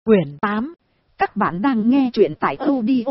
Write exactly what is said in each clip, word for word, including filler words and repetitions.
Quyển tám. Các bạn đang nghe truyện tại audio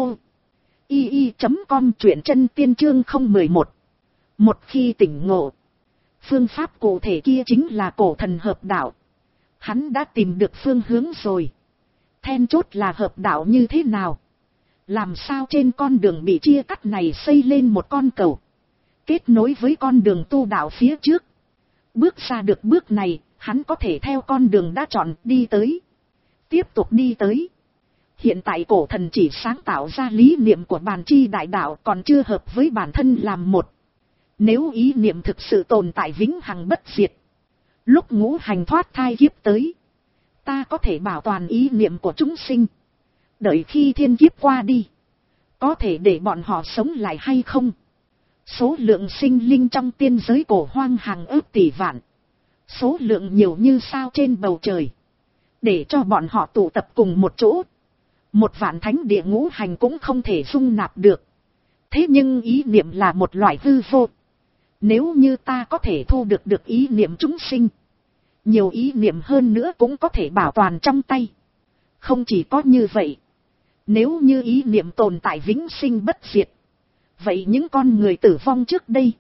i i chấm com, truyện chân tiên chương không một một. Một khi tỉnh ngộ, phương pháp cụ thể kia chính là cổ thần hợp đạo. Hắn đã tìm được phương hướng rồi. Then chốt là hợp đạo như thế nào? Làm sao trên con đường bị chia cắt này xây lên một con cầu, kết nối với con đường tu đạo phía trước. Bước ra được bước này, hắn có thể theo con đường đã chọn đi tới. Tiếp tục đi tới. Hiện tại cổ thần chỉ sáng tạo ra lý niệm của bàn chi đại đạo, còn chưa hợp với bản thân làm một. Nếu ý niệm thực sự tồn tại vĩnh hằng bất diệt, lúc ngũ hành thoát thai kiếp tới, ta có thể bảo toàn ý niệm của chúng sinh. Đợi khi thiên kiếp qua đi, có thể để bọn họ sống lại hay không? Số lượng sinh linh trong tiên giới cổ hoang hàng ước tỷ vạn, số lượng nhiều như sao trên bầu trời. Để cho bọn họ tụ tập cùng một chỗ, một vạn thánh địa ngũ hành cũng không thể dung nạp được. Thế nhưng ý niệm là một loại hư vô. Nếu như ta có thể thu được được ý niệm chúng sinh, nhiều ý niệm hơn nữa cũng có thể bảo toàn trong tay. Không chỉ có như vậy, nếu như ý niệm tồn tại vĩnh sinh bất diệt, vậy những con người tử vong trước đây,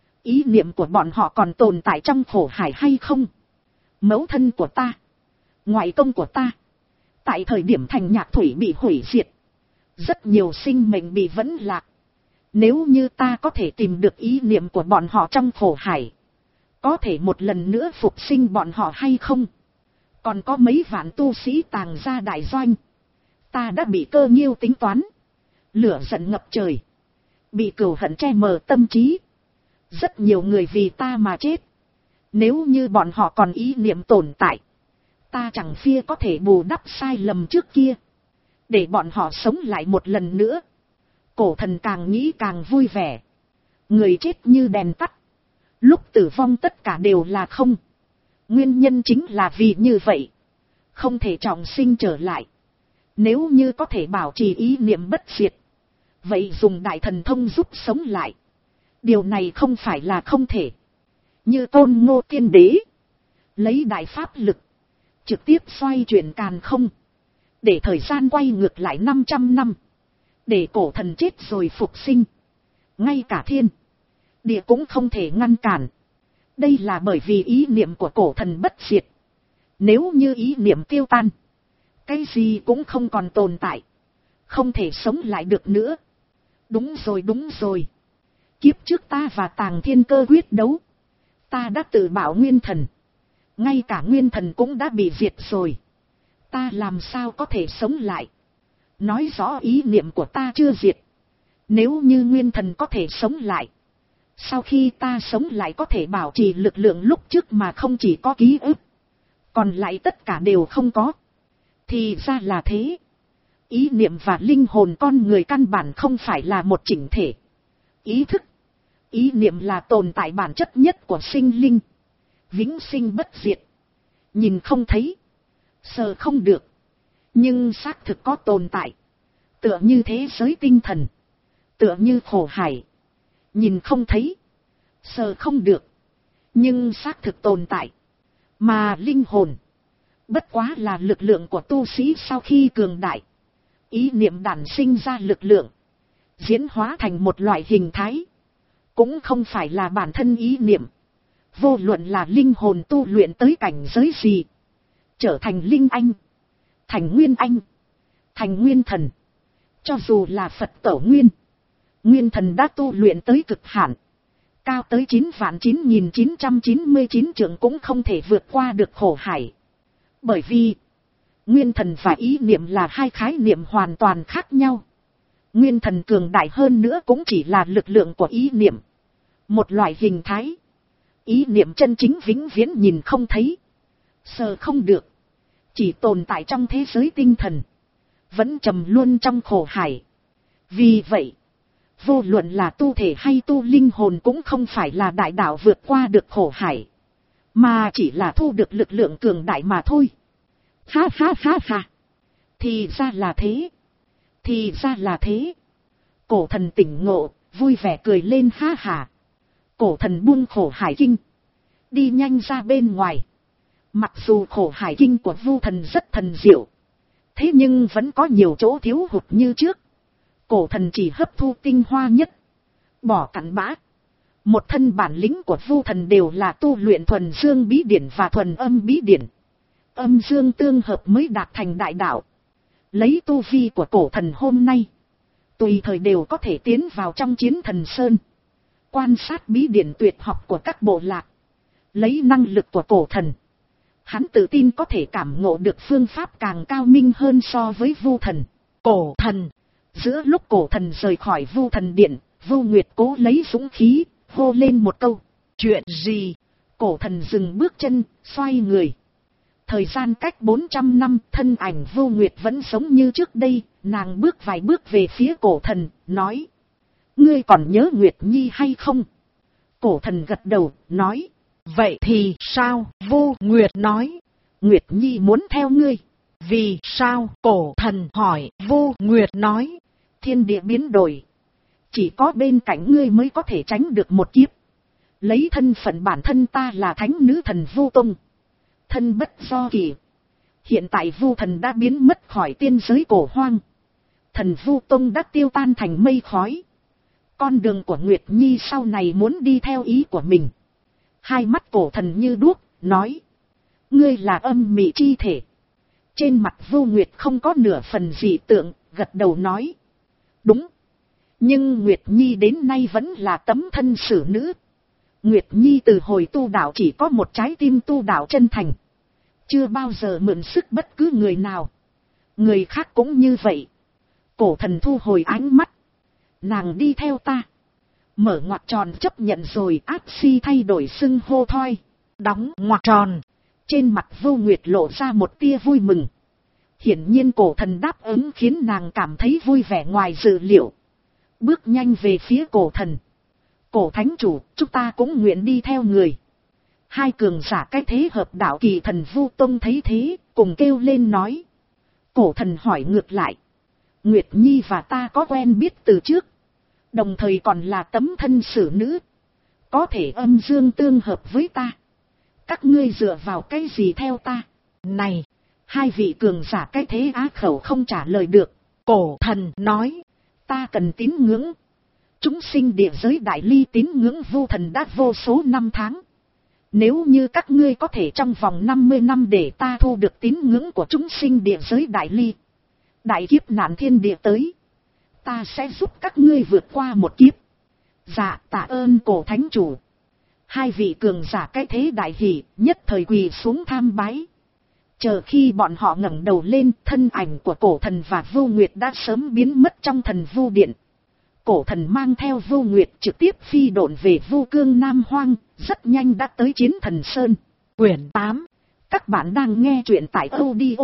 ý niệm của bọn họ còn tồn tại trong khổ hải hay không? Mẫu thân của ta, ngoại công của ta, tại thời điểm thành Nhạc Thủy bị hủy diệt, rất nhiều sinh mệnh bị vẫn lạc. Nếu như ta có thể tìm được ý niệm của bọn họ trong khổ hải, có thể một lần nữa phục sinh bọn họ hay không? Còn có mấy vạn tu sĩ tàng ra đại doanh, ta đã bị cơ nhiêu tính toán, lửa giận ngập trời, bị cừu hận che mờ tâm trí. Rất nhiều người vì ta mà chết. Nếu như bọn họ còn ý niệm tồn tại, ta chẳng phia có thể bù đắp sai lầm trước kia, để bọn họ sống lại một lần nữa. Cổ thần càng nghĩ càng vui vẻ. Người chết như đèn tắt, lúc tử vong tất cả đều là không. Nguyên nhân chính là vì như vậy, không thể trọng sinh trở lại. Nếu như có thể bảo trì ý niệm bất diệt, vậy dùng đại thần thông giúp sống lại, điều này không phải là không thể. Như Tôn Ngô Tiên Đế, lấy đại pháp lực, trực tiếp xoay chuyển càn không, để thời gian quay ngược lại năm trăm năm, để cổ thần chết rồi phục sinh. Ngay cả thiên địa cũng không thể ngăn cản. Đây là bởi vì ý niệm của cổ thần bất diệt. Nếu như ý niệm tiêu tan, cái gì cũng không còn tồn tại, không thể sống lại được nữa. Đúng rồi đúng rồi. Kiếp trước ta và Tàng Thiên Cơ quyết đấu, ta đã tự bảo nguyên thần, ngay cả nguyên thần cũng đã bị diệt rồi. Ta làm sao có thể sống lại? Nói rõ ý niệm của ta chưa diệt. Nếu như nguyên thần có thể sống lại, sau khi ta sống lại có thể bảo trì lực lượng lúc trước mà không chỉ có ký ức, còn lại tất cả đều không có. Thì ra là thế. Ý niệm và linh hồn con người căn bản không phải là một chỉnh thể. Ý thức, ý niệm là tồn tại bản chất nhất của sinh linh, vĩnh sinh bất diệt. Nhìn không thấy, sờ không được, nhưng xác thực có tồn tại. Tựa như thế giới tinh thần, tựa như khổ hải, nhìn không thấy, sờ không được, nhưng xác thực tồn tại. Mà linh hồn, bất quá là lực lượng của tu sĩ sau khi cường đại. Ý niệm đản sinh ra lực lượng, diễn hóa thành một loại hình thái, cũng không phải là bản thân ý niệm. Vô luận là linh hồn tu luyện tới cảnh giới gì, trở thành linh anh, thành nguyên anh, thành nguyên thần, cho dù là Phật tổ nguyên, nguyên thần đã tu luyện tới cực hạn, cao tới chín vạn chín nghìn chín trăm chín mươi chín trượng cũng không thể vượt qua được khổ hải. Bởi vì nguyên thần và ý niệm là hai khái niệm hoàn toàn khác nhau. Nguyên thần cường đại hơn nữa cũng chỉ là lực lượng của ý niệm, một loại hình thái. Ý niệm chân chính vĩnh viễn nhìn không thấy, sờ không được, chỉ tồn tại trong thế giới tinh thần, vẫn trầm luôn trong khổ hải. Vì vậy, vô luận là tu thể hay tu linh hồn cũng không phải là đại đạo vượt qua được khổ hải, mà chỉ là thu được lực lượng cường đại mà thôi. Ha ha ha ha. Thì ra là thế. Thì ra là thế. Cổ thần tỉnh ngộ, vui vẻ cười lên ha ha. Cổ thần buông khổ hải kinh, đi nhanh ra bên ngoài. Mặc dù khổ hải kinh của Vu thần rất thần diệu, Thế nhưng vẫn có nhiều chỗ thiếu hụt như trước. Cổ thần chỉ hấp thu tinh hoa nhất, bỏ cặn bã. Một thân bản lĩnh của Vu thần đều là tu luyện thuần dương bí điển và thuần âm bí điển. Âm dương tương hợp mới đạt thành đại đạo. Lấy tu vi của cổ thần hôm nay, tùy thời đều có thể tiến vào trong chiến thần sơn, quan sát bí điển tuyệt học của các bộ lạc. Lấy năng lực của cổ thần, hắn tự tin có thể cảm ngộ được phương pháp càng cao minh hơn so với Vu thần. Cổ thần. Giữa lúc cổ thần rời khỏi Vu thần điện, Vu Nguyệt cố lấy dũng khí, hô lên một câu. Chuyện gì? Cổ thần dừng bước chân, xoay người. Thời gian cách bốn trăm năm, thân ảnh Vu Nguyệt vẫn giống như trước đây, nàng bước vài bước về phía cổ thần, nói. Ngươi còn nhớ Nguyệt Nhi hay không? Cổ thần gật đầu, nói. Vậy thì sao? Vu Nguyệt nói. Nguyệt Nhi muốn theo ngươi. Vì sao? Cổ thần hỏi. Vu Nguyệt nói. Thiên địa biến đổi, chỉ có bên cạnh ngươi mới có thể tránh được một kiếp. Lấy thân phận bản thân ta là thánh nữ thần Vu Tông, thân bất do kỳ. Hiện tại Vu thần đã biến mất khỏi tiên giới cổ hoang, thần Vu Tông đã tiêu tan thành mây khói. Con đường của Nguyệt Nhi sau này muốn đi theo ý của mình. Hai mắt cổ thần như đuốc, nói. Ngươi là âm mị chi thể. Trên mặt Vu Nguyệt không có nửa phần dị tượng, gật đầu nói. Đúng. Nhưng Nguyệt Nhi đến nay vẫn là tấm thân xử nữ. Nguyệt Nhi từ hồi tu đạo chỉ có một trái tim tu đạo chân thành, chưa bao giờ mượn sức bất cứ người nào. Người khác cũng như vậy. Cổ thần thu hồi ánh mắt. Nàng đi theo ta. Mở ngoặc tròn chấp nhận rồi. Áp si thay đổi xưng hô thoi. Đóng ngoặc tròn. Trên mặt Vô Nguyệt lộ ra một tia vui mừng. Hiển nhiên cổ thần đáp ứng khiến nàng cảm thấy vui vẻ ngoài dự liệu. Bước nhanh về phía cổ thần. Cổ thánh chủ, chúng ta cũng nguyện đi theo người. Hai cường giả cái thế hợp đạo kỳ thần Vu Tông thấy thế, cùng kêu lên nói. Cổ thần hỏi ngược lại. Nguyệt Nhi và ta có quen biết từ trước, đồng thời còn là tấm thân xử nữ, có thể âm dương tương hợp với ta. Các ngươi dựa vào cái gì theo ta? Này, hai vị cường giả cái thế á khẩu không trả lời được. Cổ thần nói. Ta cần tín ngưỡng. Chúng sinh địa giới đại ly tín ngưỡng Vu thần đã vô số năm tháng. Nếu như các ngươi có thể trong vòng năm mươi năm để ta thu được tín ngưỡng của chúng sinh địa giới đại ly, đại kiếp nạn thiên địa tới, ta sẽ giúp các ngươi vượt qua một kiếp. Dạ, tạ ơn cổ thánh chủ. Hai vị cường giả cái thế đại hỷ, nhất thời quỳ xuống tham bái. Chờ khi bọn họ ngẩng đầu lên, thân ảnh của cổ thần và Vu Nguyệt đã sớm biến mất trong thần Vu Điện. Cổ thần mang theo Vu Nguyệt trực tiếp phi độn về Vu Cương Nam Hoang, rất nhanh đã tới Chiến Thần Sơn. Quyển tám. Các bạn đang nghe truyện tại audio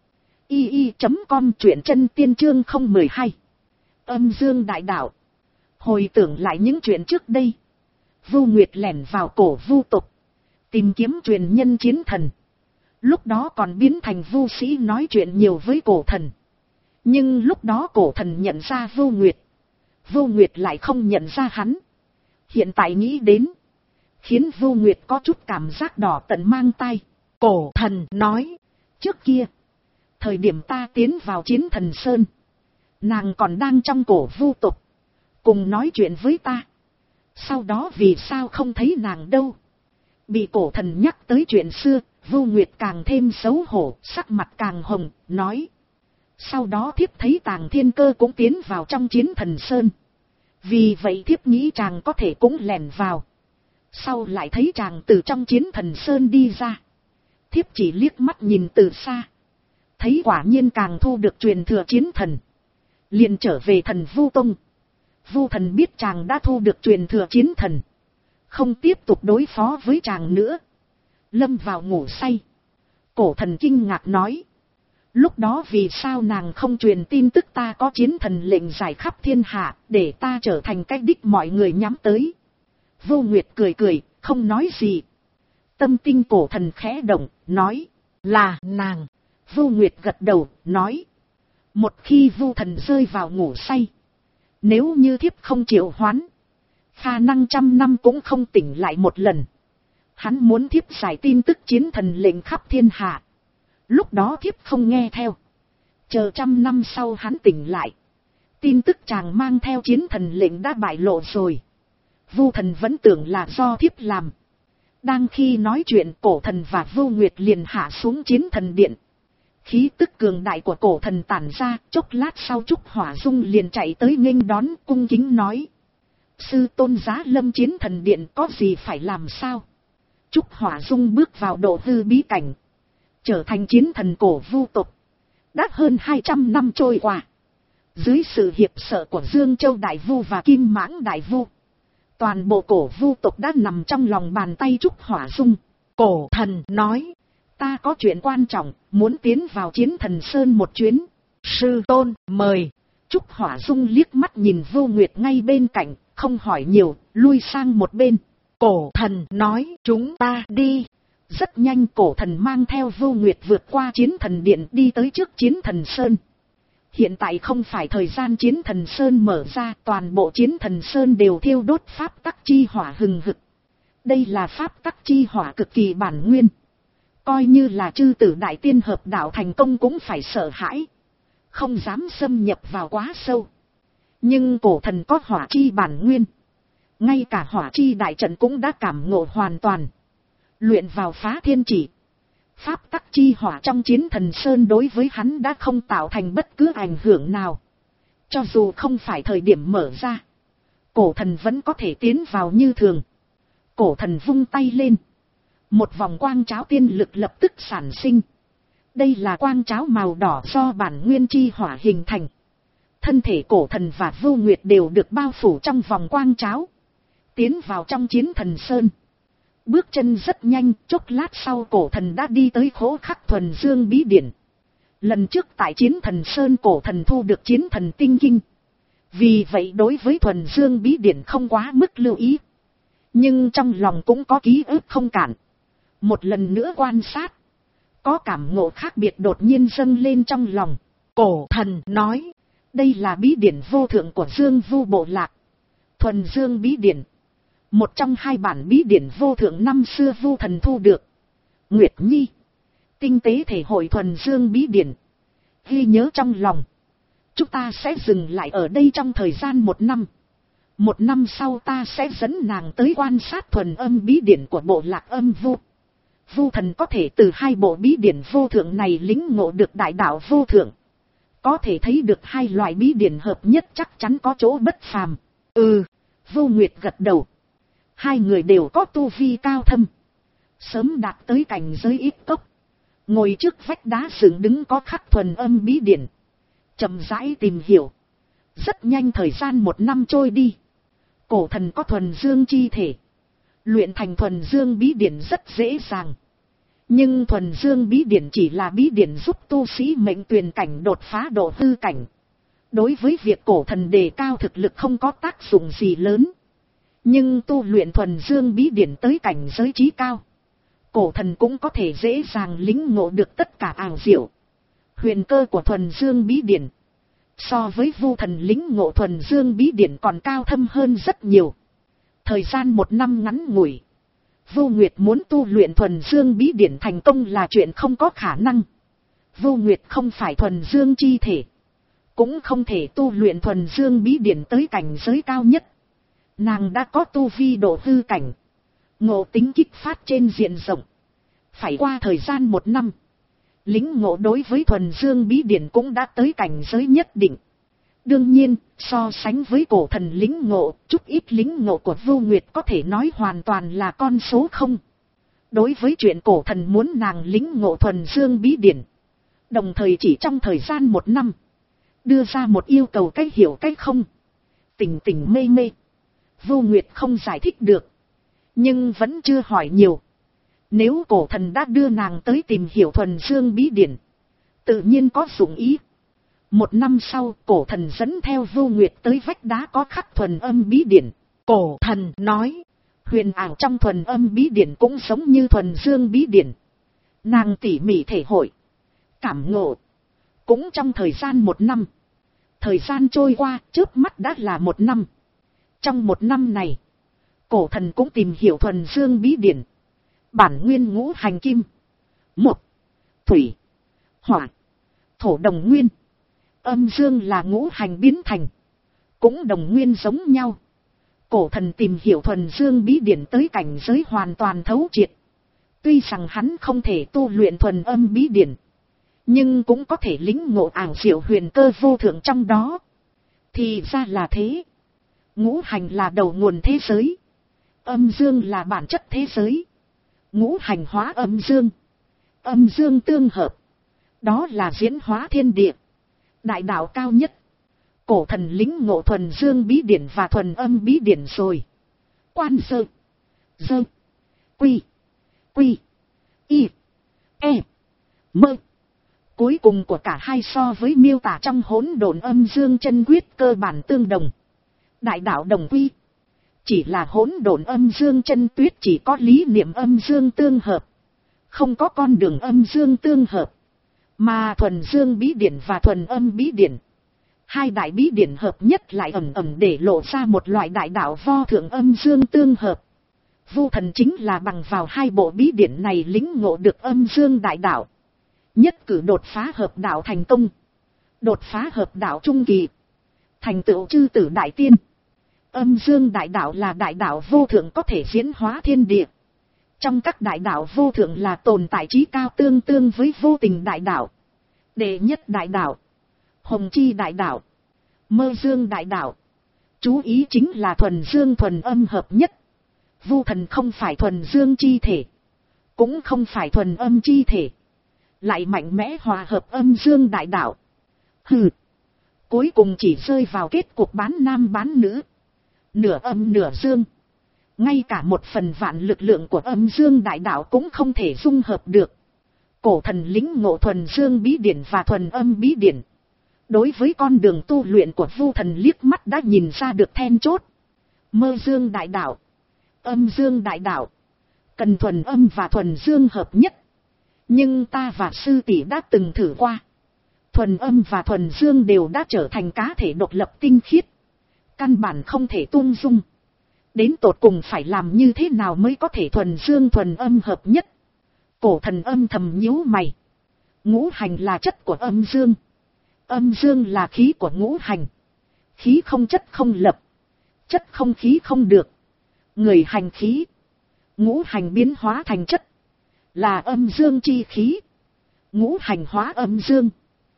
i i chấm com, truyện chân tiên chương không một hai. Âm Dương Đại Đạo. Hồi tưởng lại những chuyện trước đây, Vu Nguyệt lẻn vào cổ Vu tộc, tìm kiếm truyền nhân chiến thần. Lúc đó còn biến thành Vu sĩ nói chuyện nhiều với cổ thần. Nhưng lúc đó cổ thần nhận ra Vu Nguyệt, Vu Nguyệt lại không nhận ra hắn. Hiện tại nghĩ đến, khiến Vu Nguyệt có chút cảm giác đỏ tận mang tai. Cổ thần nói, trước kia, thời điểm ta tiến vào Chiến Thần Sơn, nàng còn đang trong cổ Vu tộc, cùng nói chuyện với ta. Sau đó vì sao không thấy nàng đâu? Bị cổ thần nhắc tới chuyện xưa, Vu Nguyệt càng thêm xấu hổ, sắc mặt càng hồng, nói. Sau đó thiếp thấy Tàng Thiên Cơ cũng tiến vào trong Chiến Thần Sơn. Vì vậy thiếp nghĩ chàng có thể cũng lẻn vào. Sau lại thấy chàng từ trong Chiến Thần Sơn đi ra. Thiếp chỉ liếc mắt nhìn từ xa, thấy quả nhiên càng thu được truyền thừa chiến thần. Liền trở về thần Vu Tông. Vu thần biết chàng đã thu được truyền thừa chiến thần, không tiếp tục đối phó với chàng nữa, lâm vào ngủ say. Cổ thần kinh ngạc nói, lúc đó vì sao nàng không truyền tin tức ta có chiến thần lệnh giải khắp thiên hạ, để ta trở thành cái đích mọi người nhắm tới. Vô Nguyệt cười cười, không nói gì. Tâm tinh cổ thần khẽ động, nói, là nàng. Vô Nguyệt gật đầu, nói, một khi Vu thần rơi vào ngủ say, nếu như thiếp không chịu hoán, khả năng trăm năm cũng không tỉnh lại một lần. Hắn muốn thiếp giải tin tức chiến thần lệnh khắp thiên hạ. Lúc đó thiếp không nghe theo, Chờ trăm năm sau hắn tỉnh lại. Tin tức chàng mang theo chiến thần lệnh đã bại lộ rồi. Vu thần vẫn tưởng là do thiếp làm. Đang khi nói chuyện, cổ thần và Vu Nguyệt liền hạ xuống chiến thần điện. Khí tức cường đại của cổ thần tản ra, chốc lát sau Trúc Hỏa Dung liền chạy tới nghênh đón, cung kính nói. Sư tôn giá lâm chiến thần điện, có gì phải làm sao? Trúc Hỏa Dung bước vào độ hư bí cảnh, trở thành chiến thần cổ vu tộc. Đã hơn hai trăm năm trôi qua. Dưới sự hiệp sợ của Dương Châu Đại Vu và Kim Mãng Đại Vu, toàn bộ cổ vu tộc đã nằm trong lòng bàn tay Trúc Hỏa Dung. Cổ thần nói, ta có chuyện quan trọng, muốn tiến vào chiến thần sơn một chuyến. Sư tôn, mời. Trúc Hỏa Dung liếc mắt nhìn Vô Nguyệt ngay bên cạnh, không hỏi nhiều, lui sang một bên. Cổ thần nói, chúng ta đi. Rất nhanh cổ thần mang theo Vô Nguyệt vượt qua chiến thần điện đi tới trước chiến thần sơn. Hiện tại không phải thời gian chiến thần sơn mở ra, toàn bộ chiến thần sơn đều thiêu đốt pháp tắc chi hỏa hừng hực. Đây là pháp tắc chi hỏa cực kỳ bản nguyên. Coi như là chư tử đại tiên hợp đạo thành công cũng phải sợ hãi, không dám xâm nhập vào quá sâu. Nhưng cổ thần có hỏa chi bản nguyên, ngay cả hỏa chi đại trận cũng đã cảm ngộ hoàn toàn, luyện vào phá thiên chỉ. Pháp tắc chi hỏa trong chiến thần sơn đối với hắn đã không tạo thành bất cứ ảnh hưởng nào. Cho dù không phải thời điểm mở ra, cổ thần vẫn có thể tiến vào như thường. Cổ thần vung tay lên, một vòng quang cháo tiên lực lập tức sản sinh. Đây là quang cháo màu đỏ do bản nguyên chi hỏa hình thành. Thân thể cổ thần và Vô Nguyệt đều được bao phủ trong vòng quang cháo, tiến vào trong chiến thần sơn. Bước chân rất nhanh, chốc lát sau cổ thần đã đi tới Khố Khắc Thuần Dương bí điển. Lần trước tại chiến thần sơn cổ thần thu được chiến thần tinh kinh, vì vậy đối với Thuần Dương bí điển không quá mức lưu ý. Nhưng trong lòng cũng có ký ức không cạn. Một lần nữa quan sát, có cảm ngộ khác biệt đột nhiên dâng lên trong lòng. Cổ thần nói, đây là bí điển vô thượng của Dương Vu bộ lạc. Thuần Dương bí điển, một trong hai bản bí điển vô thượng năm xưa Vu thần thu được. Nguyệt Nhi, tinh tế thể hội Thuần Dương bí điển, ghi nhớ trong lòng. Chúng ta sẽ dừng lại ở đây trong thời gian một năm. Một năm sau ta sẽ dẫn nàng tới quan sát thuần âm bí điển của bộ lạc âm Vu. Vu thần có thể từ hai bộ bí điển vô thượng này lĩnh ngộ được đại đạo vô thượng. Có thể thấy được hai loại bí điển hợp nhất chắc chắn có chỗ bất phàm. Ừ, Vô Nguyệt gật đầu. Hai người đều có tu vi cao thâm, sớm đạt tới cảnh giới ít cốc. Ngồi trước vách đá dựng đứng có khắc thuần âm bí điển, chậm rãi tìm hiểu. Rất nhanh thời gian một năm trôi đi. Cổ thần có thuần dương chi thể, luyện thành thuần dương bí điển rất dễ dàng. Nhưng thuần dương bí điển chỉ là bí điển giúp tu sĩ mệnh tuyền cảnh đột phá độ hư cảnh. Đối với việc cổ thần đề cao thực lực không có tác dụng gì lớn. Nhưng tu luyện thuần dương bí điển tới cảnh giới trí cao, cổ thần cũng có thể dễ dàng lĩnh ngộ được tất cả ảo diệu, huyền cơ của thuần dương bí điển. So với Vu thần lĩnh ngộ thuần dương bí điển còn cao thâm hơn rất nhiều. Thời gian một năm ngắn ngủi, Vô Nguyệt muốn tu luyện thuần dương bí điển thành công là chuyện không có khả năng. Vô Nguyệt không phải thuần dương chi thể, cũng không thể tu luyện thuần dương bí điển tới cảnh giới cao nhất. Nàng đã có tu vi độ hư cảnh, ngộ tính kích phát trên diện rộng. Phải qua thời gian một năm, lĩnh ngộ đối với thuần dương bí điển cũng đã tới cảnh giới nhất định. Đương nhiên, so sánh với cổ thần lĩnh ngộ, chút ít lĩnh ngộ của Vô Nguyệt có thể nói hoàn toàn là con số không. Đối với chuyện cổ thần muốn nàng lĩnh ngộ thuần dương bí điển, đồng thời chỉ trong thời gian một năm, đưa ra một yêu cầu cách hiểu cách không, tỉnh tỉnh mê mê. Vô Nguyệt không giải thích được, nhưng vẫn chưa hỏi nhiều. Nếu cổ thần đã đưa nàng tới tìm hiểu thuần dương bí điển, tự nhiên có dụng ý. Một năm sau, cổ thần dẫn theo Vô Nguyệt tới vách đá có khắc thuần âm bí điển. Cổ thần nói, huyền ảo trong thuần âm bí điển cũng giống như thuần dương bí điển. Nàng tỉ mỉ thể hội, cảm ngộ, cũng trong thời gian một năm. Thời gian trôi qua, chớp mắt đã là một năm. Trong một năm này, cổ thần cũng tìm hiểu thuần dương bí điển. Bản nguyên ngũ hành kim, mộc, thủy, hỏa, thổ đồng nguyên. Âm dương là ngũ hành biến thành. Cũng đồng nguyên giống nhau. Cổ thần tìm hiểu thuần dương bí điển tới cảnh giới hoàn toàn thấu triệt. Tuy rằng hắn không thể tu luyện thuần âm bí điển, nhưng cũng có thể lĩnh ngộ ảo diệu huyền cơ vô thượng trong đó. Thì ra là thế. Ngũ hành là đầu nguồn thế giới. Âm dương là bản chất thế giới. Ngũ hành hóa âm dương. Âm dương tương hợp. Đó là diễn hóa thiên địa. Đại đạo cao nhất. Cổ thần lĩnh ngộ thuần dương bí điển và thuần âm bí điển rồi. Quan sơ. Dơ. Quy. Quy. Y. E. Mơ. Cuối cùng của cả hai so với miêu tả trong hỗn độn âm dương chân quyết cơ bản tương đồng. Đại đạo đồng quy. Chỉ là hỗn độn âm dương chân tuyết chỉ có lý niệm âm dương tương hợp. Không có con đường âm dương tương hợp. Mà thuần dương bí điển và thuần âm bí điển, hai đại bí điển hợp nhất lại ẩm ẩm để lộ ra một loại đại đạo vô thượng âm dương tương hợp. Vu thần chính là bằng vào hai bộ bí điển này lĩnh ngộ được âm dương đại đạo. Nhất cử đột phá hợp đạo thành công. Đột phá hợp đạo trung kỳ. Thành tựu chư tử đại tiên. Âm dương đại đạo là đại đạo vô thượng có thể diễn hóa thiên địa. Trong các đại đạo vô thượng là tồn tại trí cao tương tương với vô tình đại đạo. Đệ nhất đại đạo. Hồng chi đại đạo. Mơ dương đại đạo. Chú ý chính là thuần dương thuần âm hợp nhất. Vu thần không phải thuần dương chi thể. Cũng không phải thuần âm chi thể. Lại mạnh mẽ hòa hợp âm dương đại đạo. Hừ. Cuối cùng chỉ rơi vào kết cục bán nam bán nữ. Nửa âm nửa dương. Ngay cả một phần vạn lực lượng của âm dương đại đạo cũng không thể dung hợp được. Cổ thần lĩnh ngộ thuần dương bí điển và thuần âm bí điển. Đối với con đường tu luyện của Vu thần liếc mắt đã nhìn ra được then chốt. Mơ dương đại đạo. Âm dương đại đạo. Cần thuần âm và thuần dương hợp nhất. Nhưng ta và sư tỷ đã từng thử qua. Thuần âm và thuần dương đều đã trở thành cá thể độc lập tinh khiết. Căn bản không thể tung dung. Đến tột cùng phải làm như thế nào mới có thể thuần dương thuần âm hợp nhất. Cổ thần âm thầm nhíu mày. Ngũ hành là chất của âm dương. Âm dương là khí của ngũ hành. Khí không chất không lập. Chất không khí không được. Người hành khí. Ngũ hành biến hóa thành chất. Là âm dương chi khí. Ngũ hành hóa âm dương.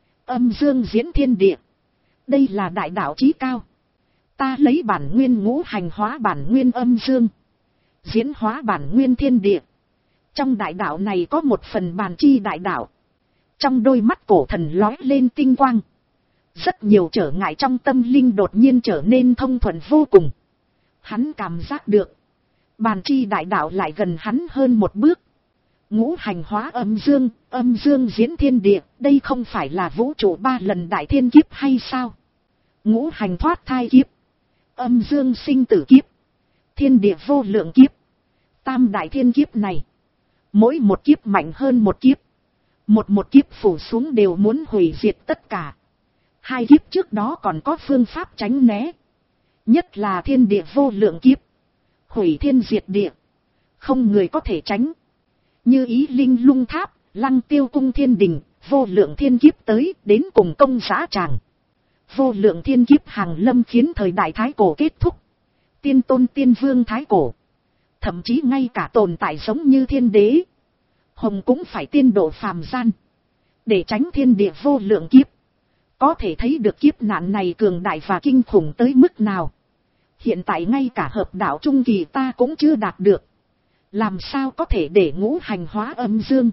Âm dương diễn thiên địa. Đây là đại đạo chí cao. Ta lấy bản nguyên ngũ hành hóa bản nguyên âm dương. Diễn hóa bản nguyên thiên địa. Trong đại đạo này có một phần bàn chi đại đạo. Trong đôi mắt cổ thần lói lên tinh quang. Rất nhiều trở ngại trong tâm linh đột nhiên trở nên thông thuận vô cùng. Hắn cảm giác được. Bàn chi đại đạo lại gần hắn hơn một bước. Ngũ hành hóa âm dương, âm dương diễn thiên địa. Đây không phải là vũ trụ ba lần đại thiên kiếp hay sao? Ngũ hành thoát thai kiếp. Âm dương sinh tử kiếp. Thiên địa vô lượng kiếp. Tam đại thiên kiếp này. Mỗi một kiếp mạnh hơn một kiếp. Một một kiếp phủ xuống đều muốn hủy diệt tất cả. Hai kiếp trước đó còn có phương pháp tránh né. Nhất là thiên địa vô lượng kiếp. Hủy thiên diệt địa. Không người có thể tránh. Như ý linh lung tháp, lăng tiêu cung thiên đình, vô lượng thiên kiếp tới đến cùng công giá tràng. Vô lượng thiên kiếp hàng lâm khiến thời đại thái cổ kết thúc. Tiên tôn tiên vương thái cổ. Thậm chí ngay cả tồn tại giống như thiên đế. Hồng cũng phải tiên độ phàm gian. Để tránh thiên địa vô lượng kiếp. Có thể thấy được kiếp nạn này cường đại và kinh khủng tới mức nào. Hiện tại ngay cả hợp đạo trung kỳ ta cũng chưa đạt được. Làm sao có thể để ngũ hành hóa âm dương.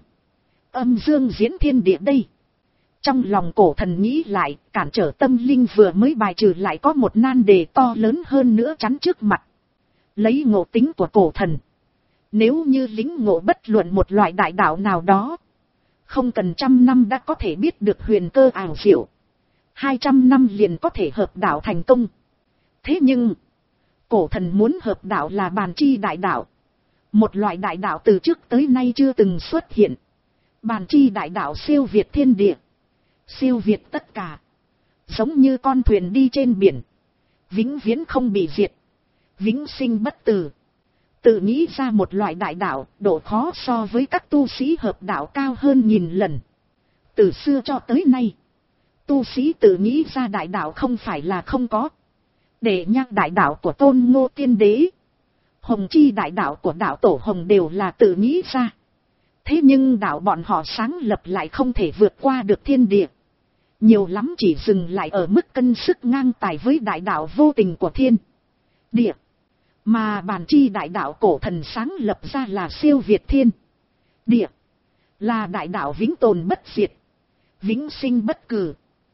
Âm dương diễn thiên địa đây. Trong lòng cổ thần nghĩ lại, cản trở tâm linh vừa mới bài trừ lại có một nan đề to lớn hơn nữa chắn trước mặt. Lấy ngộ tính của cổ thần. Nếu như lính ngộ bất luận một loại đại đạo nào đó. Không cần trăm năm đã có thể biết được huyền cơ ảo diệu. Hai trăm năm liền có thể hợp đạo thành công. Thế nhưng, cổ thần muốn hợp đạo là bàn chi đại đạo. Một loại đại đạo từ trước tới nay chưa từng xuất hiện. Bàn chi đại đạo siêu việt thiên địa. Siêu việt tất cả. Giống như con thuyền đi trên biển. Vĩnh viễn không bị diệt. Vĩnh sinh bất tử. Tự nghĩ ra một loại đại đạo, độ khó so với các tu sĩ hợp đạo cao hơn nghìn lần. Từ xưa cho tới nay, Tu sĩ tự nghĩ ra đại đạo không phải là không có. Để nhắc đại đạo của Tôn Ngô Tiên Đế, Hồng Chi đại đạo của đạo Tổ Hồng đều là tự nghĩ ra. Thế nhưng đạo bọn họ sáng lập lại không thể vượt qua được thiên địa. Nhiều lắm chỉ dừng lại ở mức cân sức ngang tài với đại đạo vô tình của thiên địa. Mà bản chi đại đạo cổ thần sáng lập ra là siêu việt thiên địa. Là đại đạo vĩnh tồn bất diệt, vĩnh sinh bất cử.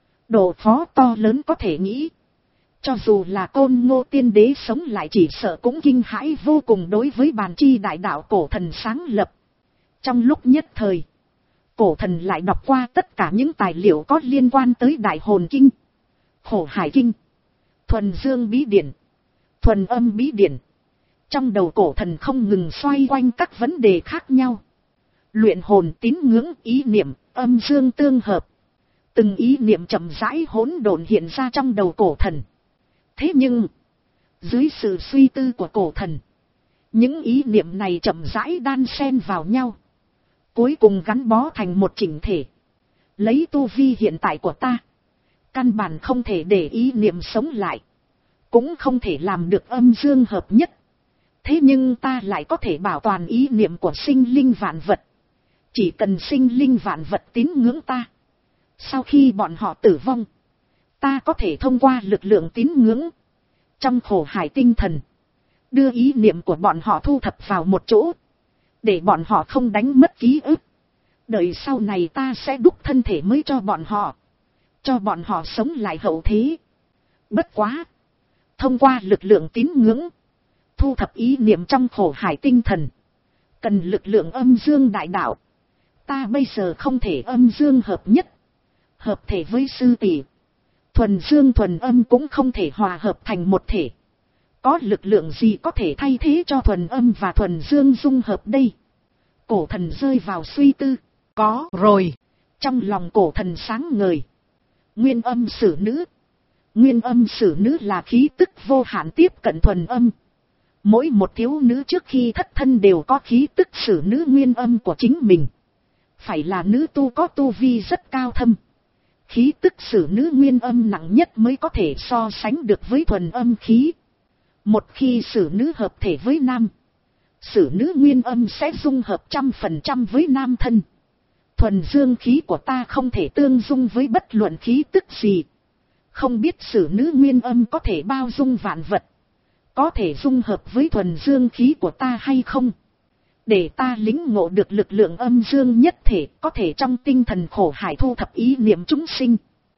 Độ phó to lớn có thể nghĩ. Cho dù là Côn Ngô Tiên Đế sống lại chỉ sợ cũng kinh hãi vô cùng đối với bản chi đại đạo cổ thần sáng lập. Trong lúc nhất thời, cổ thần lại đọc qua tất cả những tài liệu có liên quan tới Đại Hồn Kinh, Khổ Hải Kinh, Thuần Dương Bí Điển, Thuần Âm Bí Điển. Trong đầu cổ thần không ngừng xoay quanh các vấn đề khác nhau. Luyện hồn, tín ngưỡng, ý niệm, âm dương tương hợp. Từng ý niệm chậm rãi hỗn độn hiện ra trong đầu cổ thần. Thế nhưng, dưới sự suy tư của cổ thần, những ý niệm này chậm rãi đan xen vào nhau, cuối cùng gắn bó thành một chỉnh thể. Lấy tu vi hiện tại của ta, căn bản không thể để ý niệm sống lại, cũng không thể làm được âm dương hợp nhất. Thế nhưng ta lại có thể bảo toàn ý niệm của sinh linh vạn vật. Chỉ cần sinh linh vạn vật tín ngưỡng ta, sau khi bọn họ tử vong, ta có thể thông qua lực lượng tín ngưỡng trong khổ hải tinh thần, đưa ý niệm của bọn họ thu thập vào một chỗ, để bọn họ không đánh mất ký ức. Đợi sau này ta sẽ đúc thân thể mới cho bọn họ, cho bọn họ sống lại hậu thế. Bất quá, thông qua lực lượng tín ngưỡng thu thập ý niệm trong khổ hải tinh thần, cần lực lượng âm dương đại đạo. Ta bây giờ không thể âm dương hợp nhất, hợp thể với sư tỷ. Thuần dương thuần âm cũng không thể hòa hợp thành một thể. Có lực lượng gì có thể thay thế cho thuần âm và thuần dương dung hợp đây? Cổ thần rơi vào suy tư. Có rồi. Trong lòng cổ thần sáng ngời. Nguyên âm sử nữ. Nguyên âm sử nữ là khí tức vô hạn tiếp cận thuần âm. Mỗi một thiếu nữ trước khi thất thân đều có khí tức sử nữ nguyên âm của chính mình. Phải là nữ tu có tu vi rất cao thâm. Khí tức sử nữ nguyên âm nặng nhất mới có thể so sánh được với thuần âm khí. Một khi sử nữ hợp thể với nam, sử nữ nguyên âm sẽ dung hợp trăm phần trăm với nam thân. Thuần dương khí của ta không thể tương dung với bất luận khí tức gì. Không biết sử nữ nguyên âm có thể bao dung vạn vật, có thể dung hợp với thuần dương khí của ta hay không? Để ta lĩnh ngộ được lực lượng âm dương nhất thể, có thể trong tinh thần khổ hải thu thập ý niệm chúng sinh.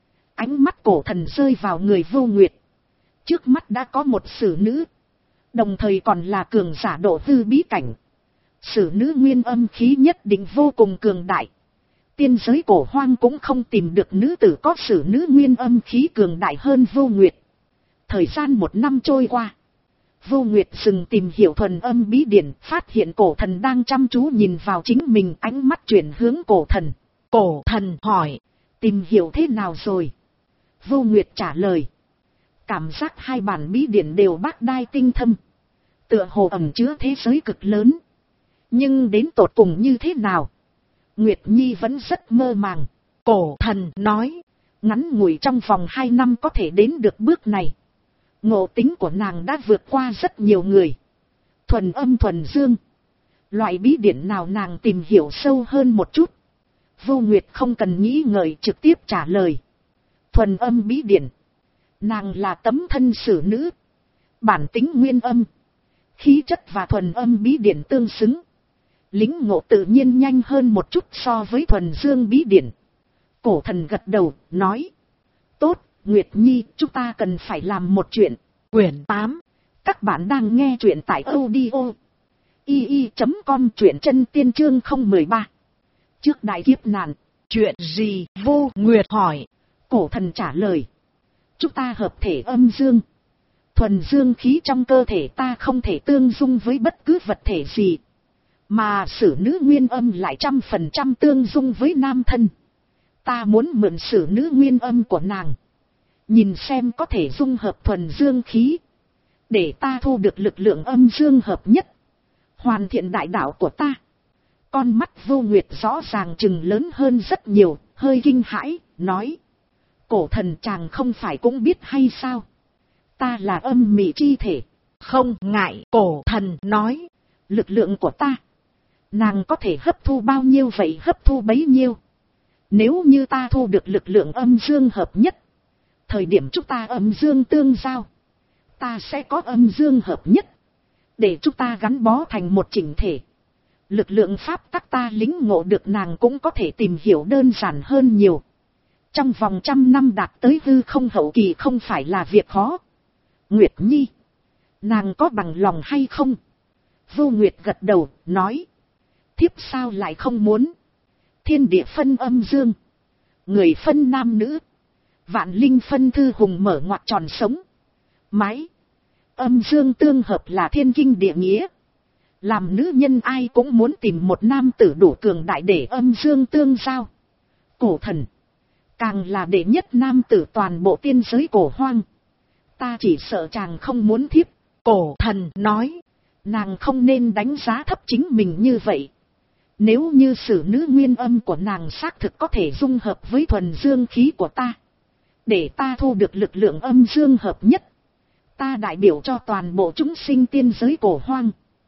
Ánh mắt cổ thần rơi vào người Vô Nguyệt. Trước mắt đã có một sử nữ, đồng thời còn là cường giả độ hư bí cảnh. Sử nữ nguyên âm khí nhất định vô cùng cường đại. Tiên giới cổ hoang cũng không tìm được nữ tử có sử nữ nguyên âm khí cường đại hơn Vô Nguyệt. Thời gian một năm trôi qua, Vô Nguyệt dừng tìm hiểu thuần âm bí điển, phát hiện cổ thần đang chăm chú nhìn vào chính mình, ánh mắt chuyển hướng cổ thần. Cổ thần hỏi, tìm hiểu thế nào rồi? Vô Nguyệt trả lời, cảm giác hai bản bí điển đều bác đai tinh thâm, tựa hồ ẩn chứa thế giới cực lớn. Nhưng đến tột cùng như thế nào, Nguyệt Nhi vẫn rất mơ màng. Cổ thần nói, ngắn ngủi trong vòng hai năm có thể đến được bước này. Ngộ tính của nàng đã vượt qua rất nhiều người. Thuần âm thuần dương, loại bí điển nào nàng tìm hiểu sâu hơn một chút? Vô Nguyệt không cần nghĩ ngợi trực tiếp trả lời. Thuần âm bí điển. Nàng là tấm thân sử nữ, bản tính nguyên âm, khí chất và thuần âm bí điển tương xứng. Lính ngộ tự nhiên nhanh hơn một chút so với thuần dương bí điển. Cổ thần gật đầu, nói. Tốt, Nguyệt Nhi, chúng ta cần phải làm một chuyện. Quyển tám. Các bạn đang nghe chuyện tại audio i i chấm com, truyện chân tiên chương không một ba. Trước đại kiếp nạn, chuyện gì? Vô Nguyệt hỏi. Cổ thần trả lời. Chúng ta hợp thể âm dương. Thuần dương khí trong cơ thể ta không thể tương dung với bất cứ vật thể gì. Mà sử nữ nguyên âm lại trăm phần trăm tương dung với nam thân. Ta muốn mượn sử nữ nguyên âm của nàng, nhìn xem có thể dung hợp thuần dương khí, để ta thu được lực lượng âm dương hợp nhất, hoàn thiện đại đạo của ta. Con mắt Vô Nguyệt rõ ràng chừng lớn hơn rất nhiều, hơi kinh hãi, nói. Cổ thần chàng không phải cũng biết hay sao? Ta là âm mị chi thể. Không ngại, cổ thần nói. Lực lượng của ta, nàng có thể hấp thu bao nhiêu vậy hấp thu bấy nhiêu. Nếu như ta thu được lực lượng âm dương hợp nhất, thời điểm chúng ta âm dương tương giao, ta sẽ có âm dương hợp nhất, để chúng ta gắn bó thành một chỉnh thể. Lực lượng pháp tắc ta lĩnh ngộ được nàng cũng có thể tìm hiểu đơn giản hơn nhiều. Trong vòng trăm năm đạt tới hư không hậu kỳ không phải là việc khó. Nguyệt Nhi, nàng có bằng lòng hay không? Vô Nguyệt gật đầu, nói. Thiếp sao lại không muốn? Thiên địa phân âm dương, người phân nam nữ, vạn linh phân thư hùng mở ngoặt tròn sống. Mái, âm dương tương hợp là thiên kinh địa nghĩa. Làm nữ nhân ai cũng muốn tìm một nam tử đủ cường đại để âm dương tương giao. Cổ thần, càng là đệ nhất nam tử toàn bộ tiên giới cổ hoang. Ta chỉ sợ chàng không muốn thiếp. Cổ thần nói, nàng không nên đánh giá thấp chính mình như vậy. Nếu như sử nữ nguyên âm của nàng xác thực có thể dung hợp với thuần dương khí của ta, để ta thu được lực lượng âm dương hợp nhất, ta đại biểu cho toàn bộ chúng sinh tiên giới cổ hoang,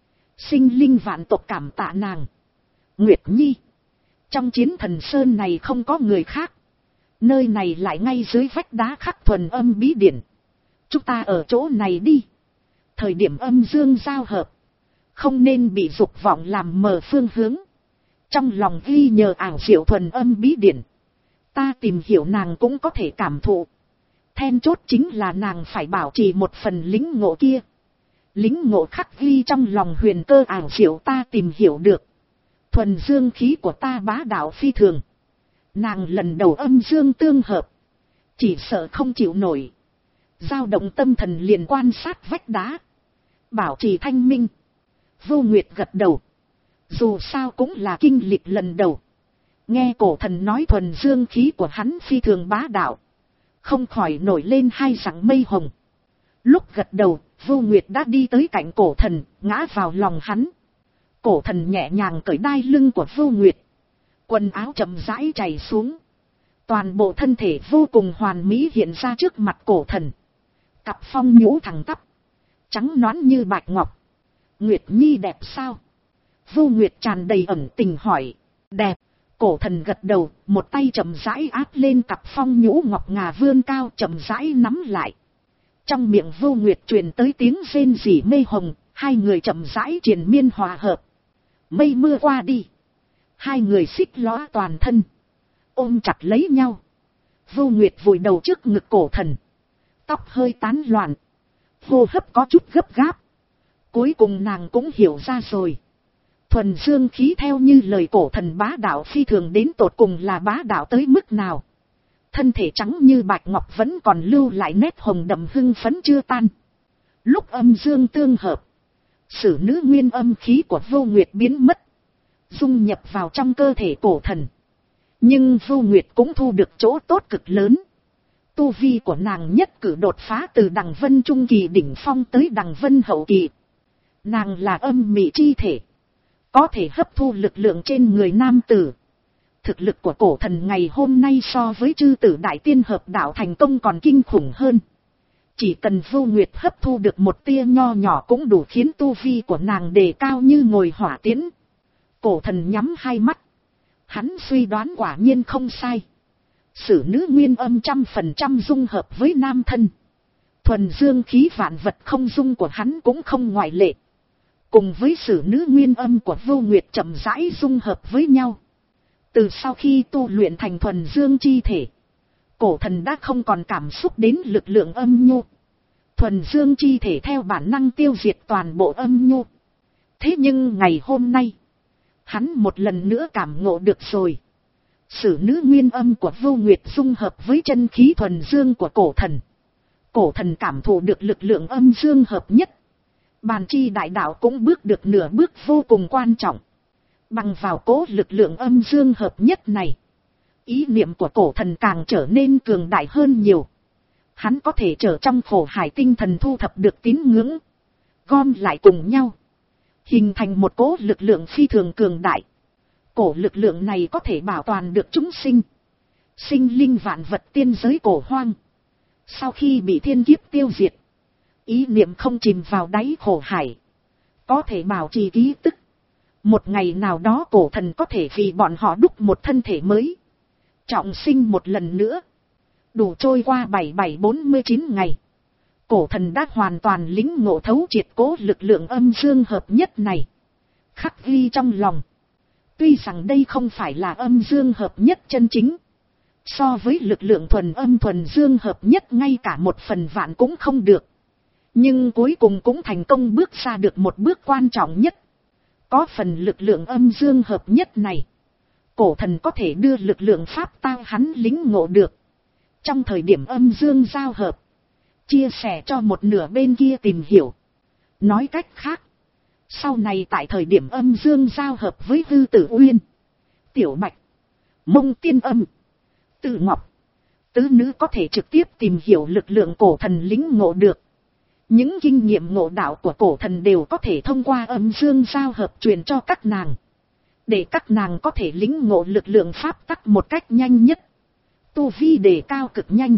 sinh linh vạn tộc cảm tạ nàng. Nguyệt Nhi, trong chiến thần sơn này không có người khác, nơi này lại ngay dưới vách đá khắc thuần âm bí điển. Chúng ta ở chỗ này đi. Thời điểm âm dương giao hợp, không nên bị dục vọng làm mờ phương hướng. Trong lòng ghi nhờ ảo diệu thuần âm bí điển, ta tìm hiểu nàng cũng có thể cảm thụ. Then chốt chính là nàng phải bảo trì một phần lính ngộ kia. Lính ngộ khắc ghi trong lòng huyền cơ ảo diệu ta tìm hiểu được. Thuần dương khí của ta bá đạo phi thường. Nàng lần đầu âm dương tương hợp, chỉ sợ không chịu nổi. Dao động tâm thần liền quan sát vách đá, bảo trì thanh minh. Vô Nguyệt gật đầu. Dù sao cũng là kinh lịch lần đầu. Nghe cổ thần nói thuần dương khí của hắn phi thường bá đạo, không khỏi nổi lên hai dặng mây hồng. Lúc gật đầu, Vô Nguyệt đã đi tới cạnh cổ thần, ngã vào lòng hắn. Cổ thần nhẹ nhàng cởi đai lưng của Vô Nguyệt. Quần áo chậm rãi chảy xuống. Toàn bộ thân thể vô cùng hoàn mỹ hiện ra trước mặt cổ thần. Cặp phong nhũ thẳng tắp, trắng nõn như bạch ngọc. Nguyệt Nhi đẹp sao? Vô Nguyệt tràn đầy ẩn tình hỏi. Đẹp. Cổ thần gật đầu, một tay chậm rãi áp lên cặp phong nhũ ngọc ngà vươn cao, chậm rãi nắm lại. Trong miệng Vô Nguyệt truyền tới tiếng rên rỉ mê hồng, hai người chậm rãi triền miên hòa hợp. Mây mưa qua đi, hai người xích lõa toàn thân, ôm chặt lấy nhau. Vô Nguyệt vùi đầu trước ngực cổ thần, tóc hơi tán loạn, hô hấp có chút gấp gáp. Cuối cùng nàng cũng hiểu ra rồi. Thuần dương khí theo như lời cổ thần bá đạo phi thường đến tột cùng là bá đạo tới mức nào. Thân thể trắng như bạch ngọc vẫn còn lưu lại nét hồng đậm hưng phấn chưa tan. Lúc âm dương tương hợp, sử nữ nguyên âm khí của Vô Nguyệt biến mất, dung nhập vào trong cơ thể cổ thần. Nhưng Vô Nguyệt cũng thu được chỗ tốt cực lớn. Tu vi của nàng nhất cử đột phá từ đằng vân trung kỳ đỉnh phong tới đằng vân hậu kỳ. Nàng là âm mị chi thể, có thể hấp thu lực lượng trên người nam tử. Thực lực của cổ thần ngày hôm nay so với chư tử đại tiên hợp đạo thành công còn kinh khủng hơn. Chỉ cần Vô Nguyệt hấp thu được một tia nho nhỏ cũng đủ khiến tu vi của nàng đề cao như ngồi hỏa tiễn. Cổ thần nhắm hai mắt. Hắn suy đoán quả nhiên không sai. Sử nữ nguyên âm trăm phần trăm dung hợp với nam thân. Thuần dương khí vạn vật không dung của hắn cũng không ngoại lệ. Cùng với sử nữ nguyên âm của Vô Nguyệt chậm rãi dung hợp với nhau. Từ sau khi tu luyện thành thuần dương chi thể, cổ thần đã không còn cảm xúc đến lực lượng âm nhu. Thuần dương chi thể theo bản năng tiêu diệt toàn bộ âm nhu. Thế nhưng ngày hôm nay, hắn một lần nữa cảm ngộ được rồi. Sử nữ nguyên âm của Vô Nguyệt dung hợp với chân khí thuần dương của cổ thần. Cổ thần cảm thụ được lực lượng âm dương hợp nhất. Bàn chi đại đạo cũng bước được nửa bước vô cùng quan trọng. Bằng vào cố lực lượng âm dương hợp nhất này, ý niệm của cổ thần càng trở nên cường đại hơn nhiều. Hắn có thể trở trong khổ hải tinh thần thu thập được tín ngưỡng, gom lại cùng nhau, hình thành một cố lực lượng phi thường cường đại. Cổ lực lượng này có thể bảo toàn được chúng sinh, Sinh linh vạn vật tiên giới cổ hoang. Sau khi bị thiên kiếp tiêu diệt, ý niệm không chìm vào đáy khổ hải, có thể bảo trì ký tức. Một ngày nào đó cổ thần có thể vì bọn họ đúc một thân thể mới, trọng sinh một lần nữa. Đủ trôi qua bảy bảy bốn mươi chín ngày, cổ thần đã hoàn toàn lĩnh ngộ thấu triệt cố lực lượng âm dương hợp nhất này, khắc ghi trong lòng. Tuy rằng đây không phải là âm dương hợp nhất chân chính, so với lực lượng thuần âm thuần dương hợp nhất ngay cả một phần vạn cũng không được, nhưng cuối cùng cũng thành công bước ra được một bước quan trọng nhất. Có phần lực lượng âm dương hợp nhất này, cổ thần có thể đưa lực lượng pháp tao hắn lĩnh ngộ được, trong thời điểm âm dương giao hợp, chia sẻ cho một nửa bên kia tìm hiểu. Nói cách khác, sau này tại thời điểm âm dương giao hợp với Hư Tử Uyên, Tiểu Bạch, Mông Tiên Âm, Tự Ngọc, tứ nữ có thể trực tiếp tìm hiểu lực lượng cổ thần lĩnh ngộ được. Những kinh nghiệm ngộ đạo của cổ thần đều có thể thông qua âm dương giao hợp truyền cho các nàng, để các nàng có thể lĩnh ngộ lực lượng pháp tắc một cách nhanh nhất, tu vi đề cao cực nhanh.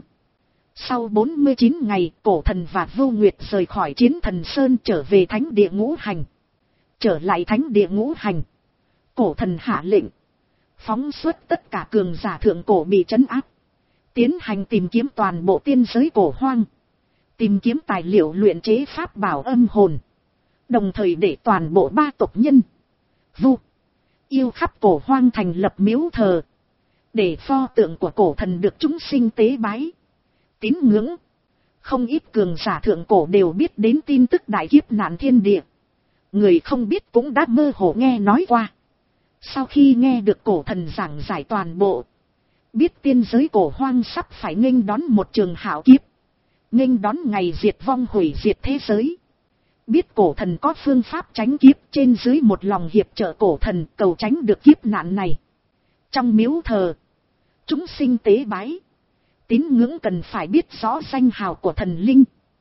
Sau bốn mươi chín ngày, cổ thần và Vô Nguyệt rời khỏi Chiến Thần Sơn trở về thánh địa ngũ hành. Trở lại thánh địa ngũ hành, cổ thần hạ lệnh phóng xuất tất cả cường giả thượng cổ bị trấn áp, tiến hành tìm kiếm toàn bộ tiên giới cổ hoang, tìm kiếm tài liệu luyện chế pháp bảo âm hồn, đồng thời để toàn bộ ba tộc nhân Vu, Yêu khắp cổ hoang thành lập miếu thờ, để pho tượng của cổ thần được chúng sinh tế bái, tín ngưỡng. Không ít cường giả thượng cổ đều biết đến tin tức đại kiếp nạn thiên địa, người không biết cũng đã mơ hồ nghe nói qua. Sau khi nghe được cổ thần giảng giải toàn bộ, biết tiên giới cổ hoang sắp phải nghênh đón một trường hạo kiếp, nghênh đón ngày diệt vong hủy diệt thế giới. Biết cổ thần có phương pháp tránh kiếp, trên dưới một lòng hiệp trợ cổ thần cầu tránh được kiếp nạn này. Trong miếu thờ, chúng sinh tế bái, tín ngưỡng cần phải biết rõ danh hào của thần linh.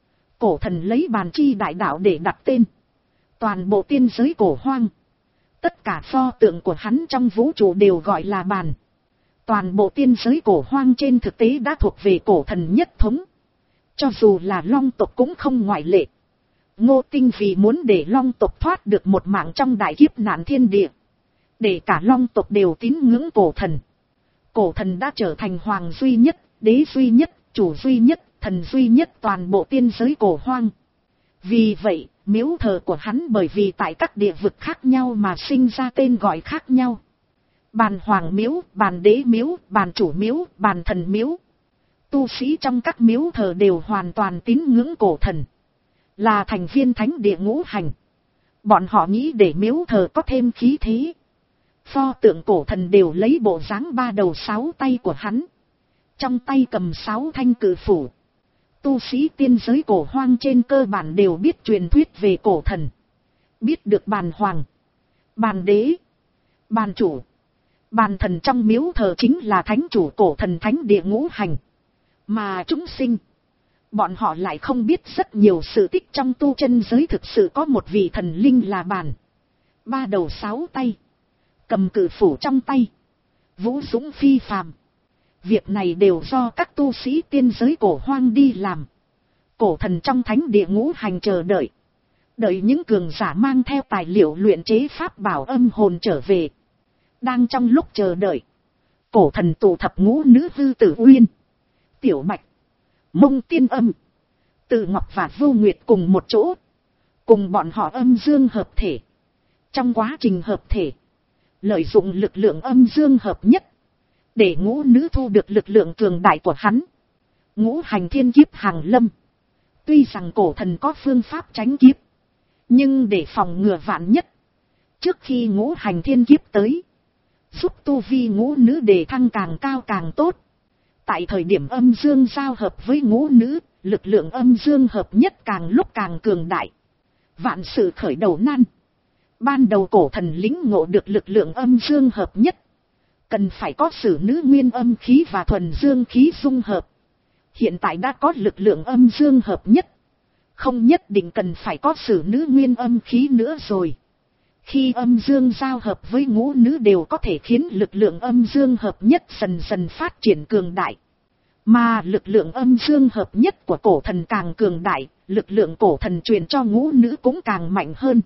Cổ thần lấy bàn chi đại đạo để đặt tên. Toàn bộ tiên giới cổ hoang, tất cả pho tượng của hắn trong vũ trụ đều gọi là bàn. Toàn bộ tiên giới cổ hoang trên thực tế đã thuộc về cổ thần nhất thống, cho dù là long tộc cũng không ngoại lệ. Ngô Tinh vì muốn để long tộc thoát được một mạng trong đại kiếp nạn thiên địa, để cả long tộc đều tín ngưỡng cổ thần. Cổ thần đã trở thành hoàng duy nhất, đế duy nhất, chủ duy nhất, thần duy nhất toàn bộ tiên giới cổ hoang. Vì vậy, miếu thờ của hắn bởi vì tại các địa vực khác nhau mà sinh ra tên gọi khác nhau. Bàn hoàng miếu, bàn đế miếu, bàn chủ miếu, bàn thần miếu. Tu sĩ trong các miếu thờ đều hoàn toàn tín ngưỡng cổ thần, là thành viên thánh địa ngũ hành. Bọn họ nghĩ để miếu thờ có thêm khí thế, pho tượng cổ thần đều lấy bộ dáng ba đầu sáu tay của hắn, trong tay cầm sáu thanh cự phủ. Tu sĩ tiên giới cổ hoang trên cơ bản đều biết truyền thuyết về cổ thần, biết được bàn hoàng, bàn đế, bàn chủ, bàn thần trong miếu thờ chính là thánh chủ cổ thần thánh địa ngũ hành. Mà chúng sinh, bọn họ lại không biết rất nhiều sự tích trong tu chân giới. Thực sự có một vị thần linh là bàn, ba đầu sáu tay, cầm cự phủ trong tay, vũ dũng phi phàm. Việc này đều do các tu sĩ tiên giới cổ hoang đi làm. Cổ thần trong thánh địa ngũ hành chờ đợi, đợi những cường giả mang theo tài liệu luyện chế pháp bảo âm hồn trở về. Đang trong lúc chờ đợi, cổ thần tụ thập ngũ nữ Hư Tử Uyên, Tiểu Bạch, Mông Tiên Âm, Tự Ngọc và Vô Nguyệt cùng một chỗ, cùng bọn họ âm dương hợp thể. Trong quá trình hợp thể, lợi dụng lực lượng âm dương hợp nhất, để ngũ nữ thu được lực lượng cường đại của hắn. Ngũ hành thiên kiếp hàng lâm. Tuy rằng cổ thần có phương pháp tránh kiếp, nhưng để phòng ngừa vạn nhất, trước khi ngũ hành thiên kiếp tới, giúp tu vi ngũ nữ đề thăng càng cao càng tốt. Tại thời điểm âm dương giao hợp với ngũ nữ, lực lượng âm dương hợp nhất càng lúc càng cường đại. Vạn sự khởi đầu nan. Ban đầu cổ thần lĩnh ngộ được lực lượng âm dương hợp nhất, cần phải có sử nữ nguyên âm khí và thuần dương khí dung hợp. Hiện tại đã có lực lượng âm dương hợp nhất, không nhất định cần phải có sử nữ nguyên âm khí nữa rồi. Khi âm dương giao hợp với ngũ nữ đều có thể khiến lực lượng âm dương hợp nhất dần dần phát triển cường đại. Mà lực lượng âm dương hợp nhất của cổ thần càng cường đại, lực lượng cổ thần truyền cho ngũ nữ cũng càng mạnh hơn.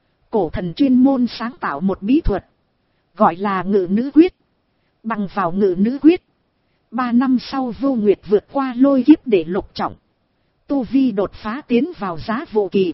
Cổ thần chuyên môn sáng tạo một bí thuật, gọi là ngự nữ quyết. Bằng vào ngự nữ quyết, ba năm sau Vô Nguyệt vượt qua lôi kiếp để lục trọng. Tu vi đột phá tiến vào giá vô kỳ.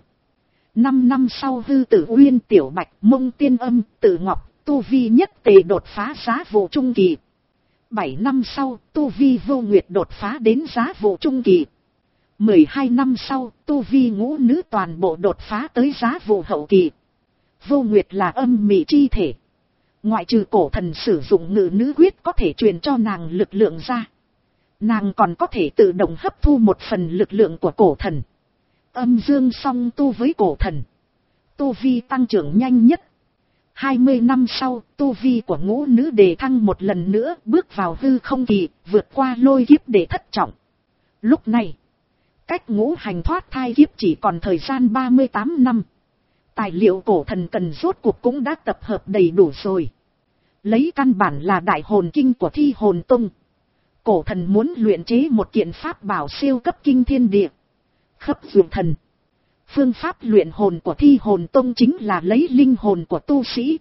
Năm năm sau Hư Tử Uyên, Tiểu Bạch, Mông Tiên Âm, Tử Ngọc, tu vi nhất tề đột phá giá vô trung kỳ. Bảy năm sau, tu vi Vô Nguyệt đột phá đến giá vô trung kỳ. Mười hai năm sau, tu vi ngũ nữ toàn bộ đột phá tới giá vô hậu kỳ. Vô Nguyệt là âm mị chi thể. Ngoại trừ cổ thần sử dụng ngự nữ quyết có thể truyền cho nàng lực lượng ra, nàng còn có thể tự động hấp thu một phần lực lượng của cổ thần. Âm dương song tu với cổ thần, tu vi tăng trưởng nhanh nhất. Hai mươi năm sau, tu vi của ngũ nữ đề thăng một lần nữa, bước vào hư không kỳ, vượt qua lôi kiếp để thất trọng. Lúc này, cách ngũ hành thoát thai kiếp chỉ còn thời gian ba mươi tám năm. Tài liệu cổ thần cần rốt cuộc cũng đã tập hợp đầy đủ rồi. Lấy căn bản là đại hồn kinh của Thi Hồn Tông, cổ thần muốn luyện chế một kiện pháp bảo siêu cấp kinh thiên địa, Khấp Dược Thần. Phương pháp luyện hồn của Thi Hồn Tông chính là lấy linh hồn của tu sĩ,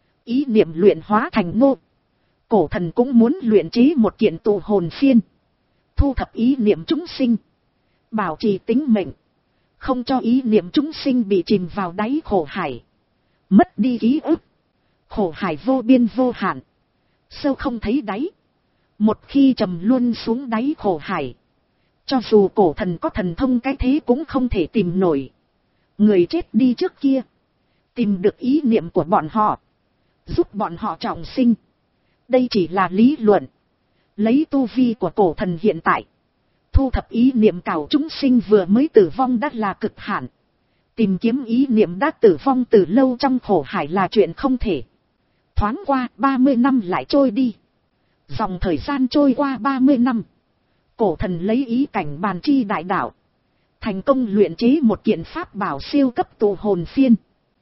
ý niệm luyện hóa thành ngô. Cổ thần cũng muốn luyện chế một kiện tụ hồn phiên, thu thập ý niệm chúng sinh, bảo trì tính mệnh, không cho ý niệm chúng sinh bị chìm vào đáy khổ hải, mất đi ký ức. Khổ hải vô biên vô hạn, sâu không thấy đáy. Một khi trầm luôn xuống đáy khổ hải, cho dù cổ thần có thần thông cái thế cũng không thể tìm nổi người chết đi trước kia, tìm được ý niệm của bọn họ, giúp bọn họ trọng sinh. Đây chỉ là lý luận. Lấy tu vi của cổ thần hiện tại, thu thập ý niệm cào chúng sinh vừa mới tử vong đã là cực hạn. Tìm kiếm ý niệm đã tử vong từ lâu trong khổ hải là chuyện không thể. Thoáng qua ba mươi năm lại trôi đi. Dòng thời gian trôi qua ba mươi năm. Cổ thần lấy ý cảnh bàn chi đại đạo, thành công luyện chế một kiện pháp bảo siêu cấp tụ hồn phiên.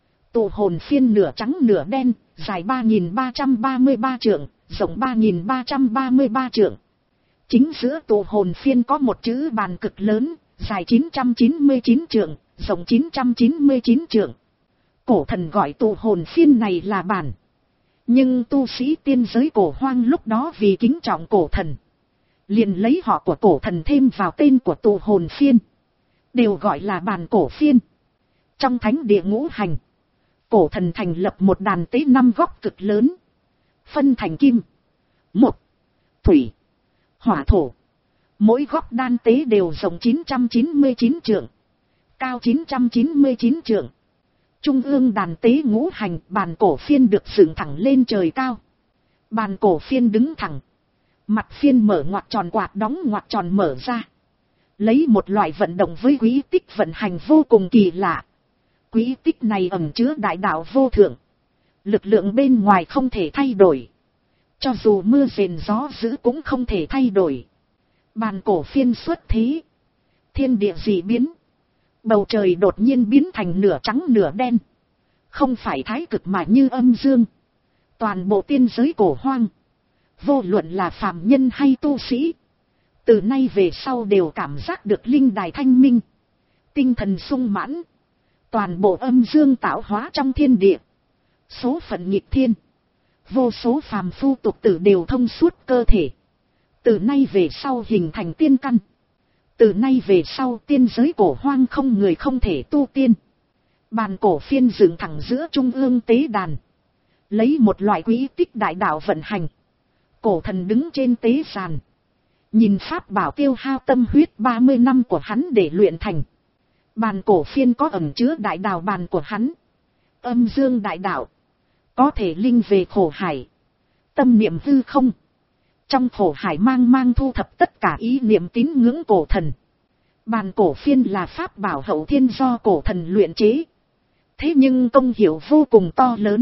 Tụ hồn phiên nửa trắng nửa đen, dài ba nghìn ba trăm ba mươi ba trượng, rộng ba nghìn ba trăm ba mươi ba trượng. Chính giữa tụ hồn phiên có một chữ bàn cực lớn, dài chín trăm chín mươi chín trượng, rộng chín trăm chín mươi chín trượng. Cổ thần gọi tụ hồn phiên này là bàn. Nhưng tu sĩ tiên giới cổ hoang lúc đó vì kính trọng cổ thần, liền lấy họ của cổ thần thêm vào tên của tụ hồn phiên, đều gọi là bàn cổ phiên. Trong thánh địa ngũ hành, cổ thần thành lập một đàn tế năm góc cực lớn, phân thành kim, mộc, thủy, hỏa, thổ. Mỗi góc đan tế đều rộng chín trăm chín mươi chín trượng, cao chín trăm chín mươi chín trượng. Trung ương đàn tế ngũ hành bàn cổ phiên được dựng thẳng lên trời cao. Bàn cổ phiên đứng thẳng, mặt phiên mở ngoặt tròn, quạt đóng ngoặt tròn mở ra, lấy một loại vận động với quỹ tích vận hành vô cùng kỳ lạ. Quỹ tích này ẩn chứa đại đạo vô thượng, lực lượng bên ngoài không thể thay đổi, cho dù mưa rền gió dữ cũng không thể thay đổi. Bàn cổ phiên xuất thế, thiên địa dị biến, bầu trời đột nhiên biến thành nửa trắng nửa đen, không phải thái cực mà như âm dương. Toàn bộ tiên giới cổ hoang, vô luận là phàm nhân hay tu sĩ, từ nay về sau đều cảm giác được linh đài thanh minh, tinh thần sung mãn. Toàn bộ âm dương tạo hóa trong thiên địa, số phận nghịch thiên, vô số phàm phu tục tử đều thông suốt cơ thể. Từ nay về sau hình thành tiên căn. Từ nay về sau tiên giới cổ hoang không người không thể tu tiên. Bàn cổ phiên dựng thẳng giữa trung ương tế đàn, lấy một loại quỹ tích đại đạo vận hành. Cổ thần đứng trên tế sàn, nhìn pháp bảo tiêu hao tâm huyết ba mươi năm của hắn để luyện thành. Bàn cổ phiên có ẩn chứa đại đạo bàn của hắn, âm dương đại đạo, có thể linh về khổ hải, tâm niệm hư không. Trong khổ hải mang mang thu thập tất cả ý niệm tín ngưỡng cổ thần. Bàn cổ phiên là pháp bảo hậu thiên do cổ thần luyện chế. Thế nhưng công hiệu vô cùng to lớn,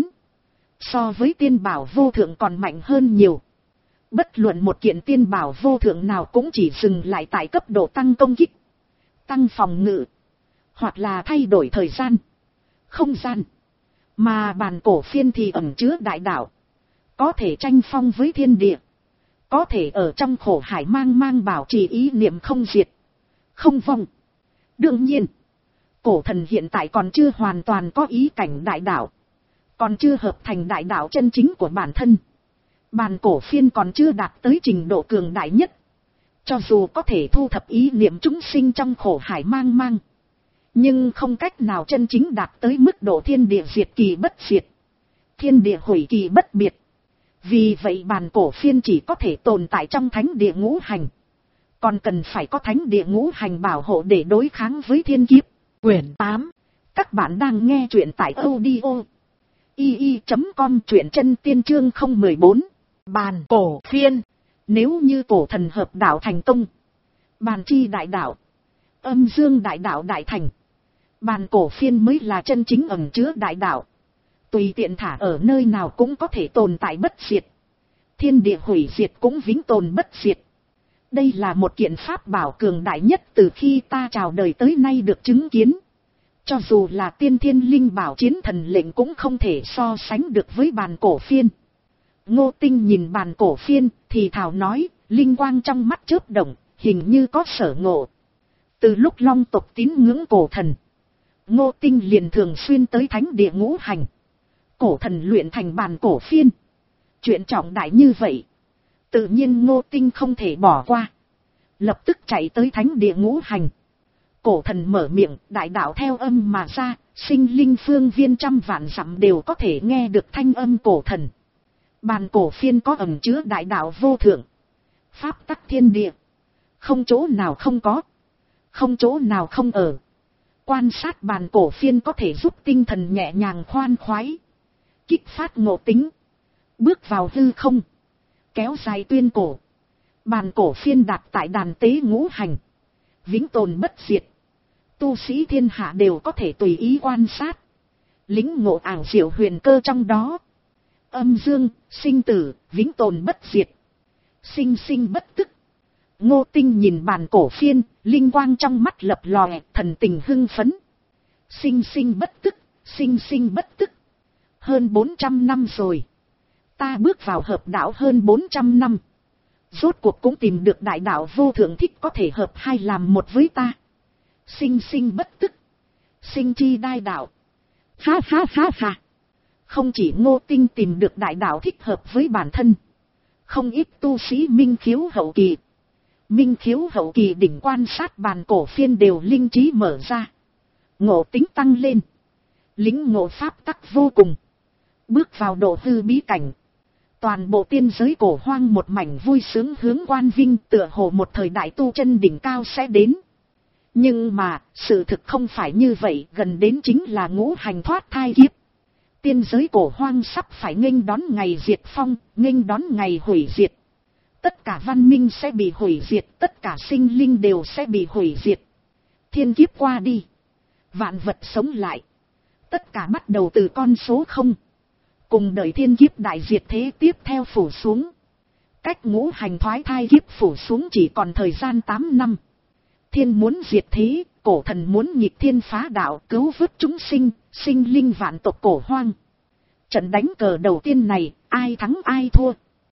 so với tiên bảo vô thượng còn mạnh hơn nhiều. Bất luận một kiện tiên bảo vô thượng nào cũng chỉ dừng lại tại cấp độ tăng công kích, tăng phòng ngự, hoặc là thay đổi thời gian, không gian, Mà bàn cổ phiên thì ẩn chứa đại đạo, có thể tranh phong với thiên địa, có thể ở trong khổ hải mang mang bảo trì ý niệm không diệt, không vong. Đương nhiên, cổ thần hiện tại còn chưa hoàn toàn có ý cảnh đại đạo, còn chưa hợp thành đại đạo chân chính của bản thân. Bàn cổ phiên còn chưa đạt tới trình độ cường đại nhất, cho dù có thể thu thập ý niệm chúng sinh trong khổ hải mang mang, nhưng không cách nào chân chính đạt tới mức độ thiên địa diệt kỳ bất diệt, thiên địa hủy kỳ bất biệt. Vì vậy bàn cổ phiên chỉ có thể tồn tại trong thánh địa ngũ hành, còn cần phải có thánh địa ngũ hành bảo hộ để đối kháng với thiên kiếp. Quyển tám. Các bạn đang nghe truyện tại audio i i chấm com, truyện chân tiên chương không một bốn. Bàn cổ phiên. Nếu như cổ thần hợp đạo thành công, bàn chi đại đạo, âm dương đại đạo đại thành, bàn cổ phiên mới là chân chính ẩn chứa đại đạo, tùy tiện thả ở nơi nào cũng có thể tồn tại bất diệt, thiên địa hủy diệt cũng vĩnh tồn bất diệt. Đây là một kiện pháp bảo cường đại nhất từ khi ta chào đời tới nay được chứng kiến. Cho dù là tiên thiên linh bảo chiến thần lệnh cũng không thể so sánh được với bàn cổ phiên. Ngô Tinh nhìn bàn cổ phiên thì thảo nói, linh quang trong mắt chớp động, hình như có sở ngộ. Từ lúc Long tộc tín ngưỡng cổ thần, Ngô Tinh liền thường xuyên tới thánh địa ngũ hành. Cổ thần luyện thành bàn cổ phiên, chuyện trọng đại như vậy, tự nhiên Ngô Tinh không thể bỏ qua, lập tức chạy tới thánh địa ngũ hành. Cổ thần mở miệng, đại đạo theo âm mà ra, sinh linh phương viên trăm vạn dặm đều có thể nghe được thanh âm cổ thần. Bàn cổ phiên có ẩn chứa đại đạo vô thượng, pháp tắc thiên địa, không chỗ nào không có, không chỗ nào không ở. Quan sát bàn cổ phiên có thể giúp tinh thần nhẹ nhàng khoan khoái, kích phát ngộ tính, bước vào hư không, kéo dài tuyên cổ. Bàn cổ phiên đặt tại đàn tế ngũ hành, vĩnh tồn bất diệt, tu sĩ thiên hạ đều có thể tùy ý quan sát, lĩnh ngộ ảo diệu huyền cơ trong đó. Âm dương, sinh tử, vĩnh tồn bất diệt, sinh sinh bất tức. Ngô Tinh nhìn bàn cổ phiên, linh quang trong mắt lập lòe, thần tình hưng phấn. Sinh sinh bất tức, sinh sinh bất tức. Hơn bốn trăm năm rồi, ta bước vào hợp đạo hơn bốn trăm năm, rốt cuộc cũng tìm được đại đạo vô thượng thích có thể hợp hai làm một với ta. Sinh sinh bất tức, sinh chi đai đạo. Ha ha ha ha. Không chỉ Ngô Tinh tìm được đại đạo thích hợp với bản thân, không ít tu sĩ minh khiếu hậu kỳ, minh khiếu hậu kỳ đỉnh quan sát bàn cổ phiên đều linh trí mở ra, ngộ tính tăng lên, lĩnh ngộ pháp tắc vô cùng, bước vào độ hư bí cảnh. Toàn bộ tiên giới cổ hoang một mảnh vui sướng hướng quan vinh, tựa hồ một thời đại tu chân đỉnh cao sẽ đến. Nhưng mà, sự thực không phải như vậy, gần đến chính là ngũ hành thoát thai kiếp. Tiên giới cổ hoang sắp phải nghênh đón ngày diệt phong, nghênh đón ngày hủy diệt. Tất cả văn minh sẽ bị hủy diệt, tất cả sinh linh đều sẽ bị hủy diệt. Thiên kiếp qua đi, vạn vật sống lại, tất cả bắt đầu từ con số không. Cùng đợi thiên kiếp đại diệt thế tiếp theo phủ xuống. Cách ngũ hành thoái thai kiếp phủ xuống chỉ còn thời gian tám năm. Thiên muốn diệt thế, cổ thần muốn nghịch thiên phá đạo, cứu vớt chúng sinh, sinh linh vạn tộc cổ hoang. Trận đánh cờ đầu tiên này, ai thắng ai thua,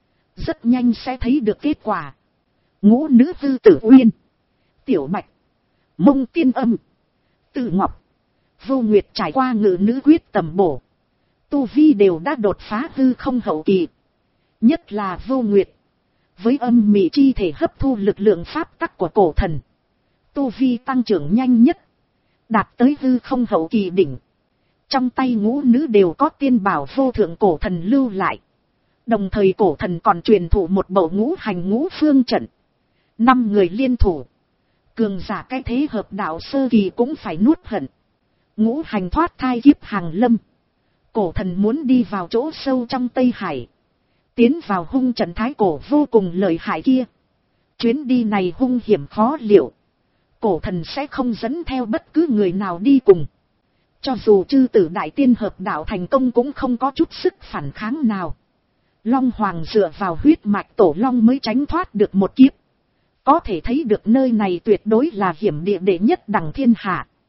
rất nhanh sẽ thấy được kết quả. Ngũ nữ Hư Tử Uyên, Tiểu Bạch, Mông Tiên Âm, Từ Ngọc, Vô Nguyệt trải qua ngự nữ quyết tầm bổ, tu vi đều đã đột phá hư không hậu kỳ. Nhất là Vô Nguyệt, với âm mị chi thể hấp thu lực lượng pháp tắc của cổ thần, tu vi tăng trưởng nhanh nhất, đạt tới hư không hậu kỳ đỉnh. Trong tay ngũ nữ đều có tiên bảo vô thượng cổ thần lưu lại. Đồng thời cổ thần còn truyền thụ một bộ ngũ hành ngũ phương trận. Năm người liên thủ, cường giả cái thế hợp đạo sơ kỳ cũng phải nuốt hận. Ngũ hành thoát thai kiếp hàng lâm, cổ thần muốn đi vào chỗ sâu trong Tây Hải, tiến vào hung trận thái cổ vô cùng lợi hại kia. Chuyến đi này hung hiểm khó liệu, cổ thần sẽ không dẫn theo bất cứ người nào đi cùng. Cho dù chư tử đại tiên hợp đạo thành công cũng không có chút sức phản kháng nào. Long Hoàng dựa vào huyết mạch tổ long mới tránh thoát được một kiếp. Có thể thấy được nơi này tuyệt đối là hiểm địa đệ nhất đẳng thiên hạ.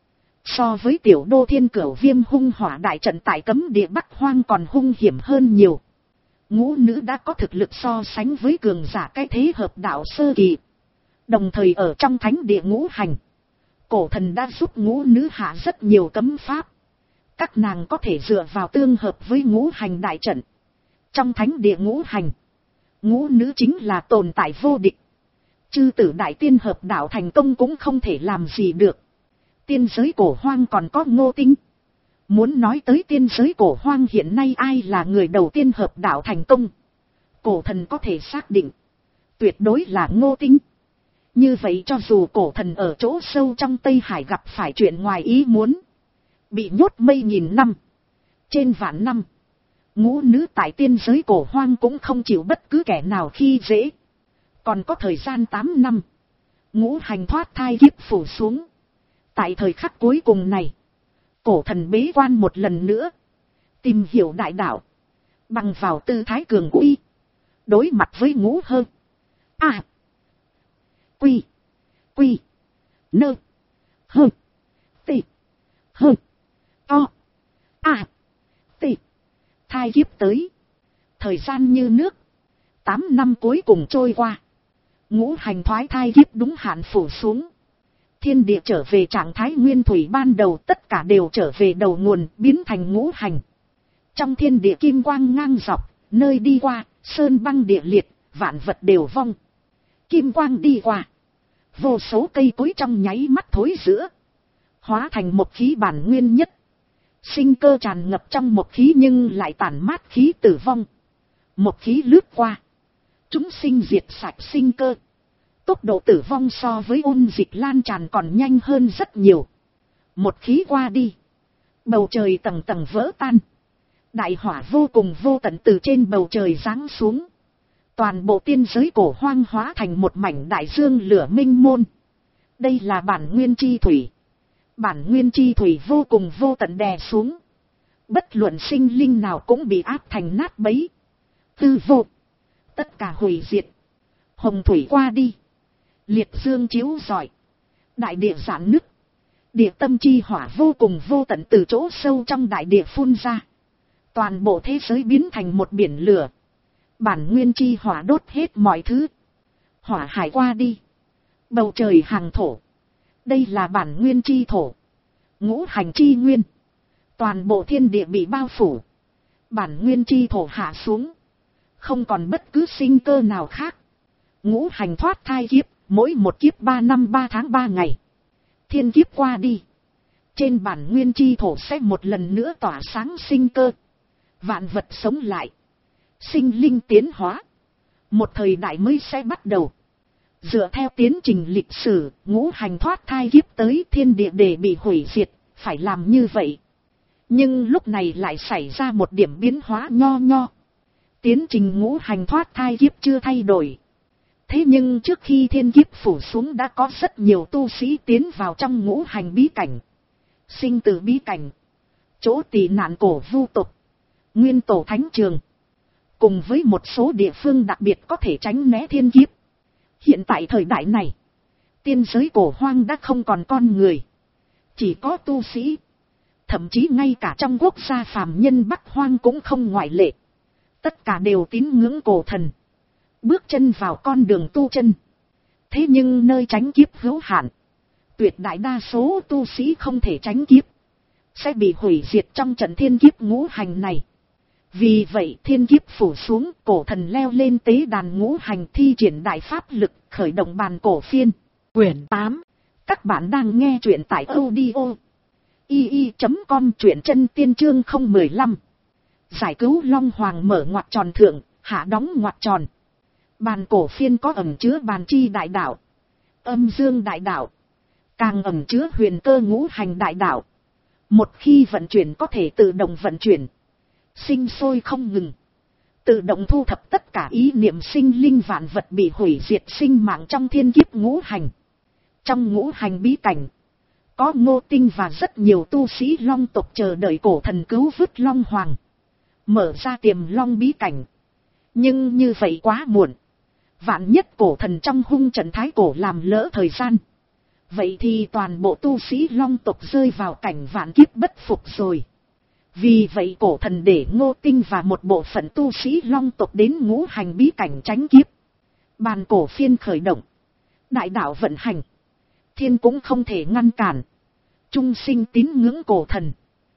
So với tiểu đô thiên cửu viêm hung hỏa đại trận tại cấm địa Bắc Hoang còn hung hiểm hơn nhiều. Ngũ nữ đã có thực lực so sánh với cường giả cái thế hợp đạo sơ kỳ. Đồng thời ở trong thánh địa ngũ hành, cổ thần đã giúp ngũ nữ hạ rất nhiều cấm pháp. Các nàng có thể dựa vào tương hợp với ngũ hành đại trận. Trong thánh địa ngũ hành, ngũ nữ chính là tồn tại vô địch. Chư tử đại tiên hợp đạo thành công cũng không thể làm gì được. Tiên giới cổ hoang còn có Ngô Tinh. Muốn nói tới tiên giới cổ hoang hiện nay ai là người đầu tiên hợp đạo thành công, cổ thần có thể xác định tuyệt đối là Ngô Tinh. Như vậy cho dù cổ thần ở chỗ sâu trong Tây Hải gặp phải chuyện ngoài ý muốn, bị nhốt mây nghìn năm, trên vạn năm, ngũ nữ tại tiên giới cổ hoang cũng không chịu bất cứ kẻ nào khi dễ. Còn có thời gian tám năm, ngũ hành thoát thai kiếp phủ xuống. Tại thời khắc cuối cùng này, cổ thần bế quan một lần nữa, tìm hiểu đại đạo, bằng vào tư thái cường uy, đối mặt với ngũ hơ, a, quy, quy, nơ, hơ, tị, hơ, to, a, tị. Thai kiếp tới, thời gian như nước, tám năm cuối cùng trôi qua, ngũ hành thoái thai kiếp đúng hạn phủ xuống. Thiên địa trở về trạng thái nguyên thủy ban đầu, tất cả đều trở về đầu nguồn, biến thành ngũ hành. Trong thiên địa kim quang ngang dọc, nơi đi qua, sơn băng địa liệt, vạn vật đều vong. Kim quang đi qua, vô số cây cối trong nháy mắt thối rữa, hóa thành một khí bản nguyên nhất. Sinh cơ tràn ngập trong một khí nhưng lại tản mát khí tử vong. Một khí lướt qua, chúng sinh diệt sạch sinh cơ. Tốc độ tử vong so với ôn dịch lan tràn còn nhanh hơn rất nhiều. Một khí qua đi, bầu trời tầng tầng vỡ tan. Đại hỏa vô cùng vô tận từ trên bầu trời giáng xuống. Toàn bộ tiên giới cổ hoang hóa thành một mảnh đại dương lửa minh môn. Đây là bản nguyên chi thủy. Bản nguyên chi thủy vô cùng vô tận đè xuống. Bất luận sinh linh nào cũng bị áp thành nát bấy. Tư vô, tất cả hủy diệt. Hồng thủy qua đi, liệt dương chiếu rọi, đại địa giãn nứt. Địa tâm chi hỏa vô cùng vô tận từ chỗ sâu trong đại địa phun ra. Toàn bộ thế giới biến thành một biển lửa. Bản nguyên chi hỏa đốt hết mọi thứ. Hỏa hải qua đi, bầu trời hàng thổ. Đây là bản nguyên chi thổ, ngũ hành chi nguyên. Toàn bộ thiên địa bị bao phủ. Bản nguyên chi thổ hạ xuống, không còn bất cứ sinh cơ nào khác. Ngũ hành thoát thai kiếp, mỗi một kiếp ba năm ba tháng ba ngày. Thiên kiếp qua đi, trên bản nguyên chi thổ sẽ một lần nữa tỏa sáng sinh cơ. Vạn vật sống lại, sinh linh tiến hóa. Một thời đại mới sẽ bắt đầu. Dựa theo tiến trình lịch sử, ngũ hành thoát thai kiếp tới thiên địa để bị hủy diệt, phải làm như vậy. Nhưng lúc này lại xảy ra một điểm biến hóa nho nho. Tiến trình ngũ hành thoát thai kiếp chưa thay đổi. Thế nhưng trước khi thiên kiếp phủ xuống đã có rất nhiều tu sĩ tiến vào trong ngũ hành bí cảnh. Sinh tử bí cảnh, chỗ tị nạn cổ vu tộc, nguyên tổ thánh trường, cùng với một số địa phương đặc biệt có thể tránh né thiên kiếp. Hiện tại thời đại này, tiên giới cổ hoang đã không còn con người, chỉ có tu sĩ. Thậm chí ngay cả trong quốc gia phàm nhân Bắc Hoang cũng không ngoại lệ. Tất cả đều tín ngưỡng cổ thần, bước chân vào con đường tu chân. Thế nhưng nơi tránh kiếp hữu hạn, tuyệt đại đa số tu sĩ không thể tránh kiếp, sẽ bị hủy diệt trong trận thiên kiếp ngũ hành này. Vì vậy thiên kiếp phủ xuống, cổ thần leo lên tế đàn ngũ hành thi triển đại pháp lực, khởi động bàn cổ phiên. Quyển tám. Các bạn đang nghe truyện tại audio i i chấm com, truyện chân tiên chương không một lăm. Giải cứu Long Hoàng mở ngoặc tròn thượng, hạ đóng ngoặc tròn. Bàn cổ phiên có ẩn chứa bàn chi đại đạo, âm dương đại đạo, càng ẩn chứa huyền cơ ngũ hành đại đạo. Một khi vận chuyển có thể tự động vận chuyển, sinh sôi không ngừng, tự động thu thập tất cả ý niệm sinh linh vạn vật bị hủy diệt sinh mạng trong thiên kiếp ngũ hành. Trong ngũ hành bí cảnh, có Ngô Tinh và rất nhiều tu sĩ long tộc chờ đợi cổ thần cứu vớt Long Hoàng, mở ra tiềm long bí cảnh. Nhưng như vậy quá muộn. Vạn nhất cổ thần trong hung trận thái cổ làm lỡ thời gian, vậy thì toàn bộ tu sĩ long tộc rơi vào cảnh vạn kiếp bất phục rồi. Vì vậy cổ thần để Ngô Tinh và một bộ phận tu sĩ long tộc đến ngũ hành bí cảnh tránh kiếp. Bàn cổ phiên khởi động, đại đạo vận hành, thiên cũng không thể ngăn cản. Trung sinh tín ngưỡng cổ thần,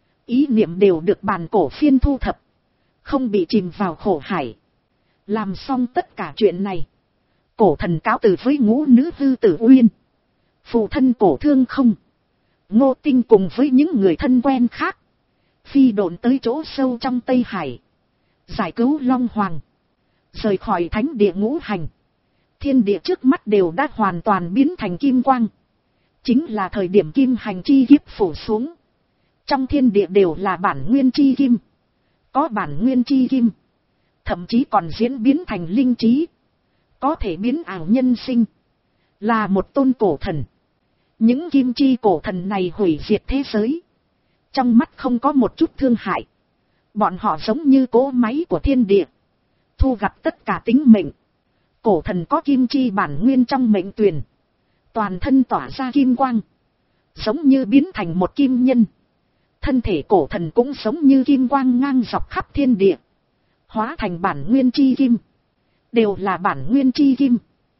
ý niệm đều được bàn cổ phiên thu thập, không bị chìm vào khổ hải. Làm xong tất cả chuyện này, cổ thần cáo từ với ngũ nữ hư tử Uyên, phụ thân cổ thương không, Ngô Tinh cùng với những người thân quen khác, phi độn tới chỗ sâu trong Tây Hải, giải cứu Long Hoàng, rời khỏi thánh địa ngũ hành. Thiên địa trước mắt đều đã hoàn toàn biến thành kim quang, chính là thời điểm kim hành chi kiếp phủ xuống. Trong thiên địa đều là bản nguyên chi kim, có bản nguyên chi kim, thậm chí còn diễn biến thành linh trí, có thể biến ảo nhân sinh, là một tôn cổ thần. Những kim chi cổ thần này hủy diệt thế giới, trong mắt không có một chút thương hại. Bọn họ giống như cỗ máy của thiên địa, thu gặt tất cả tính mệnh. Cổ thần có kim chi bản nguyên trong mệnh tuyền, toàn thân tỏa ra kim quang, giống như biến thành một kim nhân. Thân thể cổ thần cũng giống như kim quang ngang dọc khắp thiên địa, hóa thành bản nguyên chi kim, đều là bản nguyên chi kim.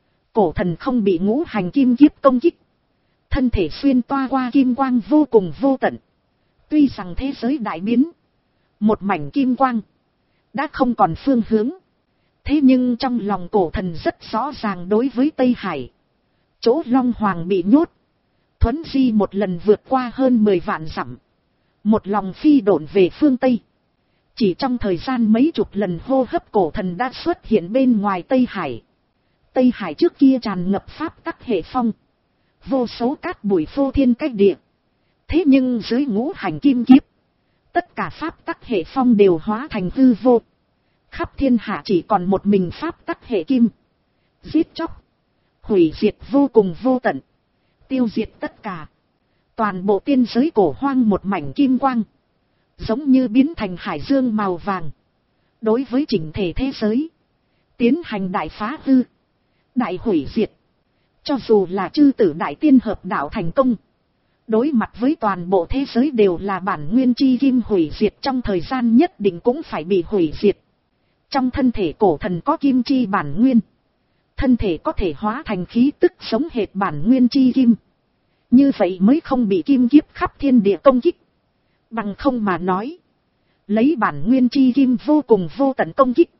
Cổ thần không bị ngũ hành kim kiếp công kích, thân thể xuyên toa qua kim quang vô cùng vô tận. Tuy rằng thế giới đại biến, một mảnh kim quang đã không còn phương hướng, thế nhưng trong lòng cổ thần rất rõ ràng. Đối với Tây Hải, chỗ Long Hoàng bị nhốt, thuấn di một lần vượt qua hơn mười vạn dặm, một lòng phi độn về phương Tây. Chỉ trong thời gian mấy chục lần hô hấp, cổ thần đã xuất hiện bên ngoài Tây Hải. Tây Hải trước kia tràn ngập pháp tắc hệ phong, vô số cát bụi phô thiên cách địa. Thế nhưng dưới ngũ hành kim kiếp, tất cả pháp tắc hệ phong đều hóa thành hư vô. Khắp thiên hạ chỉ còn một mình pháp tắc hệ kim, giết chóc, hủy diệt vô cùng vô tận, tiêu diệt tất cả. Toàn bộ tiên giới cổ hoang một mảnh kim quang, giống như biến thành hải dương màu vàng. Đối với chỉnh thể thế giới, tiến hành đại phá hư, đại hủy diệt. Cho dù là chư tử đại tiên hợp đạo thành công, đối mặt với toàn bộ thế giới đều là bản nguyên chi kim hủy diệt, trong thời gian nhất định cũng phải bị hủy diệt. Trong thân thể cổ thần có kim chi bản nguyên, thân thể có thể hóa thành khí tức sống hệt bản nguyên chi kim, như vậy mới không bị kim kiếp khắp thiên địa công kích. Bằng không mà nói, lấy bản nguyên chi kim vô cùng vô tận công kích,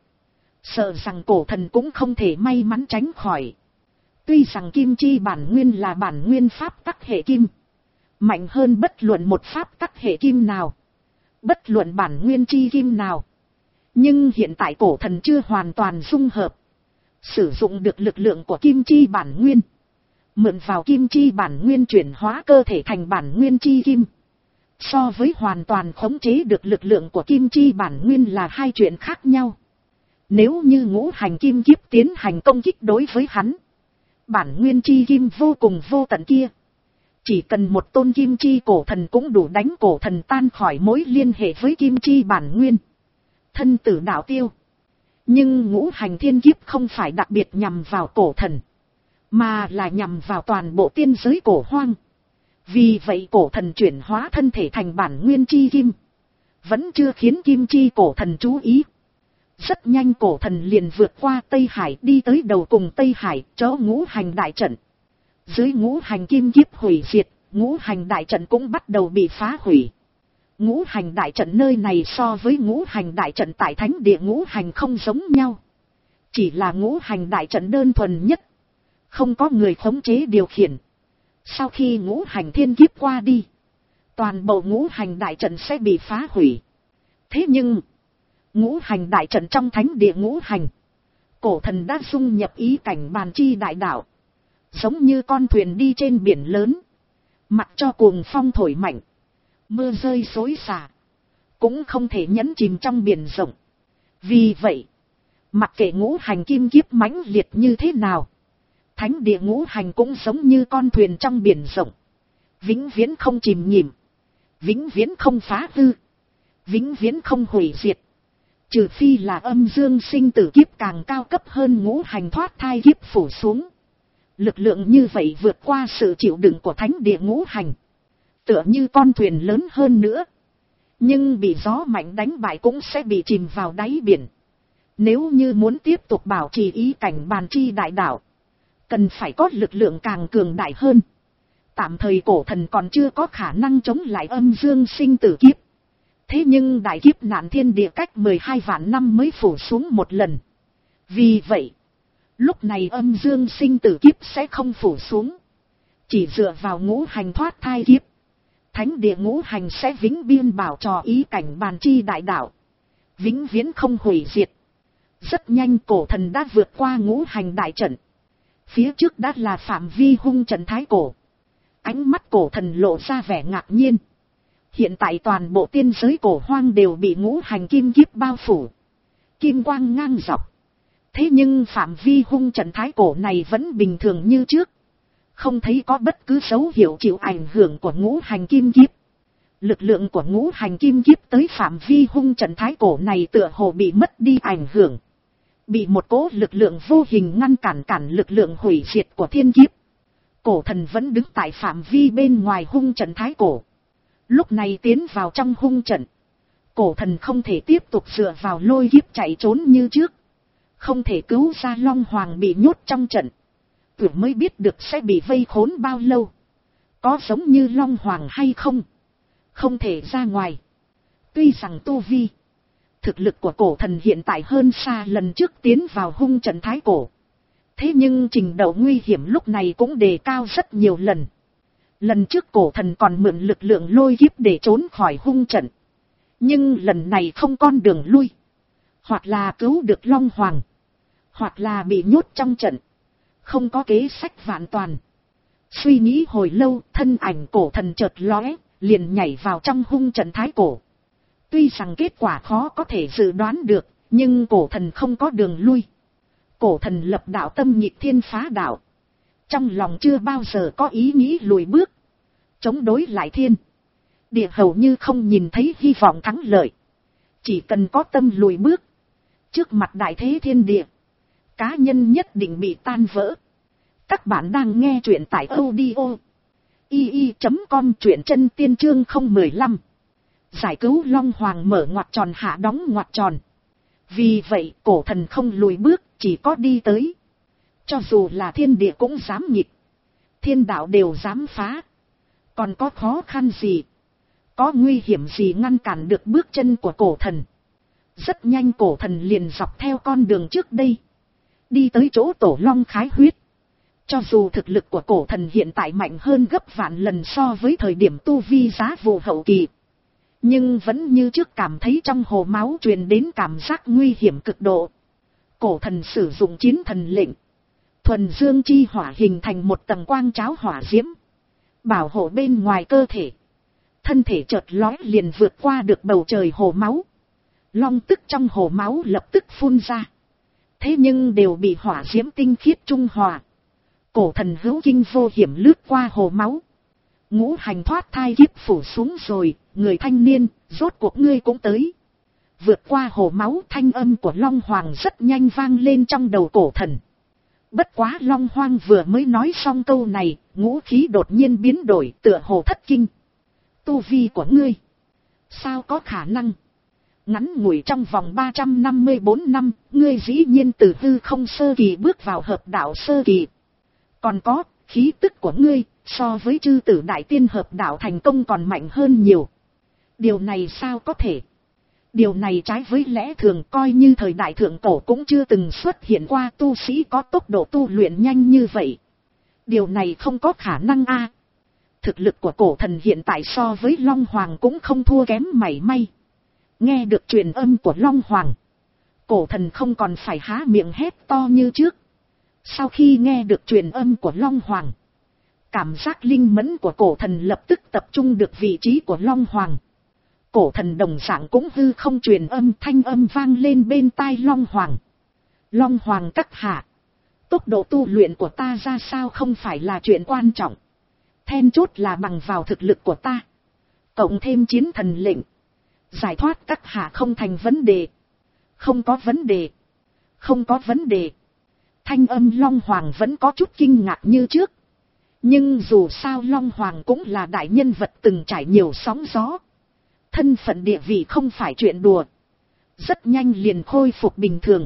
sợ rằng cổ thần cũng không thể may mắn tránh khỏi. Tuy rằng kim chi bản nguyên là bản nguyên pháp tắc hệ kim, mạnh hơn bất luận một pháp tắc hệ kim nào, bất luận bản nguyên chi kim nào, nhưng hiện tại cổ thần chưa hoàn toàn dung hợp, sử dụng được lực lượng của kim chi bản nguyên, mượn vào kim chi bản nguyên chuyển hóa cơ thể thành bản nguyên chi kim. So với hoàn toàn khống chế được lực lượng của kim chi bản nguyên là hai chuyện khác nhau. Nếu như ngũ hành kim kiếp tiến hành công kích đối với hắn, bản nguyên chi kim vô cùng vô tận kia, chỉ cần một tôn kim chi cổ thần cũng đủ đánh cổ thần tan khỏi mối liên hệ với kim chi bản nguyên, thân tử đạo tiêu. Nhưng ngũ hành thiên kiếp không phải đặc biệt nhằm vào cổ thần, mà là nhằm vào toàn bộ tiên giới cổ hoang. Vì vậy cổ thần chuyển hóa thân thể thành bản nguyên chi kim, vẫn chưa khiến kim chi cổ thần chú ý. Rất nhanh cổ thần liền vượt qua Tây Hải, đi tới đầu cùng Tây Hải, chỗ ngũ hành đại trận. Dưới ngũ hành kim kiếp hủy diệt, ngũ hành đại trận cũng bắt đầu bị phá hủy. Ngũ hành đại trận nơi này so với ngũ hành đại trận tại thánh địa ngũ hành không giống nhau. Chỉ là ngũ hành đại trận đơn thuần nhất, không có người khống chế điều khiển. Sau khi ngũ hành thiên kiếp qua đi, toàn bộ ngũ hành đại trận sẽ bị phá hủy. Thế nhưng, ngũ hành đại trận trong thánh địa ngũ hành, cổ thần đã dung nhập ý cảnh bàn chi đại đạo, giống như con thuyền đi trên biển lớn, mặc cho cuồng phong thổi mạnh, mưa rơi xối xả, cũng không thể nhấn chìm trong biển rộng. Vì vậy, mặc kệ ngũ hành kim kiếp mãnh liệt như thế nào, thánh địa ngũ hành cũng giống như con thuyền trong biển rộng, vĩnh viễn không chìm nghỉm, vĩnh viễn không phá hư, vĩnh viễn không hủy diệt. Trừ phi là âm dương sinh tử kiếp càng cao cấp hơn ngũ hành thoát thai kiếp phủ xuống, Lực lượng như vậy vượt qua sự chịu đựng của thánh địa ngũ hành. Tựa như con thuyền lớn hơn nữa. Nhưng bị gió mạnh đánh bại cũng sẽ bị chìm vào đáy biển. Nếu như muốn tiếp tục bảo trì ý cảnh bàn chi đại đạo, cần phải có lực lượng càng cường đại hơn. Tạm thời cổ thần còn chưa có khả năng chống lại âm dương sinh tử kiếp. Thế nhưng đại kiếp nạn thiên địa cách mười hai vạn năm mới phủ xuống một lần. Vì vậy, lúc này âm dương sinh tử kiếp sẽ không phủ xuống. Chỉ dựa vào ngũ hành thoát thai kiếp, thánh địa ngũ hành sẽ vĩnh biên bảo trò ý cảnh bàn chi đại đạo, vĩnh viễn không hủy diệt. Rất nhanh cổ thần đã vượt qua ngũ hành đại trận. Phía trước đã là phạm vi hung trận thái cổ. Ánh mắt cổ thần lộ ra vẻ ngạc nhiên. Hiện tại toàn bộ tiên giới cổ hoang đều bị ngũ hành kim kiếp bao phủ. Kim quang ngang dọc. Thế nhưng phạm vi hung trận thái cổ này vẫn bình thường như trước. Không thấy có bất cứ dấu hiệu chịu ảnh hưởng của ngũ hành kim kiếp. Lực lượng của ngũ hành kim kiếp tới phạm vi hung trận thái cổ này tựa hồ bị mất đi ảnh hưởng. Bị một cỗ lực lượng vô hình ngăn cản cản lực lượng hủy diệt của thiên kiếp. Cổ thần vẫn đứng tại phạm vi bên ngoài hung trận thái cổ. Lúc này tiến vào trong hung trận. Cổ thần không thể tiếp tục dựa vào lôi kiếp chạy trốn như trước. Không thể cứu ra Long Hoàng bị nhốt trong trận. Tưởng mới biết được sẽ bị vây khốn bao lâu. Có giống như Long Hoàng hay không? Không thể ra ngoài. Tuy rằng tu vi, thực lực của cổ thần hiện tại hơn xa lần trước tiến vào hung trận thái cổ. Thế nhưng trình độ nguy hiểm lúc này cũng đề cao rất nhiều lần. Lần trước cổ thần còn mượn lực lượng lôi kiếp để trốn khỏi hung trận. Nhưng lần này không con đường lui. Hoặc là cứu được Long Hoàng, hoặc là bị nhốt trong trận. Không có kế sách vạn toàn. Suy nghĩ hồi lâu, thân ảnh cổ thần chợt lóe, liền nhảy vào trong hung trận thái cổ. Tuy rằng kết quả khó có thể dự đoán được, nhưng cổ thần không có đường lui. Cổ thần lập đạo tâm nhịp thiên phá đạo. Trong lòng chưa bao giờ có ý nghĩ lùi bước. Chống đối lại thiên địa hầu như không nhìn thấy hy vọng thắng lợi. Chỉ cần có tâm lùi bước, trước mặt đại thế thiên địa, cá nhân nhất định bị tan vỡ. Các bạn đang nghe truyện tại audio i i chấm com, truyện chân tiên chương không một lăm. Giải cứu Long Hoàng mở ngoặc tròn hạ đóng ngoặc tròn. Vì vậy cổ thần không lùi bước, chỉ có đi tới. Cho dù là thiên địa cũng dám nghịch, thiên đạo đều dám phá. Còn có khó khăn gì, có nguy hiểm gì ngăn cản được bước chân của cổ thần. Rất nhanh cổ thần liền dọc theo con đường trước đây, đi tới chỗ tổ long khái huyết. Cho dù thực lực của cổ thần hiện tại mạnh hơn gấp vạn lần so với thời điểm tu vi giá vụ hậu kỳ, nhưng vẫn như trước cảm thấy trong hồ máu truyền đến cảm giác nguy hiểm cực độ. Cổ thần sử dụng chiến thần lệnh, thuần dương chi hỏa hình thành một tầng quang cháo hỏa diễm, bảo hộ bên ngoài cơ thể. Thân thể chợt lói liền vượt qua được bầu trời hồ máu. Long tức trong hồ máu lập tức phun ra. Thế nhưng đều bị hỏa diễm tinh khiết trung hòa. Cổ thần hữu kinh vô hiểm lướt qua hồ máu. Ngũ hành thoát thai kiếp phủ xuống rồi, người thanh niên, rốt cuộc ngươi cũng tới. Vượt qua hồ máu, thanh âm của Long Hoàng rất nhanh vang lên trong đầu cổ thần. Bất quá Long Hoàng vừa mới nói xong câu này, ngũ khí đột nhiên biến đổi, tựa hồ thất kinh. Tu vi của ngươi, sao có khả năng? Ngắn ngủi trong vòng ba trăm năm mươi bốn năm, ngươi dĩ nhiên từ hư không sơ kỳ bước vào hợp đạo sơ kỳ. Còn có, khí tức của ngươi, so với chư tử đại tiên hợp đạo thành công còn mạnh hơn nhiều. Điều này sao có thể? Điều này trái với lẽ thường, coi như thời đại thượng cổ cũng chưa từng xuất hiện qua tu sĩ có tốc độ tu luyện nhanh như vậy. Điều này không có khả năng a. Thực lực của cổ thần hiện tại so với Long Hoàng cũng không thua kém mảy may. Nghe được truyền âm của Long Hoàng, cổ thần không còn phải há miệng hét to như trước. Sau khi nghe được truyền âm của Long Hoàng, cảm giác linh mẫn của cổ thần lập tức tập trung được vị trí của Long Hoàng. Cổ thần đồng dạng cũng hư không truyền âm, thanh âm vang lên bên tai Long Hoàng. Long Hoàng các hạ, tốc độ tu luyện của ta ra sao không phải là chuyện quan trọng. Then chốt là bằng vào thực lực của ta, cộng thêm chiến thần lệnh, giải thoát các hạ không thành vấn đề. Không có vấn đề. Không có vấn đề. Thanh âm Long Hoàng vẫn có chút kinh ngạc như trước. Nhưng dù sao Long Hoàng cũng là đại nhân vật từng trải nhiều sóng gió. Thân phận địa vị không phải chuyện đùa. Rất nhanh liền khôi phục bình thường.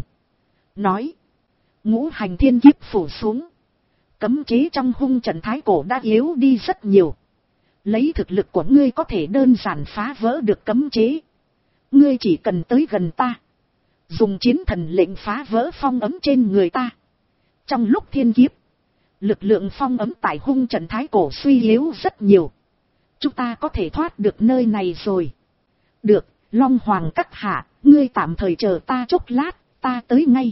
Nói. Ngũ hành thiên kiếp phủ xuống. Cấm chế trong hung trận thái cổ đã yếu đi rất nhiều. Lấy thực lực của ngươi có thể đơn giản phá vỡ được cấm chế. Ngươi chỉ cần tới gần ta. Dùng chiến thần lệnh phá vỡ phong ấm trên người ta. Trong lúc thiên kiếp. Lực lượng phong ấm tại hung trận thái cổ suy yếu rất nhiều. Chúng ta có thể thoát được nơi này rồi. Được, Long Hoàng các hạ, ngươi tạm thời chờ ta chốc lát, ta tới ngay.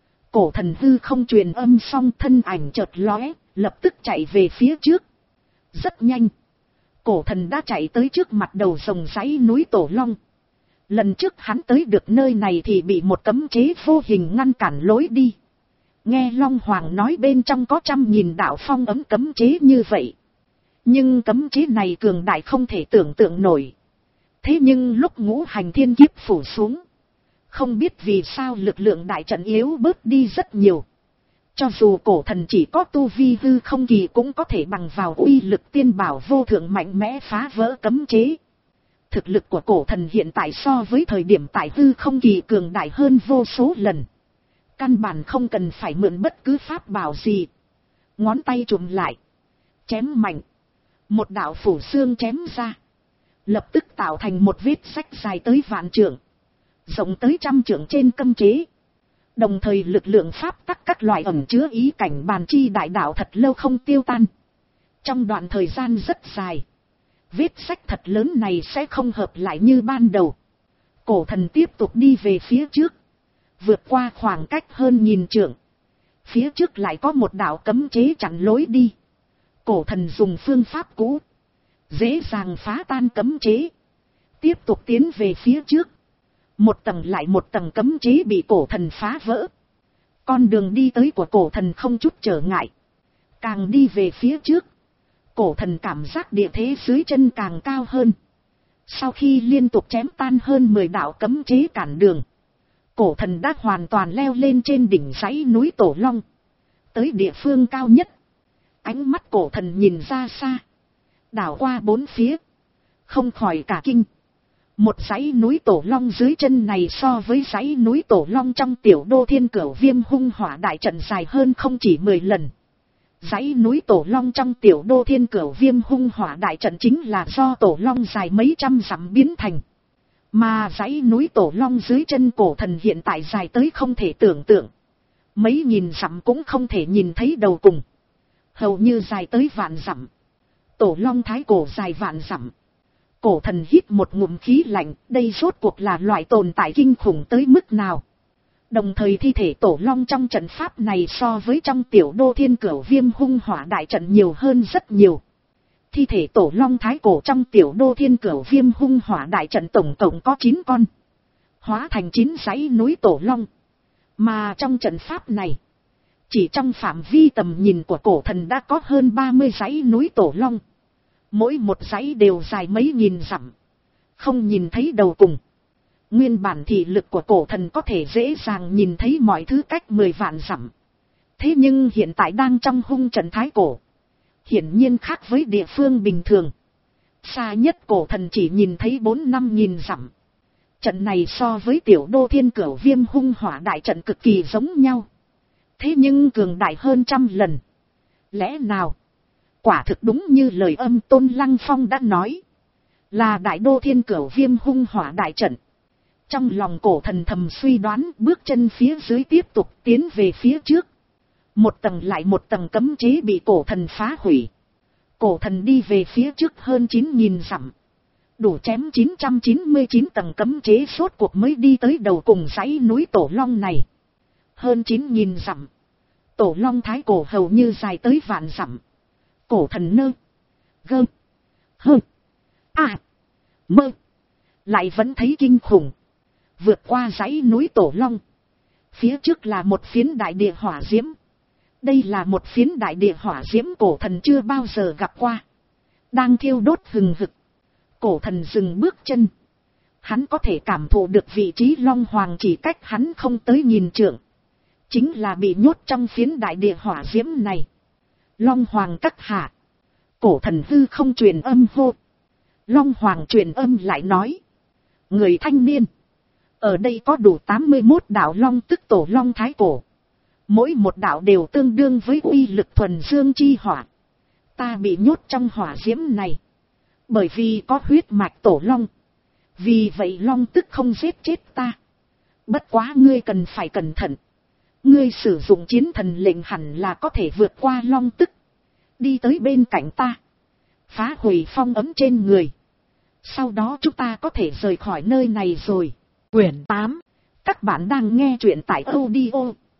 Cổ thần hư không truyền âm xong thân ảnh chợt lóe, lập tức chạy về phía trước. Rất nhanh. Cổ thần đã chạy tới trước mặt đầu rồng dãy núi Tổ Long. Lần trước hắn tới được nơi này thì bị một cấm chế vô hình ngăn cản lối đi. Nghe Long Hoàng nói bên trong có trăm nghìn đạo phong ấm cấm chế như vậy. Nhưng cấm chế này cường đại không thể tưởng tượng nổi. Thế nhưng lúc ngũ hành thiên kiếp phủ xuống. Không biết vì sao lực lượng đại trận yếu bớt đi rất nhiều. Cho dù cổ thần chỉ có tu vi hư không kỳ cũng có thể bằng vào uy lực tiên bảo vô thượng mạnh mẽ phá vỡ cấm chế. Thực lực của cổ thần hiện tại so với thời điểm tại hư không kỳ cường đại hơn vô số lần. Căn bản không cần phải mượn bất cứ pháp bảo gì. Ngón tay trùm lại. Chém mạnh. Một đạo phủ xương chém ra. Lập tức tạo thành một vết rách dài tới vạn trượng. Rộng tới trăm trượng trên cấm chế. Đồng thời lực lượng pháp tắc các loại ẩn chứa ý cảnh bàn chi đại đạo thật lâu không tiêu tan. Trong đoạn thời gian rất dài. Vết rách thật lớn này sẽ không hợp lại như ban đầu. Cổ thần tiếp tục đi về phía trước. Vượt qua khoảng cách hơn nghìn trượng. Phía trước lại có một đạo cấm chế chặn lối đi. Cổ thần dùng phương pháp cũ. Dễ dàng phá tan cấm chế. Tiếp tục tiến về phía trước. Một tầng lại một tầng cấm chế bị cổ thần phá vỡ. Con đường đi tới của cổ thần không chút trở ngại. Càng đi về phía trước. Cổ thần cảm giác địa thế dưới chân càng cao hơn. Sau khi liên tục chém tan hơn mười đạo cấm chế cản đường. Cổ thần đã hoàn toàn leo lên trên đỉnh dãy núi Tổ Long. Tới địa phương cao nhất. Ánh mắt cổ thần nhìn ra xa. Đảo qua bốn phía. Không khỏi cả kinh. Một dãy núi Tổ Long dưới chân này so với dãy núi Tổ Long trong tiểu đô Thiên Cửu Viêm hung hỏa đại trận dài hơn không chỉ mười lần. Dãy núi Tổ Long trong tiểu đô Thiên Cửu Viêm hung hỏa đại trận chính là do Tổ Long dài mấy trăm dặm biến thành. Mà dãy núi Tổ Long dưới chân cổ thần hiện tại dài tới không thể tưởng tượng. Mấy nghìn dặm cũng không thể nhìn thấy đầu cùng. Hầu như dài tới vạn dặm. Tổ Long thái cổ dài vạn dặm. Cổ thần hít một ngụm khí lạnh, đây rốt cuộc là loại tồn tại kinh khủng tới mức nào. Đồng thời thi thể Tổ Long trong trận pháp này so với trong tiểu đô Thiên Cửu Viêm hung hỏa đại trận nhiều hơn rất nhiều. Thi thể Tổ Long thái cổ trong tiểu đô Thiên Cửu Viêm hung hỏa đại trận tổng cộng có chín con. Hóa thành chín dãy núi Tổ Long. Mà trong trận pháp này, chỉ trong phạm vi tầm nhìn của cổ thần đã có hơn ba mươi dãy núi Tổ Long. Mỗi một dãy đều dài mấy nghìn dặm. Không nhìn thấy đầu cùng. Nguyên bản thị lực của cổ thần có thể dễ dàng nhìn thấy mọi thứ cách mười vạn dặm. Thế nhưng hiện tại đang trong hung trận thái cổ. Hiển nhiên khác với địa phương bình thường. Xa nhất cổ thần chỉ nhìn thấy bốn năm nghìn dặm. Trận này so với tiểu đô Thiên Cửu Viêm hung hỏa đại trận cực kỳ giống nhau. Thế nhưng cường đại hơn trăm lần. Lẽ nào? Quả thực đúng như lời Âm Tôn Lăng Phong đã nói. Là đại đô Thiên Cửu Viêm hung hỏa đại trận. Trong lòng cổ thần thầm suy đoán, bước chân phía dưới tiếp tục tiến về phía trước. Một tầng lại một tầng cấm chế bị cổ thần phá hủy. Cổ thần đi về phía trước hơn chín nghìn dặm. Đủ chém chín trăm chín mươi chín tầng cấm chế rốt cuộc mới đi tới đầu cùng dãy núi Tổ Long này. Hơn chín nghìn dặm. Tổ Long thái cổ hầu như dài tới vạn dặm. Cổ thần nơ. Gơ. Hơ. À. Mơ. Lại vẫn thấy kinh khủng. Vượt qua dãy núi Tổ Long. Phía trước là một phiến đại địa hỏa diễm. Đây là một phiến đại địa hỏa diễm cổ thần chưa bao giờ gặp qua. Đang thiêu đốt hừng hực. Cổ thần dừng bước chân. Hắn có thể cảm thụ được vị trí Long Hoàng chỉ cách hắn không tới nghìn trượng. chính là bị nhốt trong phiến đại địa hỏa diễm này. Long Hoàng các hạ. Cổ thần hư không truyền âm hô. Long Hoàng truyền âm lại nói. Người thanh niên. Ở đây có đủ tám mươi mốt đạo long tức tổ long thái cổ. Mỗi một đạo đều tương đương với uy lực thuần dương chi hỏa. Ta bị nhốt trong hỏa diễm này. Bởi vì có huyết mạch tổ long. Vì vậy long tức không giết chết ta. Bất quá ngươi cần phải cẩn thận. Ngươi sử dụng chiến thần lệnh hẳn là có thể vượt qua long tức. Đi tới bên cạnh ta. Phá hủy phong ấm trên người. Sau đó chúng ta có thể rời khỏi nơi này rồi. Quyển tám. Các bạn đang nghe truyện tại audio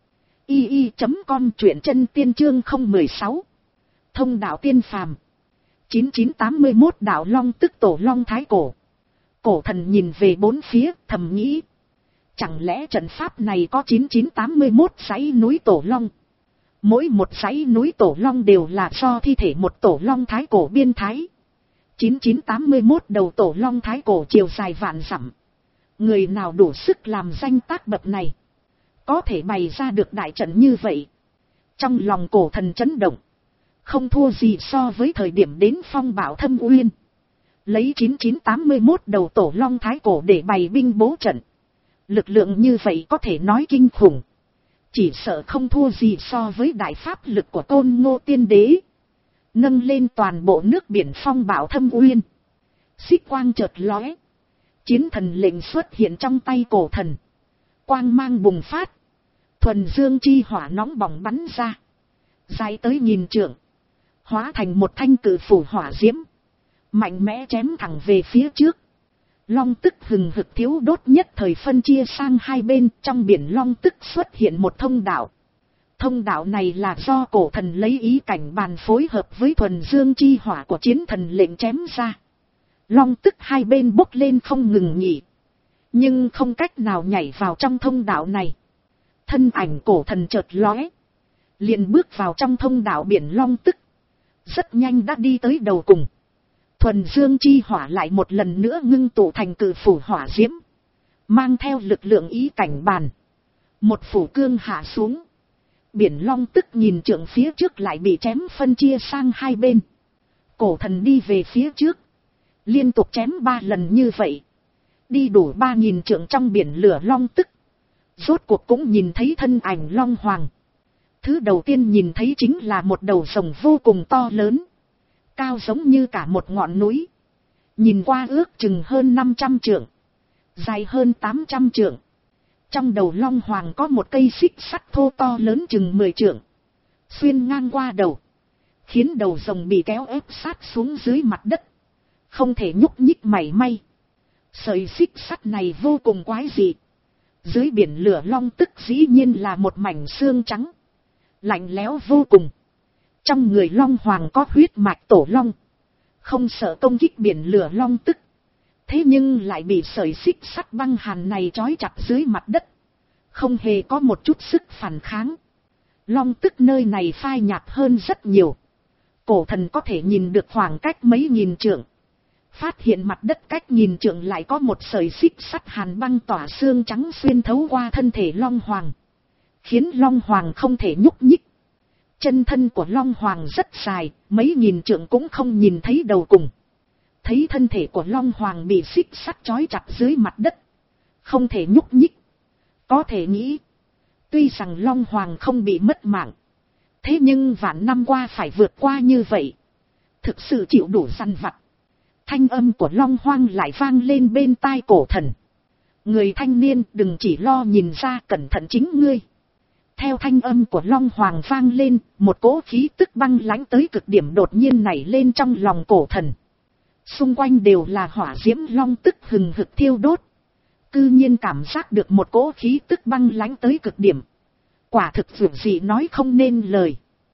i i chấm com, truyện chân tiên chương không một sáu. Thông đạo tiên phàm. chín chín tám mươi mốt đạo long tức tổ long thái cổ. Cổ thần nhìn về bốn phía, thầm nghĩ. Chẳng lẽ trận pháp này có chín chín tám mươi mốt dãy núi tổ long? Mỗi một dãy núi tổ long đều là do thi thể một tổ long thái cổ biên thái. chín chín tám mươi mốt đầu tổ long thái cổ chiều dài vạn dặm. Người nào đủ sức làm danh tác bậc này? Có thể bày ra được đại trận như vậy. Trong lòng cổ thần chấn động. Không thua gì so với thời điểm đến phong bảo thâm uyên. Lấy chín chín tám mươi mốt đầu tổ long thái cổ để bày binh bố trận. Lực lượng như vậy có thể nói kinh khủng. Chỉ sợ không thua gì so với đại pháp lực của Côn Ngô Tiên Đế. Nâng lên toàn bộ nước biển phong bảo thâm uyên. Xích quang chợt lóe. Chiến thần lệnh xuất hiện trong tay cổ thần. Quang mang bùng phát. Thuần dương chi hỏa nóng bỏng bắn ra. Dài tới nghìn trượng. Hóa thành một thanh cự phủ hỏa diễm. Mạnh mẽ chém thẳng về phía trước. Long tức hừng hực thiếu đốt nhất thời phân chia sang hai bên. Trong biển long tức xuất hiện một thông đạo. Thông đạo này là do cổ thần lấy ý cảnh bàn phối hợp với thuần dương chi hỏa của chiến thần lệnh chém ra. Long tức hai bên bốc lên không ngừng nghỉ. Nhưng không cách nào nhảy vào trong thông đạo này. Thân ảnh cổ thần chợt lóe. Liền bước vào trong thông đạo biển long tức. Rất nhanh đã đi tới đầu cùng. Thuần dương chi hỏa lại một lần nữa ngưng tụ thành cự phủ hỏa diễm. Mang theo lực lượng ý cảnh bàn. Một phủ cương hạ xuống. Biển long tức nhìn trượng phía trước lại bị chém phân chia sang hai bên. Cổ thần đi về phía trước. Liên tục chém ba lần như vậy. Đi đủ ba nghìn trượng trong biển lửa long tức. Rốt cuộc cũng nhìn thấy thân ảnh long hoàng. Thứ đầu tiên nhìn thấy chính là một đầu rồng vô cùng to lớn. Cao giống như cả một ngọn núi. Nhìn qua ước chừng hơn năm trăm trượng. Dài hơn tám trăm trượng. Trong đầu long hoàng có một cây xích sắt thô to lớn chừng mười trượng. Xuyên ngang qua đầu. Khiến đầu rồng bị kéo ép sát xuống dưới mặt đất. Không thể nhúc nhích mảy may. Sợi xích sắt này vô cùng quái dị. Dưới biển lửa long tức dĩ nhiên là một mảnh xương trắng. Lạnh lẽo vô cùng. Trong người long hoàng có huyết mạch tổ long. Không sợ công kích biển lửa long tức. Thế nhưng lại bị sợi xích sắt băng hàn này trói chặt dưới mặt đất. Không hề có một chút sức phản kháng. Long tức nơi này phai nhạt hơn rất nhiều. Cổ thần có thể nhìn được khoảng cách mấy nghìn trượng. Phát hiện mặt đất cách nghìn trượng lại có một sợi xích sắt hàn băng tỏa xương trắng xuyên thấu qua thân thể long hoàng. Khiến long hoàng không thể nhúc nhích. Chân thân của long hoàng rất dài, mấy nghìn trượng cũng không nhìn thấy đầu cùng. Thấy thân thể của long hoàng bị xích sắt trói chặt dưới mặt đất. Không thể nhúc nhích. Có thể nghĩ. Tuy rằng long hoàng không bị mất mạng. Thế nhưng vạn năm qua phải vượt qua như vậy. Thực sự chịu đủ săn vặt. Thanh âm của long hoang lại vang lên bên tai cổ thần. Người thanh niên đừng chỉ lo nhìn ra, cẩn thận chính ngươi. Theo thanh âm của long hoàng vang lên, một cỗ khí tức băng lãnh tới cực điểm đột nhiên nảy lên trong lòng cổ thần. Xung quanh đều là hỏa diễm long tức hừng hực thiêu đốt. Cư nhiên cảm giác được một cỗ khí tức băng lãnh tới cực điểm. Quả thực vượt gì nói không nên lời.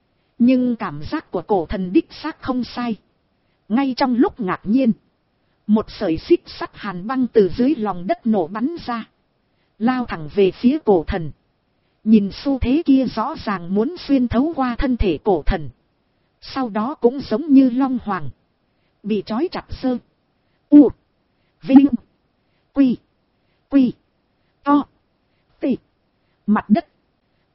Nhưng cảm giác của cổ thần đích xác không sai. Ngay trong lúc ngạc nhiên, một sợi xích sắt hàn băng từ dưới lòng đất nổ bắn ra. Lao thẳng về phía cổ thần. Nhìn xu thế kia rõ ràng muốn xuyên thấu qua thân thể cổ thần. Sau đó cũng giống như long hoàng. Bị trói chặt sơ. U. Vinh. Quy. Quy. To. Tị. Mặt đất.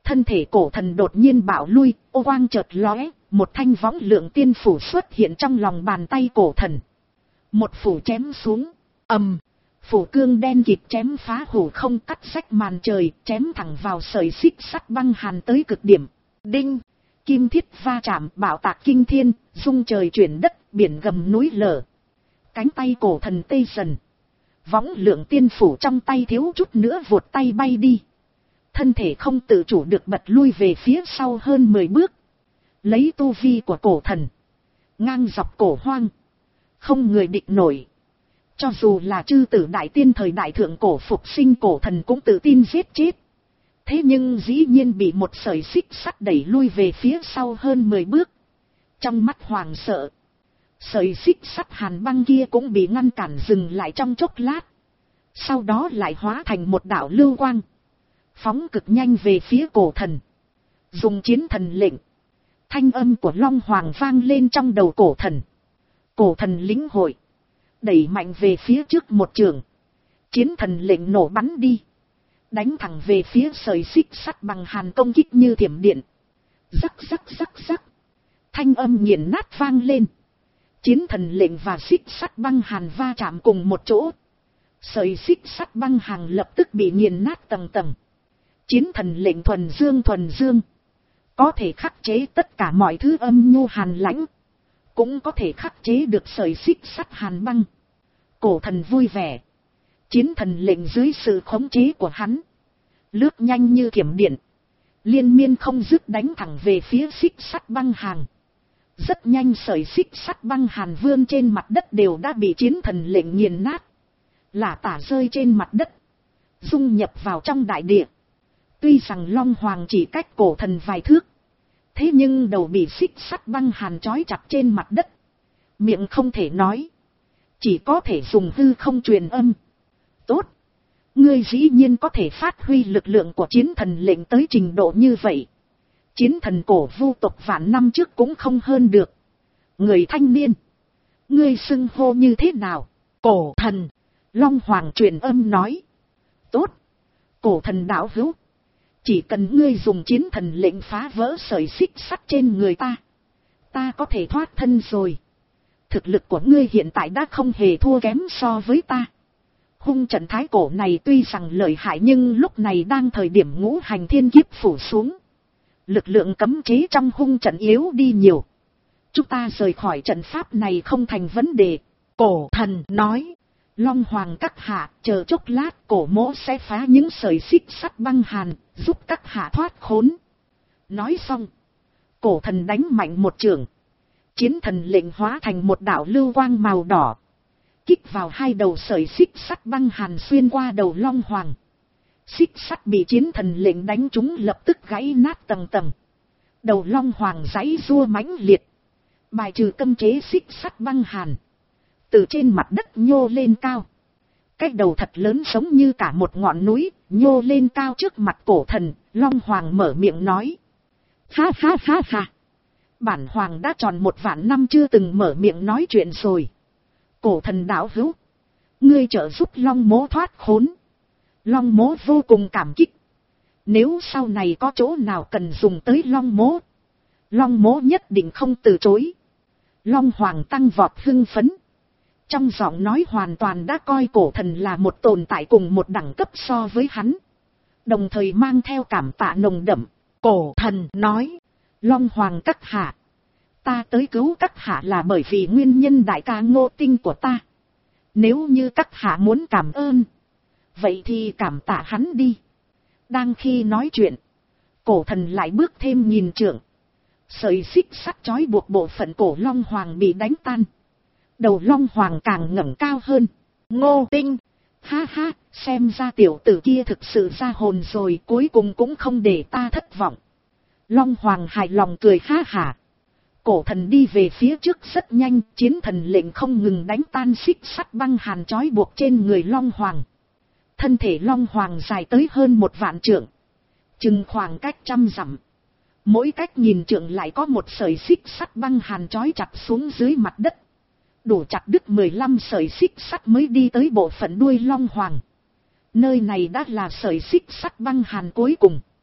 Thân thể cổ thần đột nhiên bạo lui, ô quang chợt lóe, một thanh võng lượng tiên phủ xuất hiện trong lòng bàn tay cổ thần. Một phủ chém xuống, ầm, phủ cương đen kịt chém phá hủ không, cắt rách màn trời, chém thẳng vào sợi xích sắt băng hàn tới cực điểm. Đinh, kim thiết va chạm, bạo tạc kinh thiên, rung trời chuyển đất, biển gầm núi lở. Cánh tay cổ thần tê dần, võng lượng tiên phủ trong tay thiếu chút nữa vụt tay bay đi. Thân thể không tự chủ được bật lui về phía sau hơn mười bước. Lấy tu vi của cổ thần, ngang dọc cổ hoang, không người địch nổi. Cho dù là chư tử đại tiên thời đại thượng cổ phục sinh cổ thần cũng tự tin giết chết. Thế nhưng dĩ nhiên bị một sợi xích sắt đẩy lui về phía sau hơn mười bước. Trong mắt hoàng sợ, sợi xích sắt hàn băng kia cũng bị ngăn cản dừng lại trong chốc lát. Sau đó lại hóa thành một đạo lưu quang, phóng cực nhanh về phía cổ thần. Dùng chiến thần lệnh. Thanh âm của Long Hoàng vang lên trong đầu cổ thần. Cổ thần lĩnh hội, đẩy mạnh về phía trước một trường. Chiến thần lệnh nổ bắn đi, đánh thẳng về phía sợi xích sắt bằng hàn công kích như thiểm điện. Rắc rắc rắc rắc, thanh âm nghiền nát vang lên. Chiến thần lệnh và xích sắt băng hàn va chạm cùng một chỗ. Sợi xích sắt băng hàn lập tức bị nghiền nát tầng tầng. Chiến thần lệnh thuần dương thuần dương, có thể khắc chế tất cả mọi thứ âm nhu hàn lãnh, cũng có thể khắc chế được sợi xích sắt hàn băng. Cổ thần vui vẻ, chiến thần lệnh dưới sự khống chế của hắn, lướt nhanh như thiểm điện, liên miên không dứt đánh thẳng về phía xích sắt băng hàn. Rất nhanh sợi xích sắt băng hàn vươn trên mặt đất đều đã bị chiến thần lệnh nghiền nát, lả tả rơi trên mặt đất, dung nhập vào trong đại địa. Tuy rằng Long Hoàng chỉ cách cổ thần vài thước, thế nhưng đầu bị xích sắt băng hàn trói chặt trên mặt đất, miệng không thể nói, chỉ có thể dùng hư không truyền âm. Tốt, ngươi dĩ nhiên có thể phát huy lực lượng của chiến thần lệnh tới trình độ như vậy. Chiến thần cổ vu tộc vạn năm trước cũng không hơn được. Người thanh niên, ngươi xưng hô như thế nào? Cổ thần. Long Hoàng truyền âm nói. Tốt, cổ thần đạo hữu, chỉ cần ngươi dùng chiến thần lệnh phá vỡ sợi xích sắt trên người ta, ta có thể thoát thân rồi. Thực lực của ngươi hiện tại đã không hề thua kém so với ta. Hung trận thái cổ này tuy rằng lợi hại nhưng lúc này đang thời điểm ngũ hành thiên kiếp phủ xuống. Lực lượng cấm chế trong hung trận yếu đi nhiều. Chúng ta rời khỏi trận pháp này không thành vấn đề. Cổ thần nói. Long Hoàng các hạ, chờ chốc lát cổ mỗ sẽ phá những sợi xích sắt băng hàn, giúp các hạ thoát khốn. Nói xong, cổ thần đánh mạnh một trường. Chiến thần lệnh hóa thành một đạo lưu quang màu đỏ, kích vào hai đầu sợi xích sắt băng hàn xuyên qua đầu Long Hoàng. Xích sắt bị chiến thần lệnh đánh trúng lập tức gãy nát tầng tầng. Đầu Long Hoàng giãy giụa mãnh liệt, bài trừ cấm chế xích sắt băng hàn, từ trên mặt đất nhô lên cao. Cái đầu thật lớn giống như cả một ngọn núi, nhô lên cao trước mặt cổ thần. Long Hoàng mở miệng nói. Ha ha ha ha. Bản Hoàng đã tròn một vạn năm chưa từng mở miệng nói chuyện rồi. Cổ thần đạo hữu, ngươi trợ giúp Long mỗ thoát khốn, Long mỗ vô cùng cảm kích. Nếu sau này có chỗ nào cần dùng tới Long mỗ, Long mỗ nhất định không từ chối. Long Hoàng tăng vọt hưng phấn, trong giọng nói hoàn toàn đã coi cổ thần là một tồn tại cùng một đẳng cấp so với hắn, đồng thời mang theo cảm tạ nồng đậm. Cổ thần nói. Long Hoàng các hạ, ta tới cứu các hạ là bởi vì nguyên nhân đại ca Ngô Tinh của ta. Nếu như các hạ muốn cảm ơn, vậy thì cảm tạ hắn đi. Đang khi nói chuyện, cổ thần lại bước thêm nghìn trượng. Sợi xích sắt trói buộc bộ phận cổ Long Hoàng bị đánh tan. Đầu Long Hoàng càng ngẩng cao hơn. Ngô Tinh, ha ha, xem ra tiểu tử kia thực sự ra hồn rồi, cuối cùng cũng không để ta thất vọng. Long Hoàng hài lòng cười ha hả. Cổ thần đi về phía trước rất nhanh, chiến thần lệnh không ngừng đánh tan xích sắt băng hàn trói buộc trên người Long Hoàng. Thân thể Long Hoàng dài tới hơn một vạn trượng, chừng khoảng cách trăm dặm. Mỗi cách nhìn trượng lại có một sợi xích sắt băng hàn trói chặt xuống dưới mặt đất. Đủ chặt đứt mười lăm sợi xích sắt mới đi tới bộ phận đuôi Long Hoàng. Nơi này đã là sợi xích sắt băng hàn cuối cùng.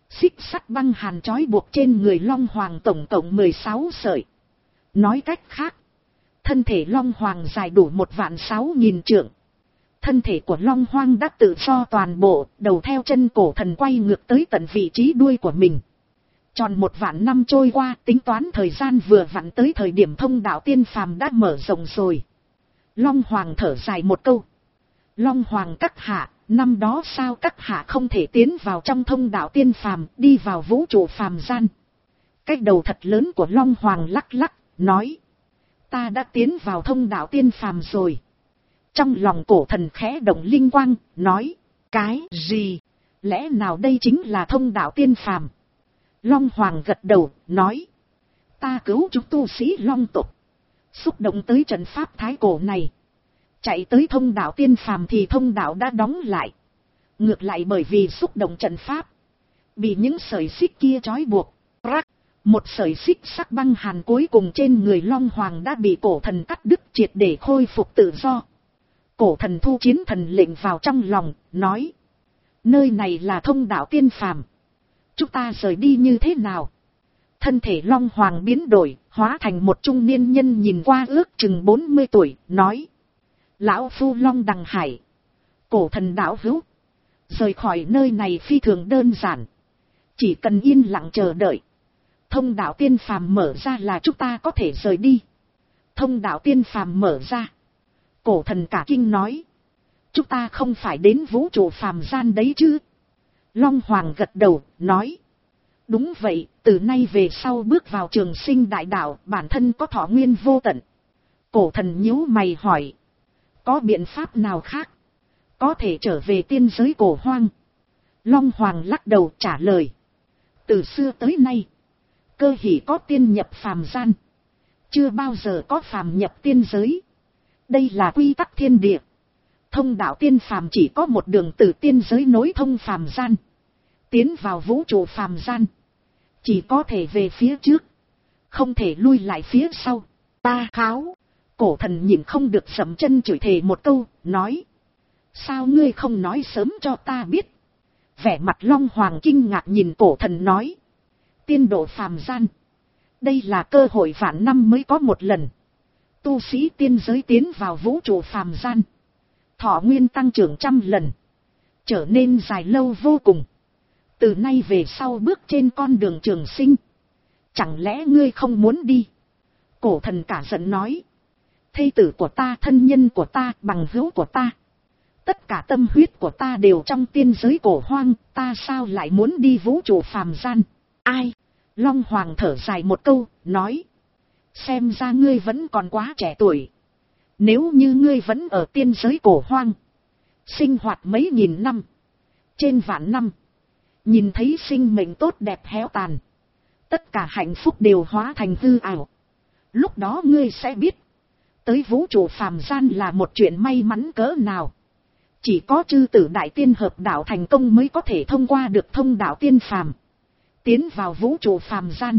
Xích sắt băng hàn trói buộc trên người Long Hoàng tổng cộng mười sáu sợi. Nói cách khác, thân thể Long Hoàng dài đủ một vạn sáu nghìn trượng. Thân thể của Long Hoang đã tự do toàn bộ, đầu theo chân cổ thần quay ngược tới tận vị trí đuôi của mình. Tròn một vạn năm trôi qua, tính toán thời gian vừa vặn tới thời điểm thông đạo tiên phàm đã mở rộng rồi. Long Hoàng thở dài một câu. Long Hoàng các hạ, năm đó sao các hạ không thể tiến vào trong thông đạo tiên phàm, đi vào vũ trụ phàm gian. Cái đầu thật lớn của Long Hoàng lắc lắc, nói. Ta đã tiến vào thông đạo tiên phàm rồi. Trong lòng cổ thần khẽ động linh quang, nói. Cái gì? Lẽ nào đây chính là thông đạo tiên phàm? Long Hoàng gật đầu, nói. Ta cứu chúng tu sĩ Long tộc. Xúc động tới trận pháp thái cổ này. Chạy tới thông đạo tiên phàm thì thông đạo đã đóng lại. Ngược lại bởi vì xúc động trận pháp. Bị những sợi xích kia trói buộc. Rắc. Một sợi xích sắc băng hàn cuối cùng trên người Long Hoàng đã bị cổ thần cắt đứt triệt để khôi phục tự do. Cổ thần thu chiến thần lệnh vào trong lòng, nói. Nơi này là thông đạo tiên phàm. Chúng ta rời đi như thế nào? Thân thể Long Hoàng biến đổi, hóa thành một trung niên nhân nhìn qua ước chừng bốn mươi tuổi, nói. Lão Phu Long Đằng Hải. Cổ thần đạo hữu. Rời khỏi nơi này phi thường đơn giản. Chỉ cần yên lặng chờ đợi. Thông đạo tiên phàm mở ra là chúng ta có thể rời đi. Thông đạo tiên phàm mở ra. Cổ thần cả kinh nói. Chúng ta không phải đến vũ trụ phàm gian đấy chứ? Long Hoàng gật đầu, nói. Đúng vậy, từ nay về sau bước vào trường sinh đại đạo, bản thân có thọ nguyên vô tận. Cổ thần nhíu mày hỏi. Có biện pháp nào khác? Có thể trở về tiên giới cổ hoang? Long Hoàng lắc đầu trả lời. Từ xưa tới nay, cơ hỷ có tiên nhập phàm gian. Chưa bao giờ có phàm nhập tiên giới. Đây là quy tắc thiên địa. Thông đạo tiên phàm chỉ có một đường từ tiên giới nối thông phàm gian. Tiến vào vũ trụ phàm gian. Chỉ có thể về phía trước. Không thể lui lại phía sau. Ta kháo. Cổ thần nhìn không được sầm chân chửi thề một câu, nói. Sao ngươi không nói sớm cho ta biết? Vẻ mặt Long Hoàng kinh ngạc nhìn cổ thần nói. Tiên độ phàm gian. Đây là cơ hội vạn năm mới có một lần. Tu sĩ tiên giới tiến vào vũ trụ phàm gian. Thọ nguyên tăng trưởng trăm lần. Trở nên dài lâu vô cùng. Từ nay về sau bước trên con đường trường sinh. Chẳng lẽ ngươi không muốn đi? Cổ thần cả giận nói. Thê tử của ta, thân nhân của ta, bằng hữu của ta. Tất cả tâm huyết của ta đều trong tiên giới cổ hoang. Ta sao lại muốn đi vũ trụ phàm gian? Ai? Long Hoàng thở dài một câu, nói. Xem ra ngươi vẫn còn quá trẻ tuổi. Nếu như ngươi vẫn ở tiên giới cổ hoang. Sinh hoạt mấy nghìn năm. Trên vạn năm. Nhìn thấy sinh mệnh tốt đẹp héo tàn. Tất cả hạnh phúc đều hóa thành hư ảo. Lúc đó ngươi sẽ biết. Tới vũ trụ phàm gian là một chuyện may mắn cỡ nào. Chỉ có chư tử đại tiên hợp đạo thành công mới có thể thông qua được thông đạo tiên phàm. Tiến vào vũ trụ phàm gian.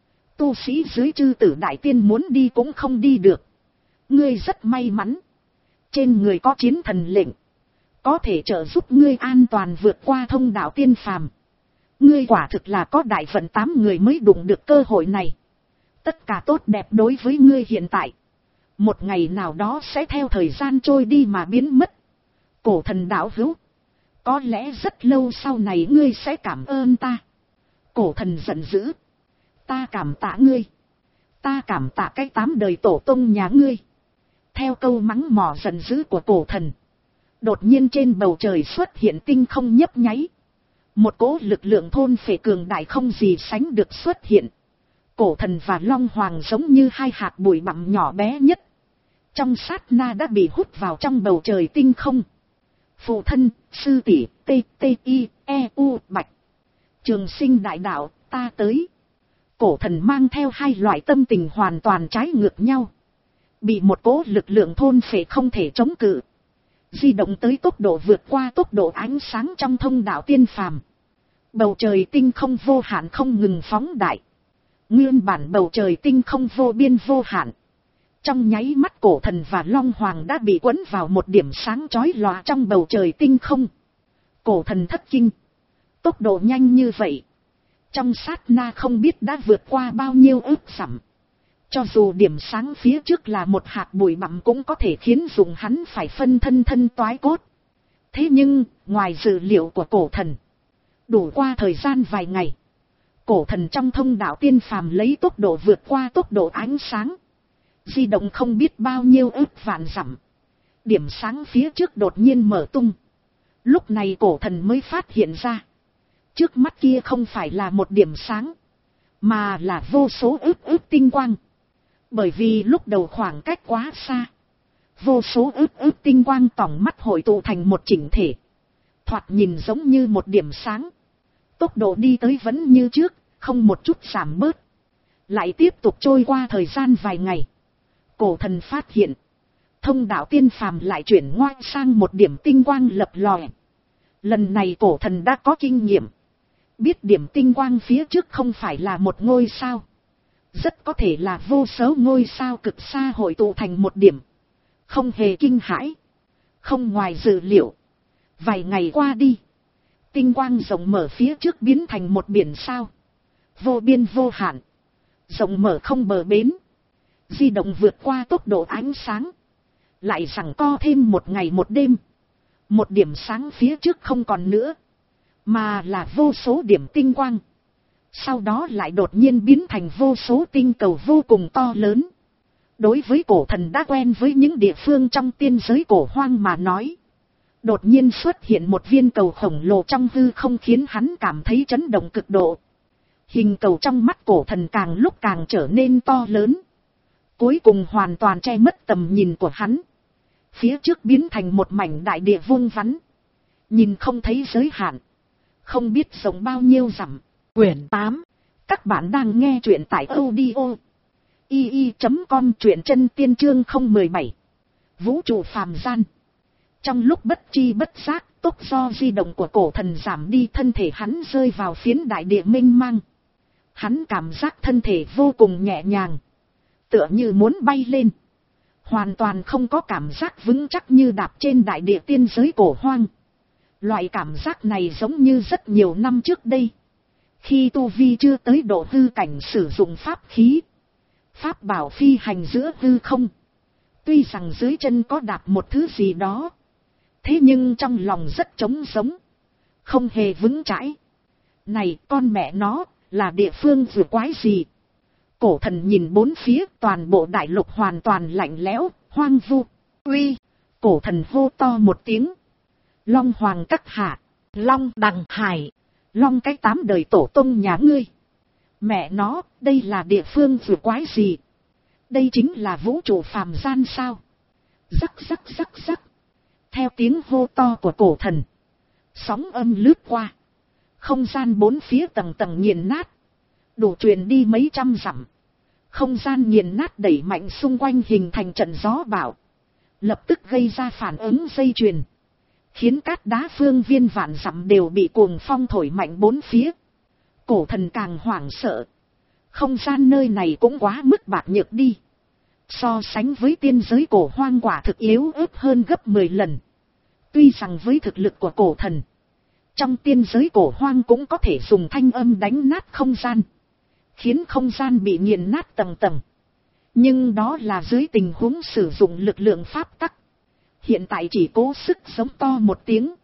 Tu sĩ dưới chư tử đại tiên muốn đi cũng không đi được. Ngươi rất may mắn. Trên người có chiến thần lệnh. Có thể trợ giúp ngươi an toàn vượt qua thông đạo tiên phàm. Ngươi quả thực là có đại vận tám người mới đụng được cơ hội này. Tất cả tốt đẹp đối với ngươi hiện tại. Một ngày nào đó sẽ theo thời gian trôi đi mà biến mất. Cổ thần đạo hữu. Có lẽ rất lâu sau này ngươi sẽ cảm ơn ta. Cổ thần giận dữ. Ta cảm tạ ngươi. Ta cảm tạ cái tám đời tổ tông nhà ngươi. Theo câu mắng mỏ giận dữ của cổ thần. Đột nhiên trên bầu trời xuất hiện tinh không nhấp nháy. Một cỗ lực lượng thôn phệ cường đại không gì sánh được xuất hiện. Cổ thần và Long Hoàng giống như hai hạt bụi bặm nhỏ bé nhất. Trong sát na đã bị hút vào trong bầu trời tinh không. Phụ thân, sư tỷ, t, t, i, e, u, bạch. Trường sinh đại đạo, ta tới. Cổ thần mang theo hai loại tâm tình hoàn toàn trái ngược nhau. Bị một cỗ lực lượng thôn phệ không thể chống cự. Di động tới tốc độ vượt qua tốc độ ánh sáng trong thông đạo tiên phàm. Bầu trời tinh không vô hạn không ngừng phóng đại. Nguyên bản bầu trời tinh không vô biên vô hạn. Trong nháy mắt cổ thần và Long Hoàng đã bị quấn vào một điểm sáng chói lòa trong bầu trời tinh không. Cổ thần thất kinh. Tốc độ nhanh như vậy. Trong sát na không biết đã vượt qua bao nhiêu ước dặm. Cho dù điểm sáng phía trước là một hạt bụi bặm cũng có thể khiến dùng hắn phải phân thân thân toái cốt. Thế nhưng, ngoài dự liệu của cổ thần, đủ qua thời gian vài ngày, cổ thần trong thông đạo tiên phàm lấy tốc độ vượt qua tốc độ ánh sáng, di động không biết bao nhiêu ước vạn dặm. Điểm sáng phía trước đột nhiên mở tung. Lúc này cổ thần mới phát hiện ra, trước mắt kia không phải là một điểm sáng, mà là vô số ước ước tinh quang. Bởi vì lúc đầu khoảng cách quá xa, vô số ước ước tinh quang tỏng mắt hội tụ thành một chỉnh thể, thoạt nhìn giống như một điểm sáng. Tốc độ đi tới vẫn như trước, không một chút giảm bớt. Lại tiếp tục trôi qua thời gian vài ngày, cổ thần phát hiện, thông đạo tiên phàm lại chuyển ngoai sang một điểm tinh quang lập lòe. Lần này cổ thần đã có kinh nghiệm, biết điểm tinh quang phía trước không phải là một ngôi sao, rất có thể là vô số ngôi sao cực xa hội tụ thành một điểm. Không hề kinh hãi, không ngoài dự liệu. Vài ngày qua đi, tinh quang rộng mở phía trước biến thành một biển sao, vô biên vô hạn, rộng mở không bờ bến, di động vượt qua tốc độ ánh sáng, lại giằng co thêm một ngày một đêm. Một điểm sáng phía trước không còn nữa, mà là vô số điểm tinh quang. Sau đó lại đột nhiên biến thành vô số tinh cầu vô cùng to lớn. Đối với cổ thần đã quen với những địa phương trong tiên giới cổ hoang mà nói, đột nhiên xuất hiện một viên cầu khổng lồ trong hư không khiến hắn cảm thấy chấn động cực độ. Hình cầu trong mắt cổ thần càng lúc càng trở nên to lớn, cuối cùng hoàn toàn che mất tầm nhìn của hắn. Phía trước biến thành một mảnh đại địa vuông vắn, nhìn không thấy giới hạn, không biết rộng bao nhiêu dặm. Quyển tám, các bạn đang nghe truyện tại audio i i chấm com, truyện chân tiên chương không một bảy. Vũ trụ phàm gian. Trong lúc bất chi bất giác, tốc do di động của cổ thần giảm đi, thân thể hắn rơi vào phiến đại địa mênh mang. Hắn cảm giác thân thể vô cùng nhẹ nhàng, tựa như muốn bay lên, hoàn toàn không có cảm giác vững chắc như đạp trên đại địa tiên giới cổ hoang. Loại cảm giác này giống như rất nhiều năm trước đây, khi tu vi chưa tới độ hư cảnh sử dụng pháp khí, pháp bảo phi hành giữa hư không. Tuy rằng dưới chân có đạp một thứ gì đó, thế nhưng trong lòng rất trống sống, không hề vững chãi. Này con mẹ nó, là địa phương vừa quái gì? Cổ thần nhìn bốn phía, toàn bộ đại lục hoàn toàn lạnh lẽo, hoang vu. Uy! Cổ thần hô to một tiếng. Long hoàng các hạ, Long đằng hải, Long cái tám đời tổ tông nhà ngươi. Mẹ nó, đây là địa phương vừa quái gì? Đây chính là vũ trụ phàm gian sao? Rắc rắc rắc rắc. Theo tiếng hô to của cổ thần, sóng âm lướt qua, không gian bốn phía tầng tầng nghiền nát, đủ truyền đi mấy trăm dặm. Không gian nghiền nát đẩy mạnh xung quanh hình thành trận gió bão, lập tức gây ra phản ứng dây chuyền, khiến cát đá phương viên vạn dặm đều bị cuồng phong thổi mạnh bốn phía. Cổ thần càng hoảng sợ, không gian nơi này cũng quá mức bạc nhược đi. So sánh với tiên giới cổ hoang quả thực yếu ớt hơn gấp mười lần. Tuy rằng với thực lực của cổ thần, trong tiên giới cổ hoang cũng có thể dùng thanh âm đánh nát không gian, khiến không gian bị nghiền nát tầng tầng. Nhưng đó là dưới tình huống sử dụng lực lượng pháp tắc. Hiện tại chỉ cố sức giống to một tiếng,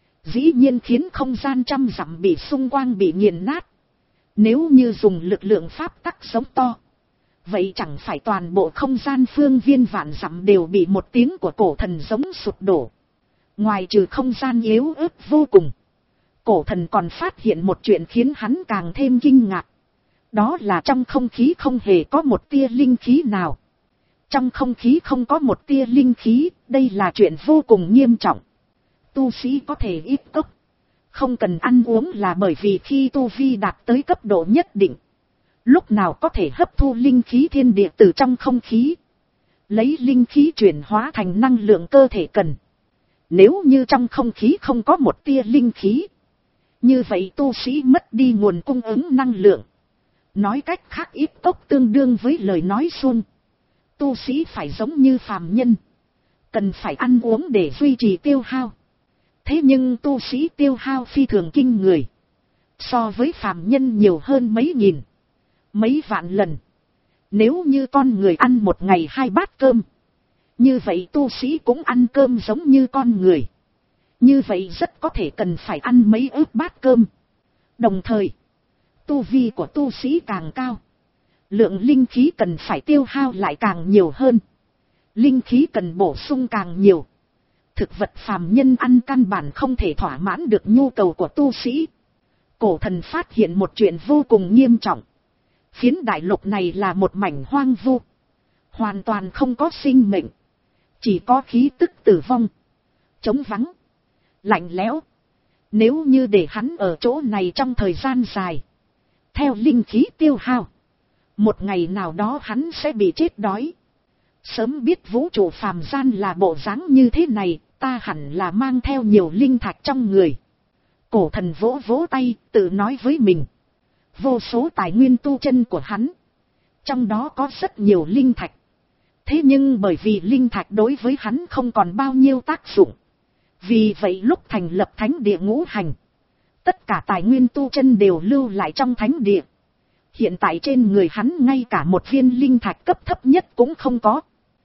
dĩ nhiên khiến không gian trăm dặm bị xung quanh bị nghiền nát. Nếu như dùng lực lượng pháp tắc giống to, vậy chẳng phải toàn bộ không gian phương viên vạn dặm đều bị một tiếng của cổ thần giống sụp đổ. Ngoài trừ không gian yếu ớt vô cùng, cổ thần còn phát hiện một chuyện khiến hắn càng thêm kinh ngạc. Đó là trong không khí không hề có một tia linh khí nào. Trong không khí không có một tia linh khí, đây là chuyện vô cùng nghiêm trọng. Tu sĩ có thể ít cốc, không cần ăn uống là bởi vì khi tu vi đạt tới cấp độ nhất định, lúc nào có thể hấp thu linh khí thiên địa từ trong không khí, lấy linh khí chuyển hóa thành năng lượng cơ thể cần. Nếu như trong không khí không có một tia linh khí, như vậy tu sĩ mất đi nguồn cung ứng năng lượng. Nói cách khác, ít cốc tương đương với lời nói suông. Tu sĩ phải giống như phàm nhân, cần phải ăn uống để duy trì tiêu hao. Thế nhưng tu sĩ tiêu hao phi thường kinh người. so với phàm nhân nhiều hơn mấy nghìn, mấy vạn lần. Nếu như con người ăn một ngày hai bát cơm, như vậy tu sĩ cũng ăn cơm giống như con người. Như vậy rất có thể cần phải ăn mấy ức bát cơm. Đồng thời, tu vi của tu sĩ càng cao, lượng linh khí cần phải tiêu hao lại càng nhiều hơn. Linh khí cần bổ sung càng nhiều. Thực vật phàm nhân ăn căn bản không thể thỏa mãn được nhu cầu của tu sĩ. Cổ thần phát hiện một chuyện vô cùng nghiêm trọng. Phiến đại lục này là một mảnh hoang vu, hoàn toàn không có sinh mệnh, chỉ có khí tức tử vong, trống vắng, lạnh lẽo. Nếu như để hắn ở chỗ này trong thời gian dài, theo linh khí tiêu hao, một ngày nào đó hắn sẽ bị chết đói. Sớm biết vũ trụ phàm gian là bộ dáng như thế này, ta hẳn là mang theo nhiều linh thạch trong người. Cổ thần vỗ vỗ tay, tự nói với mình. Vô số tài nguyên tu chân của hắn, trong đó có rất nhiều linh thạch. Thế nhưng bởi vì linh thạch đối với hắn không còn bao nhiêu tác dụng, vì vậy lúc thành lập thánh địa ngũ hành, tất cả tài nguyên tu chân đều lưu lại trong thánh địa. Hiện tại trên người hắn ngay cả một viên linh thạch cấp thấp nhất cũng không có.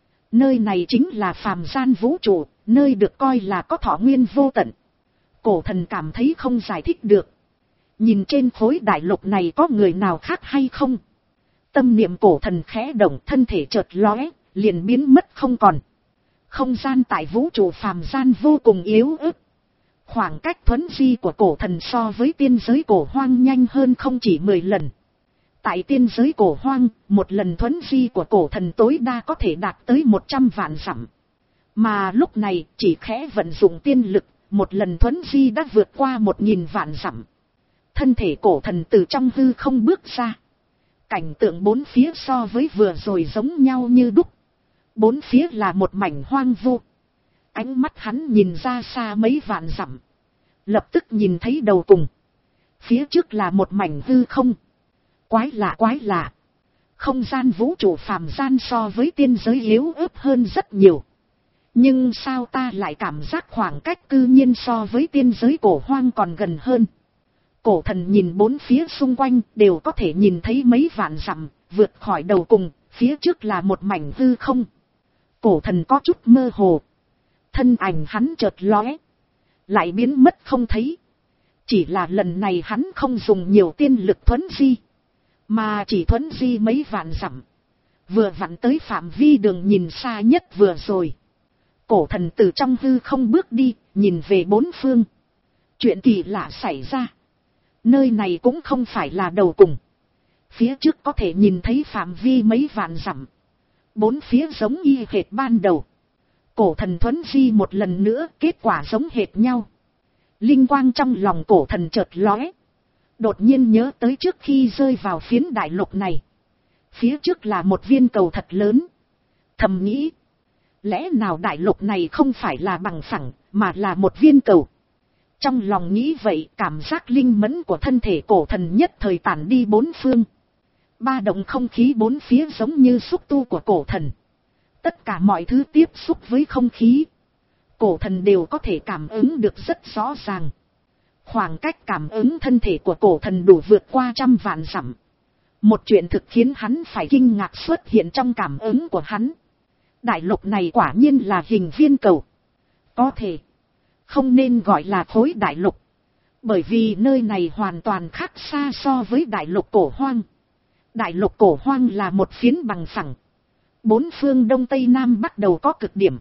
Nơi này chính là phàm gian vũ trụ, nơi được coi là có thọ nguyên vô tận. Cổ thần cảm thấy không giải thích được. Nhìn trên khối đại lục này có người nào khác hay không? Tâm niệm cổ thần khẽ động, thân thể chợt lóe, liền biến mất không còn. Không gian tại vũ trụ phàm gian vô cùng yếu ớt. Khoảng cách thuấn di của cổ thần so với tiên giới cổ hoang nhanh hơn không chỉ mười lần. Tại tiên giới cổ hoang, một lần thuấn di của cổ thần tối đa có thể đạt tới một trăm vạn dặm. Mà lúc này chỉ khẽ vận dụng tiên lực, một lần thuấn di đã vượt qua một nghìn vạn dặm. Thân thể cổ thần từ trong hư không bước ra. Cảnh tượng bốn phía so với vừa rồi giống nhau như đúc. Bốn phía là một mảnh hoang vu. Ánh mắt hắn nhìn ra xa mấy vạn dặm, lập tức nhìn thấy đầu cùng. Phía trước là một mảnh hư không. Quái lạ quái lạ. Không gian vũ trụ phàm gian so với tiên giới yếu ớt hơn rất nhiều. Nhưng sao ta lại cảm giác khoảng cách cư nhiên so với tiên giới cổ hoang còn gần hơn. Cổ thần nhìn bốn phía xung quanh đều có thể nhìn thấy mấy vạn dặm, vượt khỏi đầu cùng, phía trước là một mảnh hư không. Cổ thần có chút mơ hồ. Thân ảnh hắn chợt lóe, lại biến mất không thấy. Chỉ là lần này hắn không dùng nhiều tiên lực thuấn di, mà chỉ thuấn di mấy vạn dặm. Vừa vặn tới phạm vi đường nhìn xa nhất vừa rồi. Cổ thần từ trong hư không bước đi, nhìn về bốn phương. Chuyện kỳ lạ xảy ra. Nơi này cũng không phải là đầu cùng. Phía trước có thể nhìn thấy phạm vi mấy vạn dặm. Bốn phía giống y hệt ban đầu. Cổ thần thuấn di một lần nữa, kết quả giống hệt nhau. Linh quang trong lòng cổ thần chợt lóe. Đột nhiên nhớ tới trước khi rơi vào phiến đại lục này. Phía trước là một viên cầu thật lớn. Thầm nghĩ, lẽ nào đại lục này không phải là bằng phẳng, mà là một viên cầu. Trong lòng nghĩ vậy, cảm giác linh mẫn của thân thể cổ thần nhất thời tản đi bốn phương. Ba động không khí bốn phía giống như xúc tu của cổ thần. Tất cả mọi thứ tiếp xúc với không khí, cổ thần đều có thể cảm ứng được rất rõ ràng. Khoảng cách cảm ứng thân thể của cổ thần đủ vượt qua trăm vạn dặm. Một chuyện thực khiến hắn phải kinh ngạc xuất hiện trong cảm ứng của hắn. Đại lục này quả nhiên là hình viên cầu. Có thể không nên gọi là khối đại lục, bởi vì nơi này hoàn toàn khác xa so với đại lục cổ hoang. Đại lục cổ hoang là một phiến bằng phẳng, bốn phương đông tây nam bắt đầu có cực điểm,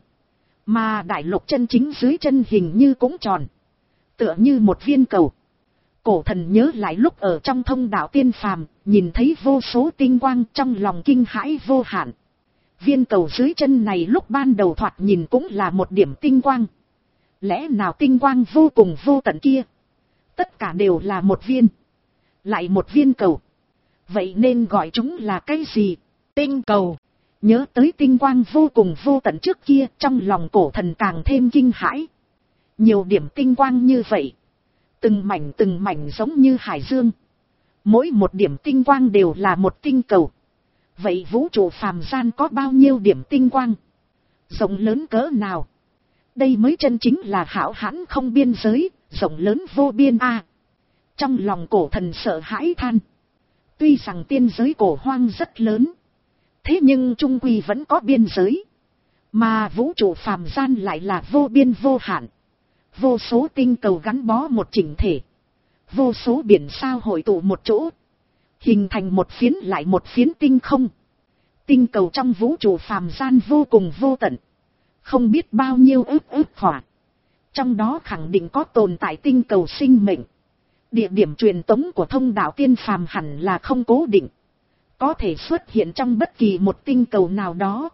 mà đại lục chân chính dưới chân hình như cũng tròn, tựa như một viên cầu. Cổ thần nhớ lại lúc ở trong thông đạo tiên phàm, nhìn thấy vô số tinh quang, trong lòng kinh hãi vô hạn. Viên cầu dưới chân này lúc ban đầu thoạt nhìn cũng là một điểm tinh quang. Lẽ nào tinh quang vô cùng vô tận kia, tất cả đều là một viên, lại một viên cầu. Vậy nên gọi chúng là cái gì? Tinh cầu. Nhớ tới tinh quang vô cùng vô tận trước kia, trong lòng cổ thần càng thêm kinh hãi. Nhiều điểm tinh quang như vậy, từng mảnh từng mảnh giống như hải dương. Mỗi một điểm tinh quang đều là một tinh cầu. Vậy vũ trụ phàm gian có bao nhiêu điểm tinh quang? Rộng lớn cỡ nào? Đây mới chân chính là hão hãn không biên giới, rộng lớn vô biên a. Trong lòng cổ thần sợ hãi than. Tuy rằng tiên giới cổ hoang rất lớn, thế nhưng trung quy vẫn có biên giới. Mà vũ trụ phàm gian lại là vô biên vô hạn. Vô số tinh cầu gắn bó một chỉnh thể. Vô số biển sao hội tụ một chỗ. Hình thành một phiến lại một phiến tinh không. Tinh cầu trong vũ trụ phàm gian vô cùng vô tận. Không biết bao nhiêu ức ức khỏa. Trong đó khẳng định có tồn tại tinh cầu sinh mệnh. Địa điểm truyền tống của thông đạo tiên phàm hẳn là không cố định. Có thể xuất hiện trong bất kỳ một tinh cầu nào đó.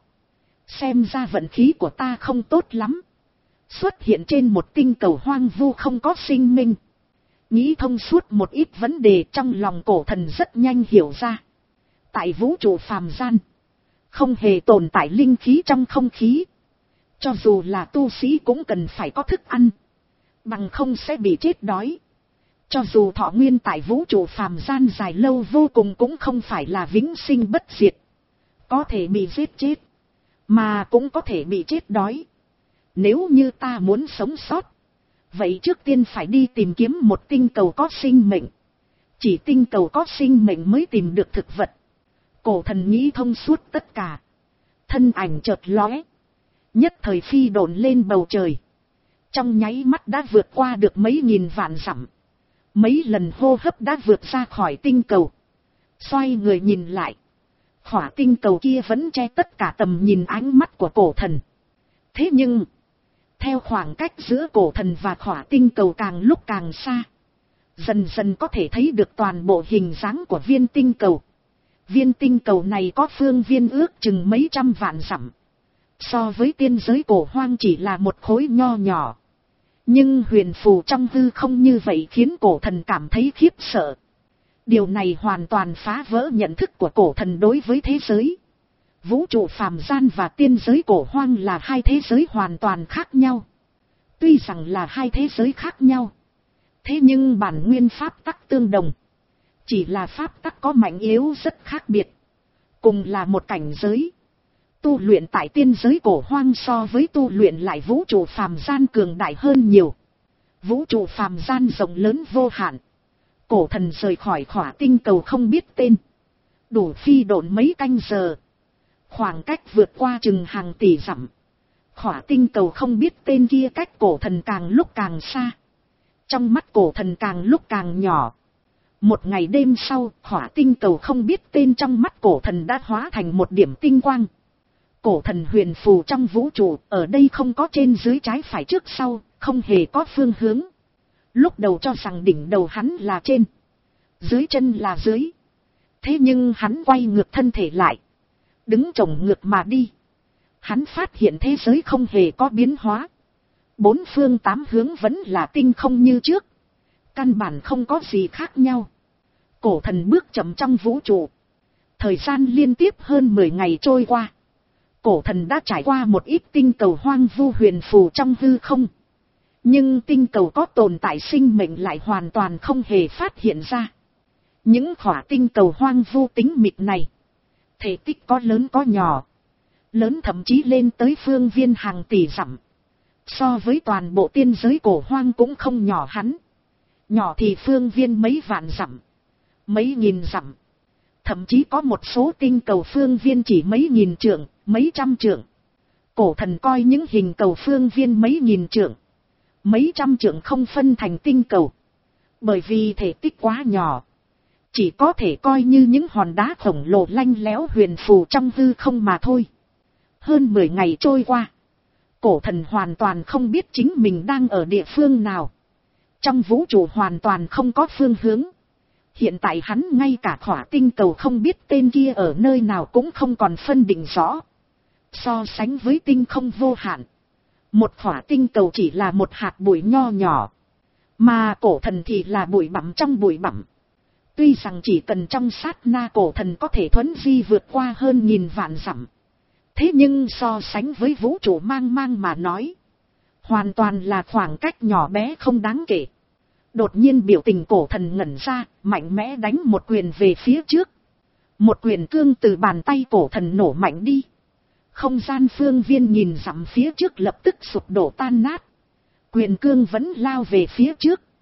Xem ra vận khí của ta không tốt lắm. Xuất hiện trên một tinh cầu hoang vu không có sinh minh. Nghĩ thông suốt một ít vấn đề trong lòng cổ thần rất nhanh hiểu ra. Tại vũ trụ phàm gian, không hề tồn tại linh khí trong không khí. Cho dù là tu sĩ cũng cần phải có thức ăn. Bằng không sẽ bị chết đói. Cho dù thọ nguyên tại vũ trụ phàm gian dài lâu vô cùng cũng không phải là vĩnh sinh bất diệt. Có thể bị giết chết. Mà cũng có thể bị chết đói. Nếu như ta muốn sống sót. Vậy trước tiên phải đi tìm kiếm một tinh cầu có sinh mệnh. Chỉ tinh cầu có sinh mệnh mới tìm được thực vật. Cổ thần nghĩ thông suốt tất cả. Thân ảnh chợt lóe. Nhất thời phi độn lên bầu trời. Trong nháy mắt đã vượt qua được mấy nghìn vạn dặm. Mấy lần hô hấp đã vượt ra khỏi tinh cầu. Xoay người nhìn lại. Khỏa tinh cầu kia vẫn che tất cả tầm nhìn ánh mắt của cổ thần. Thế nhưng, theo khoảng cách giữa cổ thần và khỏa tinh cầu càng lúc càng xa, dần dần có thể thấy được toàn bộ hình dáng của viên tinh cầu. Viên tinh cầu này có phương viên ước chừng mấy trăm vạn dặm. So với tiên giới cổ hoang chỉ là một khối nho nhỏ. Nhưng huyền phù trong hư không như vậy khiến cổ thần cảm thấy khiếp sợ. Điều này hoàn toàn phá vỡ nhận thức của cổ thần đối với thế giới. Vũ trụ phàm gian và tiên giới cổ hoang là hai thế giới hoàn toàn khác nhau. Tuy rằng là hai thế giới khác nhau, thế nhưng bản nguyên pháp tắc tương đồng. Chỉ là pháp tắc có mạnh yếu rất khác biệt. Cùng là một cảnh giới. Tu luyện tại tiên giới cổ hoang so với tu luyện lại vũ trụ phàm gian cường đại hơn nhiều. Vũ trụ phàm gian rộng lớn vô hạn. Cổ thần rời khỏi khỏa tinh cầu không biết tên. Đủ phi độn mấy canh giờ. Khoảng cách vượt qua chừng hàng tỷ dặm. Khỏa tinh cầu không biết tên kia cách cổ thần càng lúc càng xa. Trong mắt cổ thần càng lúc càng nhỏ. Một ngày đêm sau, khỏa tinh cầu không biết tên trong mắt cổ thần đã hóa thành một điểm tinh quang. Cổ thần huyền phù trong vũ trụ, ở đây không có trên dưới trái phải trước sau, không hề có phương hướng. Lúc đầu cho rằng đỉnh đầu hắn là trên, dưới chân là dưới. Thế nhưng hắn quay ngược thân thể lại, đứng chổng ngược mà đi. Hắn phát hiện thế giới không hề có biến hóa. Bốn phương tám hướng vẫn là tinh không như trước. Căn bản không có gì khác nhau. Cổ thần bước chậm trong vũ trụ. Thời gian liên tiếp hơn mười ngày trôi qua. Cổ thần đã trải qua một ít tinh cầu hoang vu huyền phù trong hư không. Nhưng tinh cầu có tồn tại sinh mệnh lại hoàn toàn không hề phát hiện ra. Những khỏa tinh cầu hoang vu tính mịt này, thể tích có lớn có nhỏ. Lớn thậm chí lên tới phương viên hàng tỷ dặm. So với toàn bộ tiên giới cổ hoang cũng không nhỏ hắn. Nhỏ thì phương viên mấy vạn dặm, mấy nghìn dặm. Thậm chí có một số tinh cầu phương viên chỉ mấy nghìn trượng, mấy trăm trượng. Cổ thần coi những hình cầu phương viên mấy nghìn trượng, mấy trăm trượng không phân thành tinh cầu. Bởi vì thể tích quá nhỏ, chỉ có thể coi như những hòn đá khổng lồ lanh léo huyền phù trong hư không mà thôi. Hơn mười ngày trôi qua, cổ thần hoàn toàn không biết chính mình đang ở địa phương nào. Trong vũ trụ hoàn toàn không có phương hướng. Hiện tại hắn ngay cả khỏa tinh cầu không biết tên kia ở nơi nào cũng không còn phân định rõ. So sánh với tinh không vô hạn, một khỏa tinh cầu chỉ là một hạt bụi nho nhỏ. Mà cổ thần thì là bụi bặm trong bụi bặm. Tuy rằng chỉ cần trong sát na cổ thần có thể thuấn di vượt qua hơn nghìn vạn dặm. Thế nhưng so sánh với vũ trụ mang mang mà nói, hoàn toàn là khoảng cách nhỏ bé không đáng kể. Đột nhiên biểu tình cổ thần ngẩn ra, mạnh mẽ đánh một quyền về phía trước. Một quyền cương từ bàn tay cổ thần nổ mạnh đi. Không gian phương viên nhìn dặm phía trước lập tức sụp đổ tan nát. Quyền cương vẫn lao về phía trước.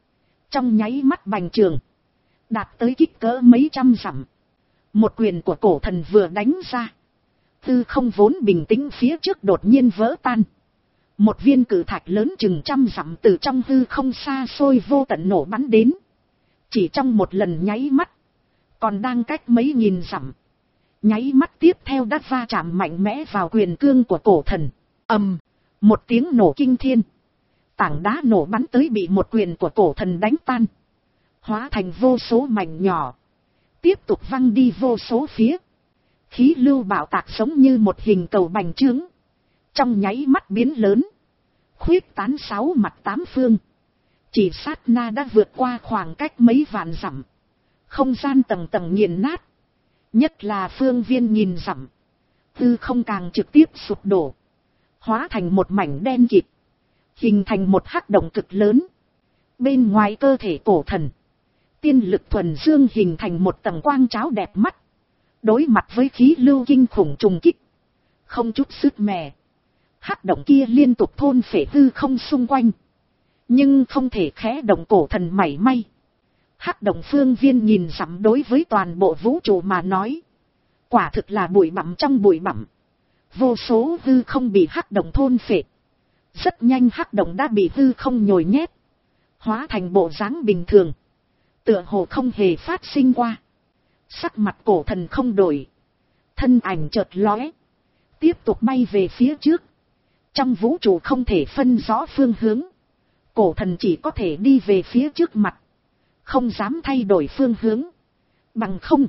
Trong nháy mắt bành trường, đạt tới kích cỡ mấy trăm dặm. Một quyền của cổ thần vừa đánh ra, hư không vốn bình tĩnh phía trước đột nhiên vỡ tan. Một viên cử thạch lớn chừng trăm dặm từ trong hư không xa xôi vô tận nổ bắn đến. Chỉ trong một lần nháy mắt, còn đang cách mấy nghìn dặm, nháy mắt tiếp theo đã va chạm mạnh mẽ vào quyền cương của cổ thần. Ầm, một tiếng nổ kinh thiên. Tảng đá nổ bắn tới bị một quyền của cổ thần đánh tan, hóa thành vô số mảnh nhỏ, tiếp tục văng đi vô số phía. Khí lưu bạo tạc giống như một hình cầu bành trướng, trong nháy mắt biến lớn, khuyết tán sáu mặt tám phương. Chỉ sát na đã vượt qua khoảng cách mấy vạn dặm, không gian tầng tầng nghiền nát. Nhất là phương viên nghìn dặm, hư không càng trực tiếp sụp đổ, hóa thành một mảnh đen kịt, hình thành một hắc động cực lớn. Bên ngoài cơ thể cổ thần, tiên lực thuần dương hình thành một tầng quang cháo đẹp mắt. Đối mặt với khí lưu kinh khủng trùng kích, không chút sức mẻ, hắc động kia liên tục thôn phệ hư không xung quanh, nhưng không thể khẽ động cổ thần mảy may. Hắc động phương viên nhìn dặm đối với toàn bộ vũ trụ mà nói, quả thực là bụi bặm trong bụi bặm. Vô số hư không bị hắc động thôn phệ. Rất nhanh hắc động đã bị hư không nhồi nhét, hóa thành bộ dáng bình thường, tựa hồ không hề phát sinh qua. Sắc mặt cổ thần không đổi, thân ảnh chợt lóe, tiếp tục bay về phía trước. Trong vũ trụ không thể phân rõ phương hướng, cổ thần chỉ có thể đi về phía trước mặt, không dám thay đổi phương hướng. Bằng không,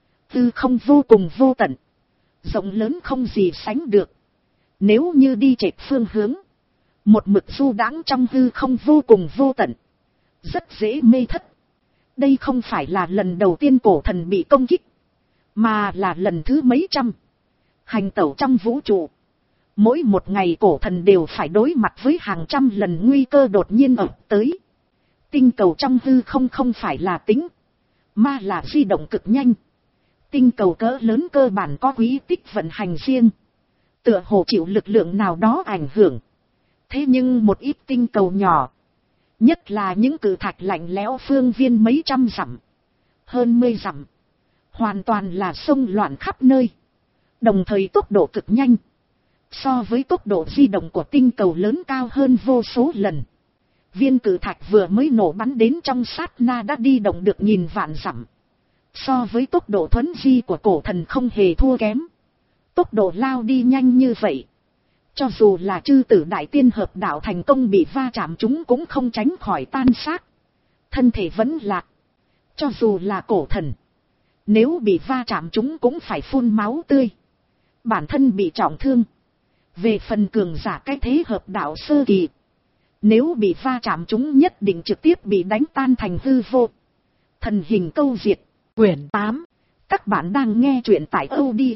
hư không vô cùng vô tận, rộng lớn không gì sánh được. Nếu như đi chệch phương hướng, một mực du đãng trong hư không vô cùng vô tận, rất dễ mê thất. Đây không phải là lần đầu tiên cổ thần bị công kích, mà là lần thứ mấy trăm. Hành tẩu trong vũ trụ, mỗi một ngày cổ thần đều phải đối mặt với hàng trăm lần nguy cơ đột nhiên ập tới. Tinh cầu trong hư không không phải là tính, mà là di động cực nhanh. Tinh cầu cỡ lớn cơ bản có quý tích vận hành riêng, tựa hồ chịu lực lượng nào đó ảnh hưởng. Thế nhưng một ít tinh cầu nhỏ, nhất là những cử thạch lạnh lẽo phương viên mấy trăm dặm, hơn mươi dặm, hoàn toàn là sông loạn khắp nơi, đồng thời tốc độ cực nhanh, so với tốc độ di động của tinh cầu lớn cao hơn vô số lần. Viên cử thạch vừa mới nổ bắn đến trong sát na đã đi động được nghìn vạn dặm, so với tốc độ thuấn di của cổ thần không hề thua kém. Tốc độ lao đi nhanh như vậy, cho dù là chư tử đại tiên hợp đạo thành công bị va chạm chúng cũng không tránh khỏi tan xác, thân thể vẫn lạc. Cho dù là cổ thần, nếu bị va chạm chúng cũng phải phun máu tươi, bản thân bị trọng thương. Về phần cường giả cái thế hợp đạo sơ kỳ, nếu bị va chạm chúng nhất định trực tiếp bị đánh tan thành hư vô. Thần hình câu diệt, quyển tám. Các bạn đang nghe truyện tại audio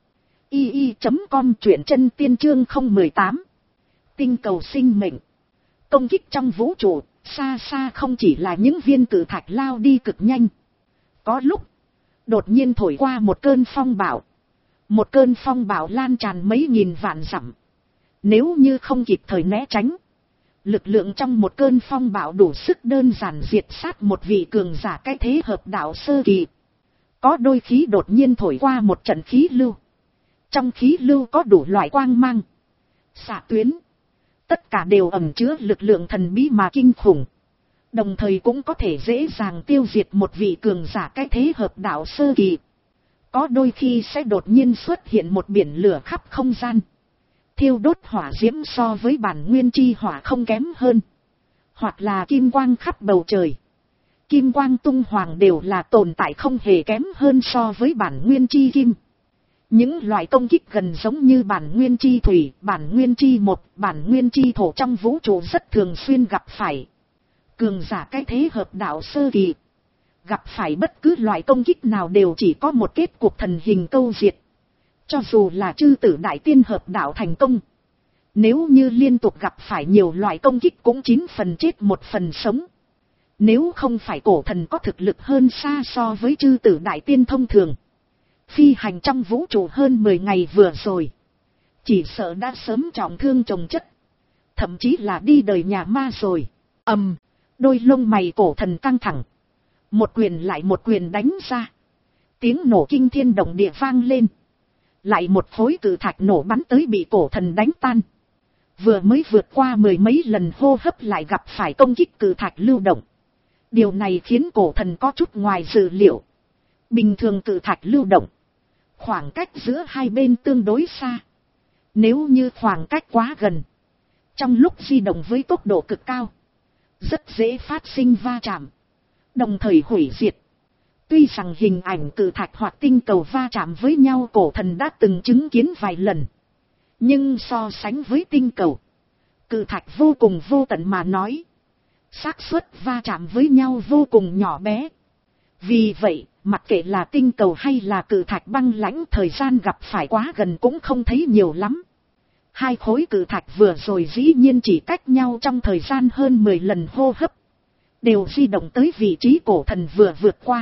i i chấm com, truyện chân tiên chương không một tám. Tinh cầu sinh mệnh. Công kích trong vũ trụ, xa xa không chỉ là những viên cử thạch lao đi cực nhanh. Có lúc, đột nhiên thổi qua một cơn phong bạo. Một cơn phong bạo lan tràn mấy nghìn vạn dặm. Nếu như không kịp thời né tránh, lực lượng trong một cơn phong bạo đủ sức đơn giản diệt sát một vị cường giả cái thế hợp đạo sơ kỳ. Có đôi khi đột nhiên thổi qua một trận khí lưu. Trong khí lưu có đủ loại quang mang, xạ tuyến, tất cả đều ẩn chứa lực lượng thần bí mà kinh khủng. Đồng thời cũng có thể dễ dàng tiêu diệt một vị cường giả cái thế hợp đạo sơ kỳ. Có đôi khi sẽ đột nhiên xuất hiện một biển lửa khắp không gian, thiêu đốt hỏa diễm so với bản nguyên chi hỏa không kém hơn. Hoặc là kim quang khắp bầu trời, kim quang tung hoàng đều là tồn tại không hề kém hơn so với bản nguyên chi kim. Những loại công kích gần giống như bản nguyên chi thủy, bản nguyên chi một, bản nguyên chi thổ trong vũ trụ rất thường xuyên gặp phải. Cường giả cái thế hợp đạo sơ kỳ, gặp phải bất cứ loại công kích nào đều chỉ có một kết cục thần hình câu diệt. Cho dù là chư tử đại tiên hợp đạo thành công, nếu như liên tục gặp phải nhiều loại công kích cũng chín phần chết một phần sống. Nếu không phải cổ thần có thực lực hơn xa so với chư tử đại tiên thông thường, phi hành trong vũ trụ hơn mười ngày vừa rồi, chỉ sợ đã sớm trọng thương chồng chất, thậm chí là đi đời nhà ma rồi. Ầm, Đôi lông mày cổ thần căng thẳng. Một quyền lại một quyền đánh ra. Tiếng nổ kinh thiên động địa vang lên. Lại một khối cự thạch nổ bắn tới bị cổ thần đánh tan. Vừa mới vượt qua mười mấy lần hô hấp lại gặp phải công kích cự thạch lưu động. Điều này khiến cổ thần có chút ngoài dự liệu. Bình thường cự thạch lưu động, khoảng cách giữa hai bên tương đối xa. Nếu như khoảng cách quá gần, trong lúc di động với tốc độ cực cao, rất dễ phát sinh va chạm, đồng thời hủy diệt. Tuy rằng hình ảnh cự thạch hoặc tinh cầu va chạm với nhau cổ thần đã từng chứng kiến vài lần. Nhưng so sánh với tinh cầu, cự thạch vô cùng vô tận mà nói, xác suất va chạm với nhau vô cùng nhỏ bé. Vì vậy, mặc kệ là tinh cầu hay là cự thạch băng lãnh, thời gian gặp phải quá gần cũng không thấy nhiều lắm. Hai khối cự thạch vừa rồi dĩ nhiên chỉ cách nhau trong thời gian hơn mười lần hô hấp. Đều di động tới vị trí cổ thần vừa vượt qua.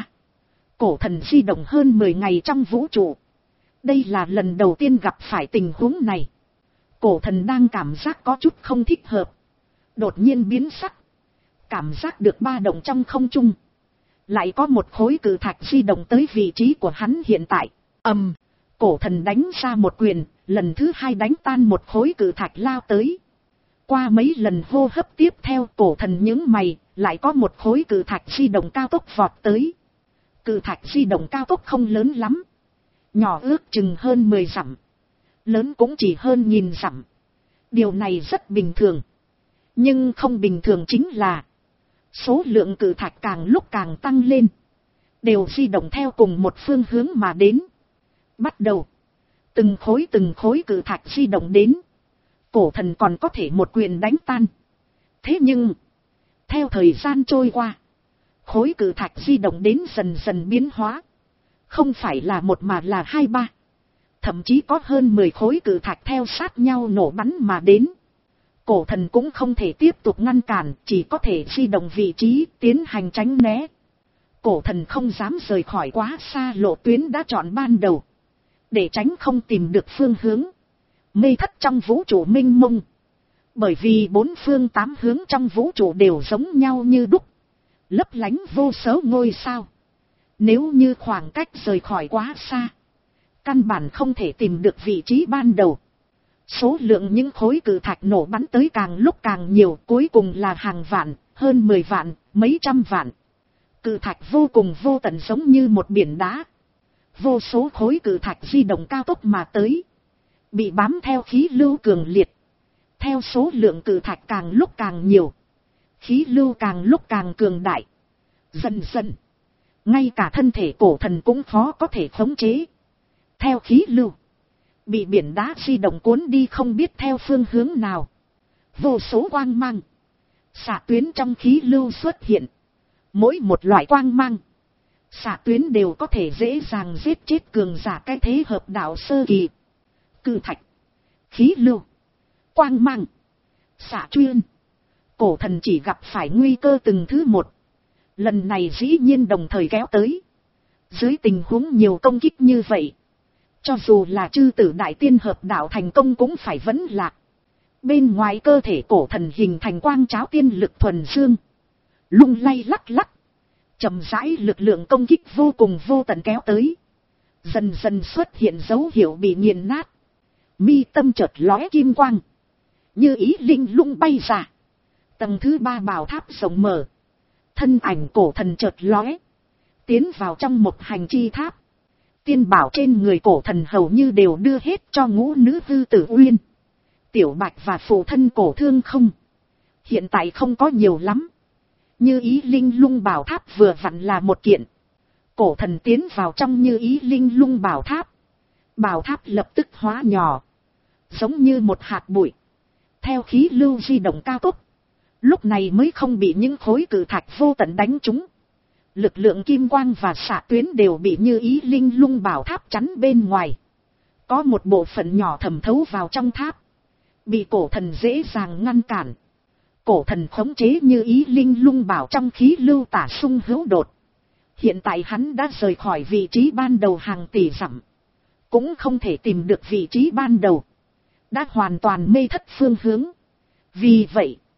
Cổ thần di động hơn mười ngày trong vũ trụ. Đây là lần đầu tiên gặp phải tình huống này. Cổ thần đang cảm giác có chút không thích hợp. Đột nhiên biến sắc. Cảm giác được ba động trong không trung. Lại có một khối cự thạch di động tới vị trí của hắn hiện tại. Ầm, cổ thần đánh ra một quyền, lần thứ hai đánh tan một khối cự thạch lao tới. Qua mấy lần hô hấp tiếp theo cổ thần nhướng mày, lại có một khối cự thạch di động cao tốc vọt tới. Cự thạch di động cao tốc không lớn lắm. Nhỏ ước chừng hơn mười dặm. Lớn cũng chỉ hơn nghìn dặm. Điều này rất bình thường. Nhưng không bình thường chính là số lượng cự thạch càng lúc càng tăng lên. Đều di động theo cùng một phương hướng mà đến. Bắt đầu. Từng khối từng khối cự thạch di động đến. Cổ thần còn có thể một quyền đánh tan. Thế nhưng, theo thời gian trôi qua, khối cự thạch di động đến dần dần biến hóa. Không phải là một mà là hai ba. Thậm chí có hơn mười khối cự thạch theo sát nhau nổ bắn mà đến. Cổ thần cũng không thể tiếp tục ngăn cản, chỉ có thể di động vị trí, tiến hành tránh né. Cổ thần không dám rời khỏi quá xa lộ tuyến đã chọn ban đầu. Để tránh không tìm được phương hướng. Mê thất trong vũ trụ mênh mông. Bởi vì bốn phương tám hướng trong vũ trụ đều giống nhau như đúc. Lấp lánh vô số ngôi sao. Nếu như khoảng cách rời khỏi quá xa, căn bản không thể tìm được vị trí ban đầu. Số lượng những khối cự thạch nổ bắn tới càng lúc càng nhiều, cuối cùng là hàng vạn, hơn mười vạn, mấy trăm vạn. Cự thạch vô cùng vô tận giống như một biển đá. Vô số khối cự thạch di động cao tốc mà tới. Bị bám theo khí lưu cường liệt. Theo số lượng cự thạch càng lúc càng nhiều. Khí lưu càng lúc càng cường đại. Dần dần. Ngay cả thân thể cổ thần cũng khó có thể khống chế. Theo khí lưu. Bị biển đá di động cuốn đi không biết theo phương hướng nào. Vô số quang mang. Xạ tuyến trong khí lưu xuất hiện. Mỗi một loại quang mang. Xạ tuyến đều có thể dễ dàng giết chết cường giả cái thế hợp đạo sơ kỳ. Cự thạch. Khí lưu. Quang mang. Xạ chuyên. Cổ thần chỉ gặp phải nguy cơ từng thứ một. Lần này dĩ nhiên đồng thời kéo tới. Dưới tình huống nhiều công kích như vậy. Cho dù là chư tử đại tiên hợp đạo thành công cũng phải vấn lạc. Bên ngoài cơ thể cổ thần hình thành quang cháo tiên lực thuần dương. Lung lay lắc lắc. Chậm rãi lực lượng công kích vô cùng vô tận kéo tới. Dần dần xuất hiện dấu hiệu bị nghiền nát. Mi tâm chợt lóe kim quang. Như ý linh lung bay ra. Tầng thứ ba bảo tháp rộng mở. Thân ảnh cổ thần chợt lóe. Tiến vào trong một hành chi tháp. Tiên bảo trên người cổ thần hầu như đều đưa hết cho ngũ nữ hư tử uyên. Tiểu bạch và phụ thân cổ thương không. Hiện tại không có nhiều lắm. Như ý linh lung bảo tháp vừa vặn là một kiện. Cổ thần tiến vào trong như ý linh lung bảo tháp. Bảo tháp lập tức hóa nhỏ. Giống như một hạt bụi. Theo khí lưu di động cao tốc. Lúc này mới không bị những khối cự thạch vô tận đánh trúng. Lực lượng kim quang và xạ tuyến đều bị như ý linh lung bảo tháp chắn bên ngoài. Có một bộ phận nhỏ thẩm thấu vào trong tháp. Bị cổ thần dễ dàng ngăn cản. Cổ thần khống chế như ý linh lung bảo trong khí lưu tả sung hữu đột. Hiện tại hắn đã rời khỏi vị trí ban đầu hàng tỷ dặm. Cũng không thể tìm được vị trí ban đầu. Đã hoàn toàn mê thất phương hướng. Vì vậy,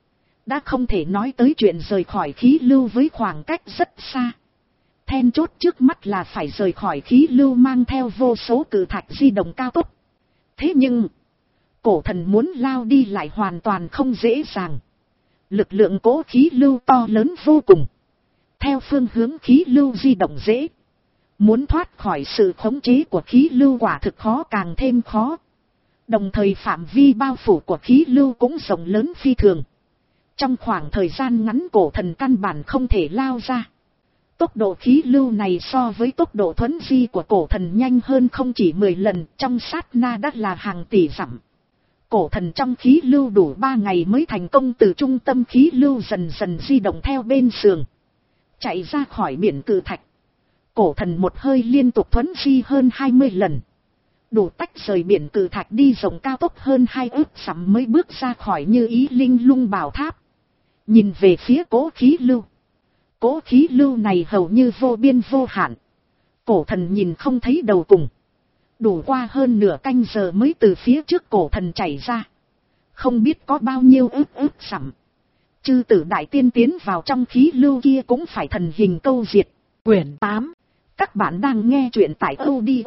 đã không thể nói tới chuyện rời khỏi khí lưu với khoảng cách rất xa. Then chốt trước mắt là phải rời khỏi khí lưu mang theo vô số cự thạch di động cao tốc. Thế nhưng, cổ thần muốn lao đi lại hoàn toàn không dễ dàng. Lực lượng cố khí lưu to lớn vô cùng. Theo phương hướng khí lưu di động dễ. Muốn thoát khỏi sự khống chế của khí lưu quả thực khó càng thêm khó. Đồng thời phạm vi bao phủ của khí lưu cũng rộng lớn phi thường. Trong khoảng thời gian ngắn cổ thần căn bản không thể lao ra. Tốc độ khí lưu này so với tốc độ thuấn di của cổ thần nhanh hơn không chỉ mười lần, trong sát na đã là hàng tỷ dặm. Cổ thần trong khí lưu đủ ba ngày mới thành công từ trung tâm khí lưu dần dần di động theo bên sườn. Chạy ra khỏi biển cự thạch. Cổ thần một hơi liên tục thuấn di hơn hai mươi lần. Đủ tách rời biển cự thạch đi rộng cao tốc hơn hai ức dặm mới bước ra khỏi Như Ý Linh Lung Bảo Tháp. Nhìn về phía cố khí lưu. Cố khí lưu này hầu như vô biên vô hạn. Cổ thần nhìn không thấy đầu cùng. Đủ qua hơn nửa canh giờ mới từ phía trước cổ thần chảy ra. Không biết có bao nhiêu ức ức dặm. Chư tử đại tiên tiến vào trong khí lưu kia cũng phải thần hình câu diệt. Quyển tám. Các bạn đang nghe truyện tại audio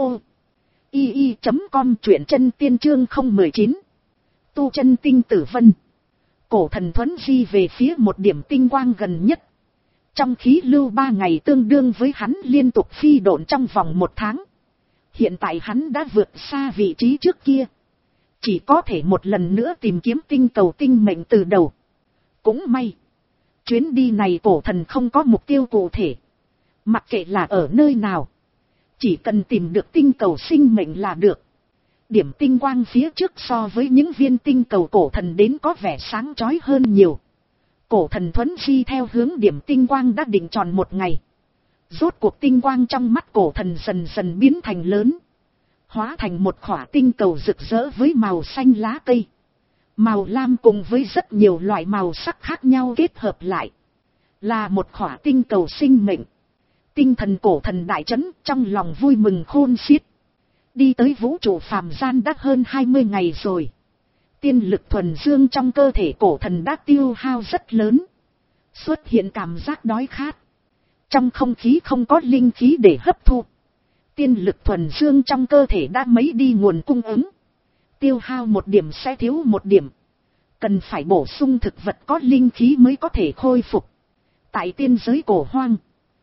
i i chấm com, truyện chân tiên chương không một chín. Tu chân tinh tử vân. Cổ thần thuấn di về phía một điểm tinh quang gần nhất. Trong khí lưu ba ngày tương đương với hắn liên tục phi độn trong vòng một tháng. Hiện tại hắn đã vượt xa vị trí trước kia. Chỉ có thể một lần nữa tìm kiếm tinh cầu tinh mệnh từ đầu. Cũng may. Chuyến đi này cổ thần không có mục tiêu cụ thể. Mặc kệ là ở nơi nào. Chỉ cần tìm được tinh cầu sinh mệnh là được. Điểm tinh quang phía trước so với những viên tinh cầu cổ thần đến có vẻ sáng chói hơn nhiều. Cổ thần thuấn di theo hướng điểm tinh quang đã định tròn một ngày. Rốt cuộc tinh quang trong mắt cổ thần dần dần biến thành lớn. Hóa thành một khỏa tinh cầu rực rỡ với màu xanh lá cây. Màu lam cùng với rất nhiều loại màu sắc khác nhau kết hợp lại. Là một khỏa tinh cầu sinh mệnh. Tinh thần cổ thần đại chấn trong lòng vui mừng khôn xiết. Đi tới vũ trụ phàm gian đã hơn hai mươi ngày rồi. Tiên lực thuần dương trong cơ thể cổ thần đã tiêu hao rất lớn. Xuất hiện cảm giác đói khát. Trong không khí không có linh khí để hấp thu. Tiên lực thuần dương trong cơ thể đã mấy đi nguồn cung ứng. Tiêu hao một điểm sẽ thiếu một điểm. Cần phải bổ sung thực vật có linh khí mới có thể khôi phục. Tại tiên giới cổ hoang.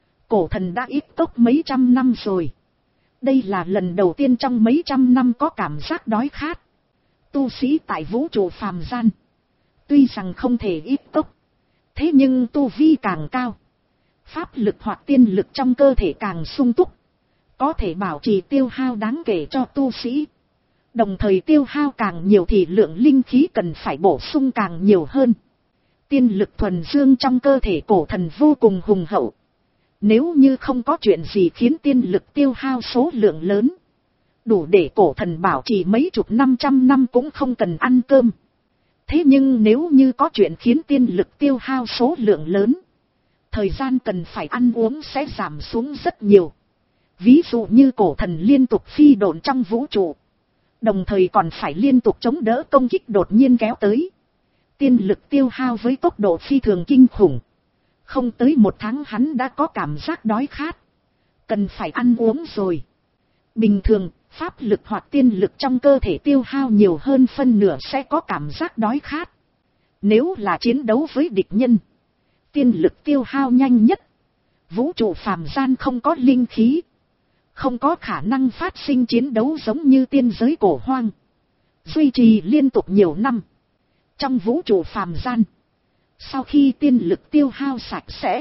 Cổ thần đã ít tốc mấy trăm năm rồi. Đây là lần đầu tiên trong mấy trăm năm có cảm giác đói khát. Tu sĩ tại vũ trụ phàm gian. Tuy rằng không thể ít tốc. Thế nhưng tu vi càng cao. Pháp lực hoặc tiên lực trong cơ thể càng sung túc. Có thể bảo trì tiêu hao đáng kể cho tu sĩ. Đồng thời tiêu hao càng nhiều thì lượng linh khí cần phải bổ sung càng nhiều hơn. Tiên lực thuần dương trong cơ thể cổ thần vô cùng hùng hậu. Nếu như không có chuyện gì khiến tiên lực tiêu hao số lượng lớn. Đủ để cổ thần bảo trì mấy chục năm trăm năm cũng không cần ăn cơm. Thế nhưng nếu như có chuyện khiến tiên lực tiêu hao số lượng lớn. Thời gian cần phải ăn uống sẽ giảm xuống rất nhiều. Ví dụ như cổ thần liên tục phi độn trong vũ trụ. Đồng thời còn phải liên tục chống đỡ công kích đột nhiên kéo tới. Tiên lực tiêu hao với tốc độ phi thường kinh khủng. Không tới một tháng hắn đã có cảm giác đói khát. Cần phải ăn uống rồi. Bình thường, pháp lực hoặc tiên lực trong cơ thể tiêu hao nhiều hơn phân nửa sẽ có cảm giác đói khát. Nếu là chiến đấu với địch nhân, tiên lực tiêu hao nhanh nhất. Vũ trụ phàm gian không có linh khí. Không có khả năng phát sinh chiến đấu giống như tiên giới cổ hoang. Duy trì liên tục nhiều năm. Trong vũ trụ phàm gian. Sau khi tiên lực tiêu hao sạch sẽ.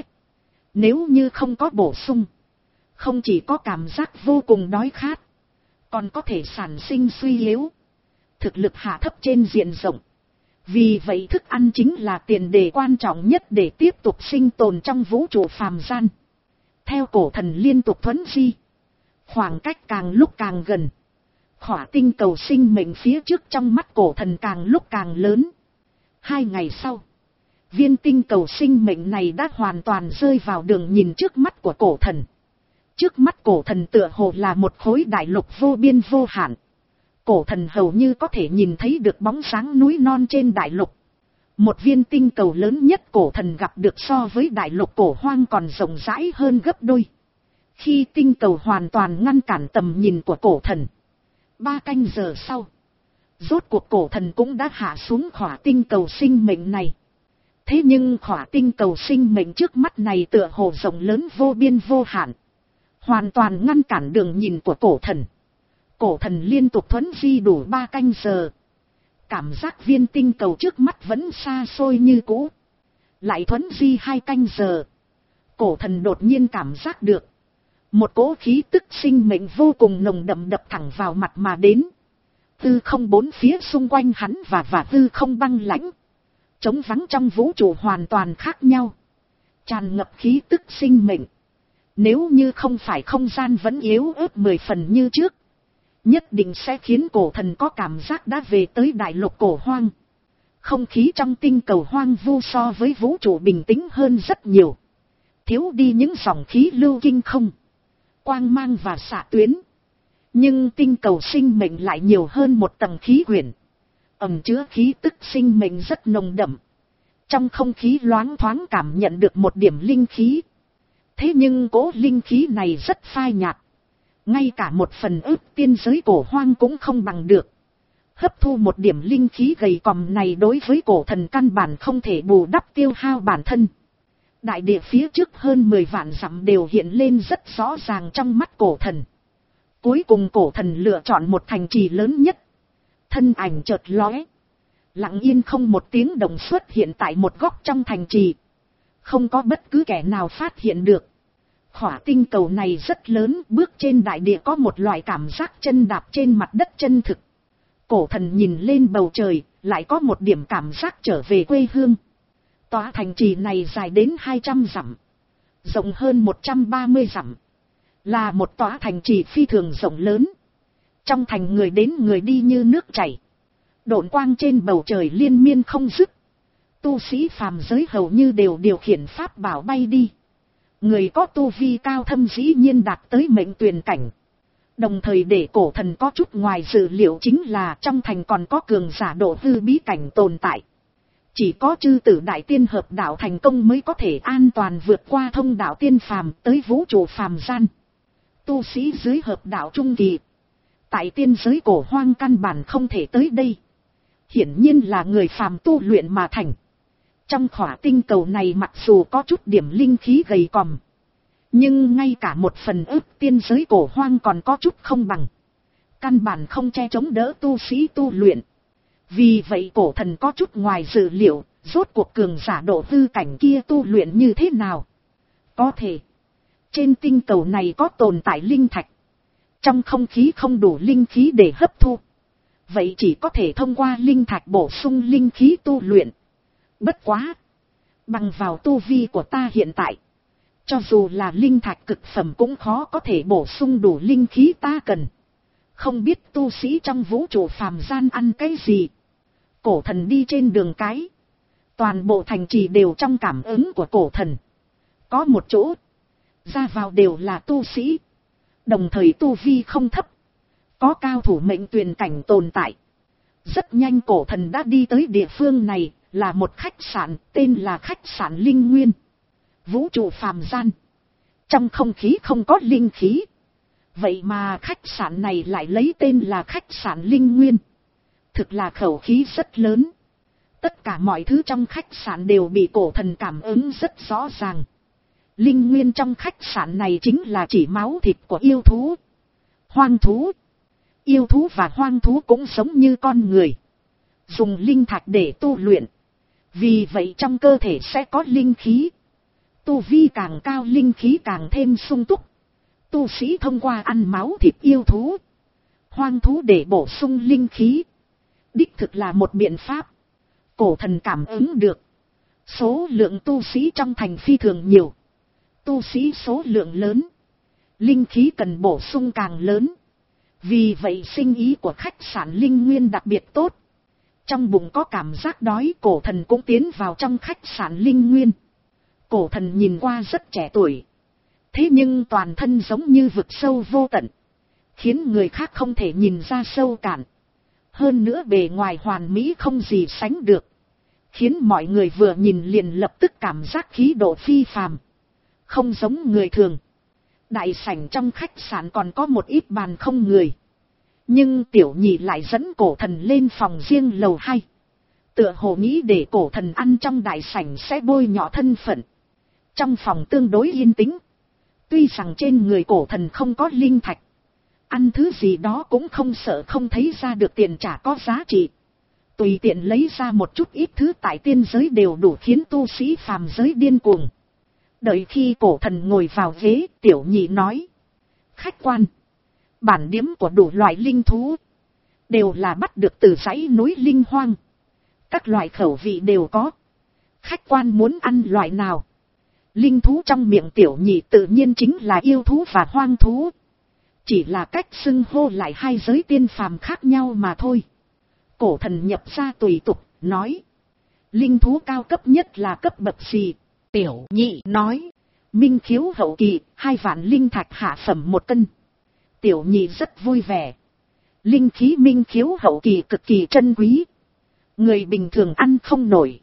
Nếu như không có bổ sung. Không chỉ có cảm giác vô cùng đói khát. Còn có thể sản sinh suy yếu. Thực lực hạ thấp trên diện rộng. Vì vậy thức ăn chính là tiền đề quan trọng nhất để tiếp tục sinh tồn trong vũ trụ phàm gian. Theo cổ thần liên tục thuấn di. Khoảng cách càng lúc càng gần. Khỏa tinh cầu sinh mệnh phía trước trong mắt cổ thần càng lúc càng lớn. Hai ngày sau. Viên tinh cầu sinh mệnh này đã hoàn toàn rơi vào đường nhìn trước mắt của cổ thần. Trước mắt cổ thần tựa hồ là một khối đại lục vô biên vô hạn. Cổ thần hầu như có thể nhìn thấy được bóng sáng núi non trên đại lục. Một viên tinh cầu lớn nhất cổ thần gặp được so với đại lục cổ hoang còn rộng rãi hơn gấp đôi. Khi tinh cầu hoàn toàn ngăn cản tầm nhìn của cổ thần. Ba canh giờ sau. Rốt cuộc cổ thần cũng đã hạ xuống khỏa tinh cầu sinh mệnh này. Thế nhưng khỏa tinh cầu sinh mệnh trước mắt này tựa hồ rộng lớn vô biên vô hạn. Hoàn toàn ngăn cản đường nhìn của cổ thần. Cổ thần liên tục thuấn di đủ ba canh giờ. Cảm giác viên tinh cầu trước mắt vẫn xa xôi như cũ. Lại thuấn di hai canh giờ. Cổ thần đột nhiên cảm giác được. Một cỗ khí tức sinh mệnh vô cùng nồng đậm đập thẳng vào mặt mà đến. Tư không bốn phía xung quanh hắn và và tư không băng lãnh. Trống vắng trong vũ trụ hoàn toàn khác nhau. Tràn ngập khí tức sinh mệnh. Nếu như không phải không gian vẫn yếu ớt mười phần như trước. Nhất định sẽ khiến cổ thần có cảm giác đã về tới đại lục cổ hoang. Không khí trong tinh cầu hoang vu so với vũ trụ bình tĩnh hơn rất nhiều. Thiếu đi những dòng khí lưu kinh không. Quang mang và xạ tuyến. Nhưng tinh cầu sinh mệnh lại nhiều hơn một tầng khí quyển. Ẩn chứa khí tức sinh mệnh rất nồng đậm. Trong không khí loáng thoáng cảm nhận được một điểm linh khí. Thế nhưng cỗ linh khí này rất phai nhạt. Ngay cả một phần ức tiên giới cổ hoang cũng không bằng được. Hấp thu một điểm linh khí gầy còm này đối với cổ thần căn bản không thể bù đắp tiêu hao bản thân. Đại địa phía trước hơn mười vạn dặm đều hiện lên rất rõ ràng trong mắt cổ thần. Cuối cùng cổ thần lựa chọn một thành trì lớn nhất. Thân ảnh chợt lóe. Lặng yên không một tiếng động xuất hiện tại một góc trong thành trì. Không có bất cứ kẻ nào phát hiện được. Khỏa tinh cầu này rất lớn, bước trên đại địa có một loại cảm giác chân đạp trên mặt đất chân thực. Cổ thần nhìn lên bầu trời, lại có một điểm cảm giác trở về quê hương. Tòa thành trì này dài đến hai trăm dặm, rộng hơn một trăm ba mươi dặm. Là một tòa thành trì phi thường rộng lớn. Trong thành người đến người đi như nước chảy. Độn quang trên bầu trời liên miên không dứt. Tu sĩ phàm giới hầu như đều điều khiển pháp bảo bay đi. Người có tu vi cao thâm dĩ nhiên đạt tới mệnh tuyền cảnh. Đồng thời để cổ thần có chút ngoài dự liệu chính là trong thành còn có cường giả độ hư bí cảnh tồn tại. Chỉ có chư tử đại tiên hợp đạo thành công mới có thể an toàn vượt qua thông đạo tiên phàm tới vũ trụ phàm gian. Tu sĩ dưới hợp đạo trung kỳ. Tại tiên giới cổ hoang căn bản không thể tới đây. Hiển nhiên là người phàm tu luyện mà thành. Trong khỏa tinh cầu này mặc dù có chút điểm linh khí gầy còm. Nhưng ngay cả một phần ức tiên giới cổ hoang còn có chút không bằng. Căn bản không che chống đỡ tu sĩ tu luyện. Vì vậy cổ thần có chút ngoài dự liệu, rốt cuộc cường giả độ hư cảnh kia tu luyện như thế nào. Có thể, trên tinh cầu này có tồn tại linh thạch. Trong không khí không đủ linh khí để hấp thu. Vậy chỉ có thể thông qua linh thạch bổ sung linh khí tu luyện. Bất quá, bằng vào tu vi của ta hiện tại, cho dù là linh thạch cực phẩm cũng khó có thể bổ sung đủ linh khí ta cần. Không biết tu sĩ trong vũ trụ phàm gian ăn cái gì. Cổ thần đi trên đường cái. Toàn bộ thành trì đều trong cảm ứng của cổ thần. Có một chỗ, ra vào đều là tu sĩ. Đồng thời tu vi không thấp. Có cao thủ mệnh tuyền cảnh tồn tại. Rất nhanh cổ thần đã đi tới địa phương này, là một khách sạn, tên là khách sạn Linh Nguyên. Vũ trụ phàm gian. Trong không khí không có linh khí. Vậy mà khách sạn này lại lấy tên là khách sạn Linh Nguyên. Thực là khẩu khí rất lớn. Tất cả mọi thứ trong khách sạn đều bị cổ thần cảm ứng rất rõ ràng. Linh Nguyên trong khách sạn này chính là chỉ máu thịt của yêu thú, hoang thú. Yêu thú và hoang thú cũng giống như con người. Dùng linh thạch để tu luyện. Vì vậy trong cơ thể sẽ có linh khí. Tu vi càng cao linh khí càng thêm sung túc. Tu sĩ thông qua ăn máu thịt yêu thú, hoang thú để bổ sung linh khí. Đích thực là một biện pháp. Cổ thần cảm ứng được. Số lượng tu sĩ trong thành phi thường nhiều. Tu sĩ số lượng lớn. Linh khí cần bổ sung càng lớn. Vì vậy sinh ý của khách sạn Linh Nguyên đặc biệt tốt. Trong bụng có cảm giác đói, cổ thần cũng tiến vào trong khách sạn Linh Nguyên. Cổ thần nhìn qua rất trẻ tuổi. Thế nhưng toàn thân giống như vực sâu vô tận. Khiến người khác không thể nhìn ra sâu cạn. Hơn nữa bề ngoài hoàn mỹ không gì sánh được. khiến mọi người vừa nhìn liền lập tức cảm giác khí độ phi phàm, không giống người thường. Đại sảnh trong khách sạn còn có một ít bàn không người, nhưng Tiểu Nhị lại dẫn Cổ Thần lên phòng riêng lầu hai, tựa hồ nghĩ để Cổ Thần ăn trong đại sảnh sẽ bôi nhọ thân phận. Trong phòng tương đối yên tĩnh, tuy rằng trên người Cổ Thần không có linh thạch, ăn thứ gì đó cũng không sợ không thấy ra được tiền trả có giá trị. Tùy tiện lấy ra một chút ít thứ tại tiên giới đều đủ khiến tu sĩ phàm giới điên cuồng. Đợi khi Cổ Thần ngồi vào ghế, Tiểu Nhị nói: khách quan, bản điếm của đủ loại linh thú đều là bắt được từ dãy núi Linh Hoang, các loại khẩu vị đều có, khách quan muốn ăn loại nào? Linh thú trong miệng Tiểu Nhị tự nhiên chính là yêu thú và hoang thú, chỉ là cách xưng hô lại hai giới tiên phàm khác nhau mà thôi. Cổ Thần nhập ra tùy tục, nói: linh thú cao cấp nhất là cấp bậc gì? Tiểu Nhị nói: minh khiếu hậu kỳ, hai vạn linh thạch hạ phẩm một cân. Tiểu Nhị rất vui vẻ. Linh khí minh khiếu hậu kỳ cực kỳ trân quý, người bình thường ăn không nổi.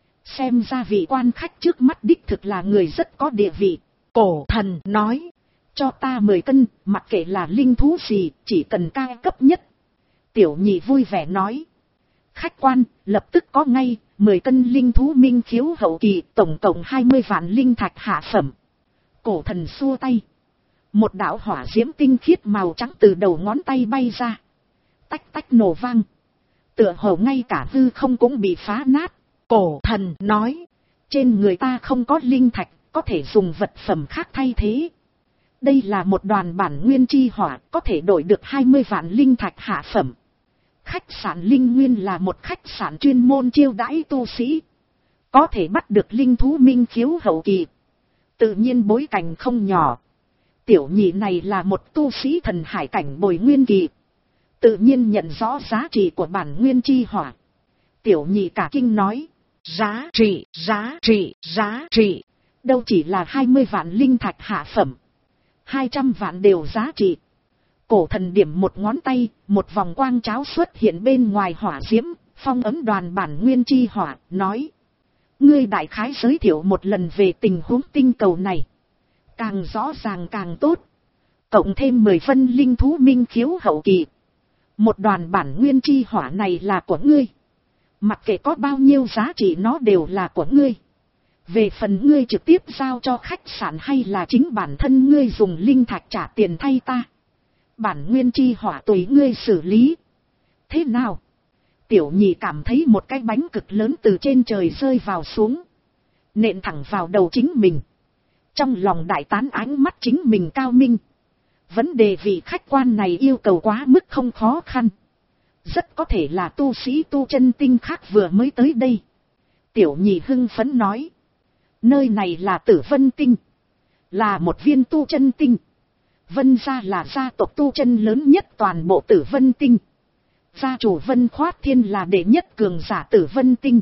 Xem ra vị quan khách trước mắt đích thực là người rất có địa vị. Cổ Thần nói: cho ta mười cân, mặc kệ là linh thú gì, chỉ cần cao cấp nhất. Tiểu Nhị vui vẻ nói: khách quan, lập tức có ngay, mười cân linh thú minh khiếu hậu kỳ, tổng cộng hai mươi vạn linh thạch hạ phẩm. Cổ Thần xua tay, một đạo hỏa diễm tinh khiết màu trắng từ đầu ngón tay bay ra, tách tách nổ vang, tựa hồ ngay cả hư không cũng bị phá nát. Cổ Thần nói: trên người ta không có linh thạch, có thể dùng vật phẩm khác thay thế. Đây là một đoàn bản nguyên chi hỏa, có thể đổi được hai mươi vạn linh thạch hạ phẩm. Khách sạn Linh Nguyên là một khách sạn chuyên môn chiêu đãi tu sĩ, có thể bắt được linh thú minh khiếu hậu kỳ, tự nhiên bối cảnh không nhỏ. Tiểu Nhị này là một tu sĩ thần hải cảnh bồi nguyên kỳ, tự nhiên nhận rõ giá trị của bản nguyên chi hỏa. Tiểu Nhị cả kinh nói: giá trị, giá trị, giá trị, đâu chỉ là hai mươi vạn linh thạch hạ phẩm, hai trăm vạn đều giá trị. Cổ Thần điểm một ngón tay, một vòng quang cháo xuất hiện bên ngoài hỏa diễm, phong ấn đoàn bản nguyên chi hỏa, nói: ngươi đại khái giới thiệu một lần về tình huống tinh cầu này, càng rõ ràng càng tốt. Cộng thêm mười phân linh thú minh khiếu hậu kỳ, một đoàn bản nguyên chi hỏa này là của ngươi, mặc kệ có bao nhiêu giá trị nó đều là của ngươi. Về phần ngươi trực tiếp giao cho khách sạn hay là chính bản thân ngươi dùng linh thạch trả tiền thay ta, bản nguyên chi hỏa tùy ngươi xử lý. Thế nào? Tiểu Nhị cảm thấy một cái bánh cực lớn từ trên trời rơi vào xuống, nện thẳng vào đầu chính mình. Trong lòng đại tán ánh mắt chính mình cao minh. Vấn đề vị khách quan này yêu cầu quá mức không khó khăn, rất có thể là tu sĩ tu chân tinh khác vừa mới tới đây. Tiểu Nhị hưng phấn nói: nơi này là Tử Vân Tinh, là một viên tu chân tinh. Vân gia là gia tộc tu chân lớn nhất toàn bộ Tử Vân Tinh. Gia chủ Vân Khoát Thiên là đệ nhất cường giả Tử Vân Tinh,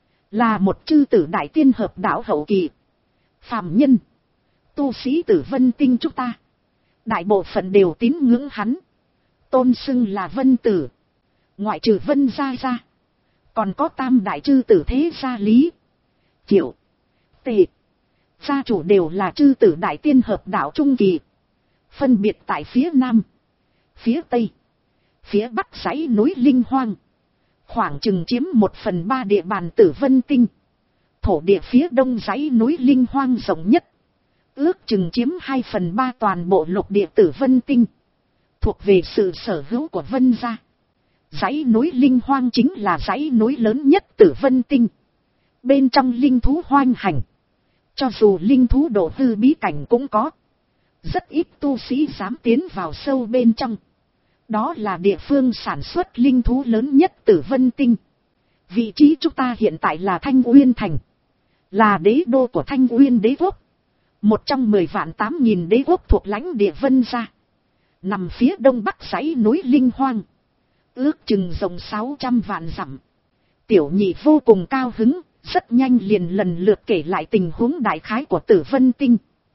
là một chư tử đại tiên hợp đạo hậu kỳ. Phàm nhân, tu sĩ Tử Vân Tinh chúng ta, đại bộ phận đều tín ngưỡng hắn, tôn xưng là Vân Tử. Ngoại trừ Vân gia ra, còn có tam đại chư tử thế gia Lý, Triệu, Tề. Gia chủ đều là chư tử đại tiên hợp đạo trung kỳ, phân biệt tại phía Nam, phía Tây, phía Bắc dãy núi Linh Hoang, khoảng chừng chiếm một phần ba địa bàn Tử Vân Tinh. Thổ địa phía Đông dãy núi Linh Hoang rộng nhất, ước chừng chiếm hai phần ba toàn bộ lục địa Tử Vân Tinh, thuộc về sự sở hữu của Vân gia. Dãy núi Linh Hoang chính là dãy núi lớn nhất Tử Vân Tinh, bên trong linh thú hoành hành, cho dù linh thú độ hư bí cảnh cũng có, rất ít tu sĩ dám tiến vào sâu bên trong. Đó là địa phương sản xuất linh thú lớn nhất Tử Vân Tinh. Vị trí chúng ta hiện tại là Thanh Uyên Thành, là đế đô của Thanh Uyên đế quốc, một trong mười vạn tám nghìn đế quốc thuộc lãnh địa Vân gia, nằm phía đông bắc dãy núi Linh Hoang, ước chừng rộng sáu trăm vạn dặm. Tiểu Nhị vô cùng cao hứng, rất nhanh liền lần lượt kể lại tình huống đại khái của Tử Vân Tinh.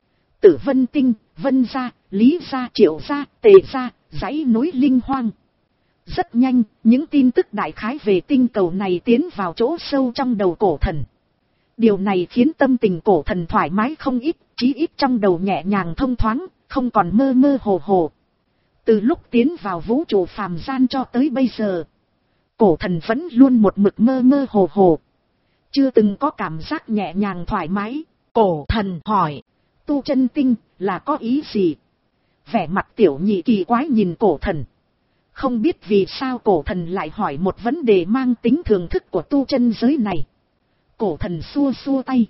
Tử Vân Tinh, Vân gia, Lý gia, Triệu gia, Tề gia, dãy núi Linh Hoang. Rất nhanh, những tin tức đại khái về tinh cầu này tiến vào chỗ sâu trong đầu cổ thần. Điều này khiến tâm tình cổ thần thoải mái không ít, chí ít trong đầu nhẹ nhàng thông thoáng, không còn mơ mơ hồ hồ. Từ lúc tiến vào vũ trụ phàm gian cho tới bây giờ, cổ thần vẫn luôn một mực mơ mơ hồ hồ, chưa từng có cảm giác nhẹ nhàng thoải mái. Cổ thần hỏi, tu chân tinh là có ý gì? Vẻ mặt Tiểu Nhị kỳ quái nhìn cổ thần. Không biết vì sao cổ thần lại hỏi một vấn đề mang tính thưởng thức của tu chân giới này. Cổ thần xua xua tay,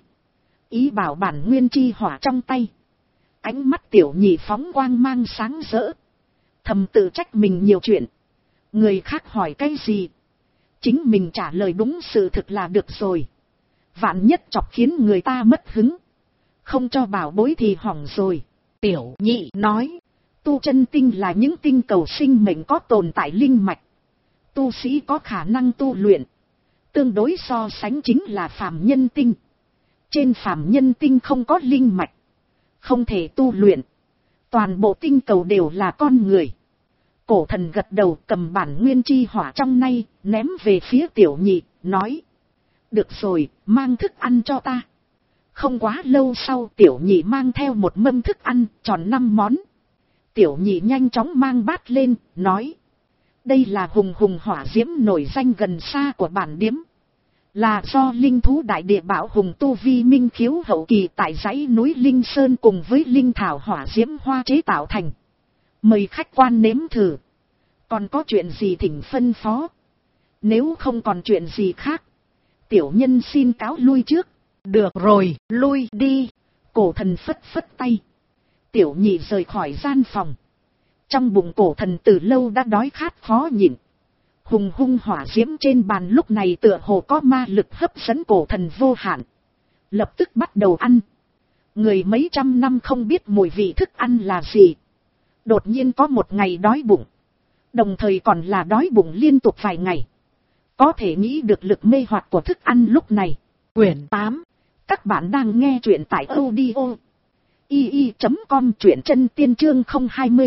ý bảo bản nguyên chi hỏa trong tay. Ánh mắt Tiểu Nhị phóng quang mang sáng rỡ, thầm tự trách mình nhiều chuyện. Người khác hỏi cái gì, chính mình trả lời đúng sự thực là được rồi. Vạn nhất chọc khiến người ta mất hứng, không cho bảo bối thì hỏng rồi. Tiểu Nhị nói, tu chân tinh là những tinh cầu sinh mệnh có tồn tại linh mạch. Tu sĩ có khả năng tu luyện. Tương đối so sánh chính là phàm nhân tinh. Trên phàm nhân tinh không có linh mạch, không thể tu luyện. Toàn bộ tinh cầu đều là con người. Cổ thần gật đầu, cầm bản nguyên chi hỏa trong nay, ném về phía Tiểu Nhị, nói. Được rồi, mang thức ăn cho ta. Không quá lâu sau, Tiểu Nhị mang theo một mâm thức ăn, tròn năm món. Tiểu Nhị nhanh chóng mang bát lên, nói. Đây là hùng hùng hỏa diễm nổi danh gần xa của bản điếm. Là do linh thú đại địa bảo hùng tu vi minh khiếu hậu kỳ tại dãy núi Linh Sơn cùng với linh thảo hỏa diễm hoa chế tạo thành. Mời khách quan nếm thử. Còn có chuyện gì thỉnh phân phó? Nếu không còn chuyện gì khác, tiểu nhân xin cáo lui trước. Được rồi, lui đi. Cổ thần phất phất tay. Tiểu Nhị rời khỏi gian phòng. Trong bụng cổ thần từ lâu đã đói khát khó nhịn. Hùng hung hỏa diễm trên bàn lúc này tựa hồ có ma lực hấp dẫn cổ thần vô hạn. Lập tức bắt đầu ăn. Người mấy trăm năm không biết mùi vị thức ăn là gì, đột nhiên có một ngày đói bụng. Đồng thời còn là đói bụng liên tục vài ngày. Có thể nghĩ được lực mê hoặc của thức ăn lúc này. Quyển tám. Các bạn đang nghe truyện tại audio i i chấm com, truyện chân tiên chương không hai mươi.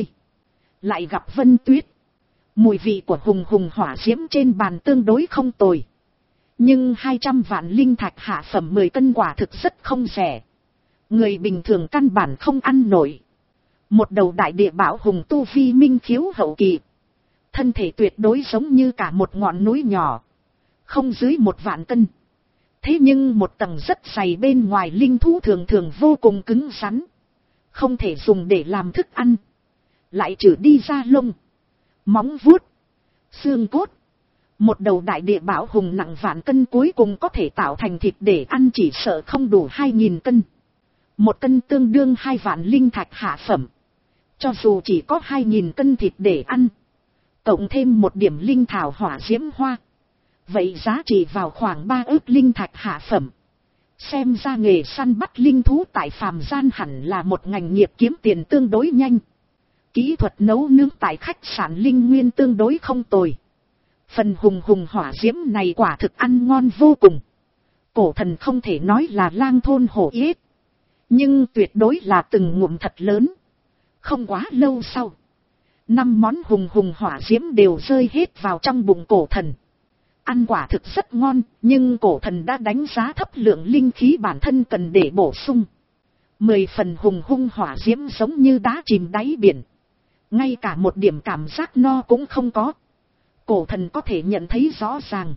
Lại gặp Vân Tuyết. Mùi vị của hùng hùng hỏa diễm trên bàn tương đối không tồi. Nhưng hai trăm vạn linh thạch hạ phẩm mười cân quả thực rất không rẻ. Người bình thường căn bản không ăn nổi. Một đầu đại địa bảo hùng tu vi minh khiếu hậu kỳ. Thân thể tuyệt đối giống như cả một ngọn núi nhỏ. Không dưới một vạn cân. Thế nhưng một tầng rất dày bên ngoài linh thú thường thường vô cùng cứng rắn. Không thể dùng để làm thức ăn. Lại trừ đi da lông, móng vuốt, xương cốt. Một đầu đại địa bảo hùng nặng vạn cân cuối cùng có thể tạo thành thịt để ăn chỉ sợ không đủ hai nghìn cân. Một cân tương đương hai vạn linh thạch hạ phẩm. Cho dù chỉ có hai nghìn cân thịt để ăn, cộng thêm một điểm linh thảo hỏa diễm hoa, vậy giá trị vào khoảng ba ức linh thạch hạ phẩm. Xem ra nghề săn bắt linh thú tại phàm gian hẳn là một ngành nghiệp kiếm tiền tương đối nhanh. Kỹ thuật nấu nướng tại khách sạn Linh Nguyên tương đối không tồi. Phần hùng hùng hỏa diễm này quả thực ăn ngon vô cùng. Cổ thần không thể nói là lang thôn hổ yết, nhưng tuyệt đối là từng ngụm thật lớn. Không quá lâu sau, năm món hùng hùng hỏa diễm đều rơi hết vào trong bụng cổ thần. Ăn quả thực rất ngon, nhưng cổ thần đã đánh giá thấp lượng linh khí bản thân cần để bổ sung. Mười phần hùng hung hỏa diễm giống như đá chìm đáy biển. Ngay cả một điểm cảm giác no cũng không có. Cổ thần có thể nhận thấy rõ ràng.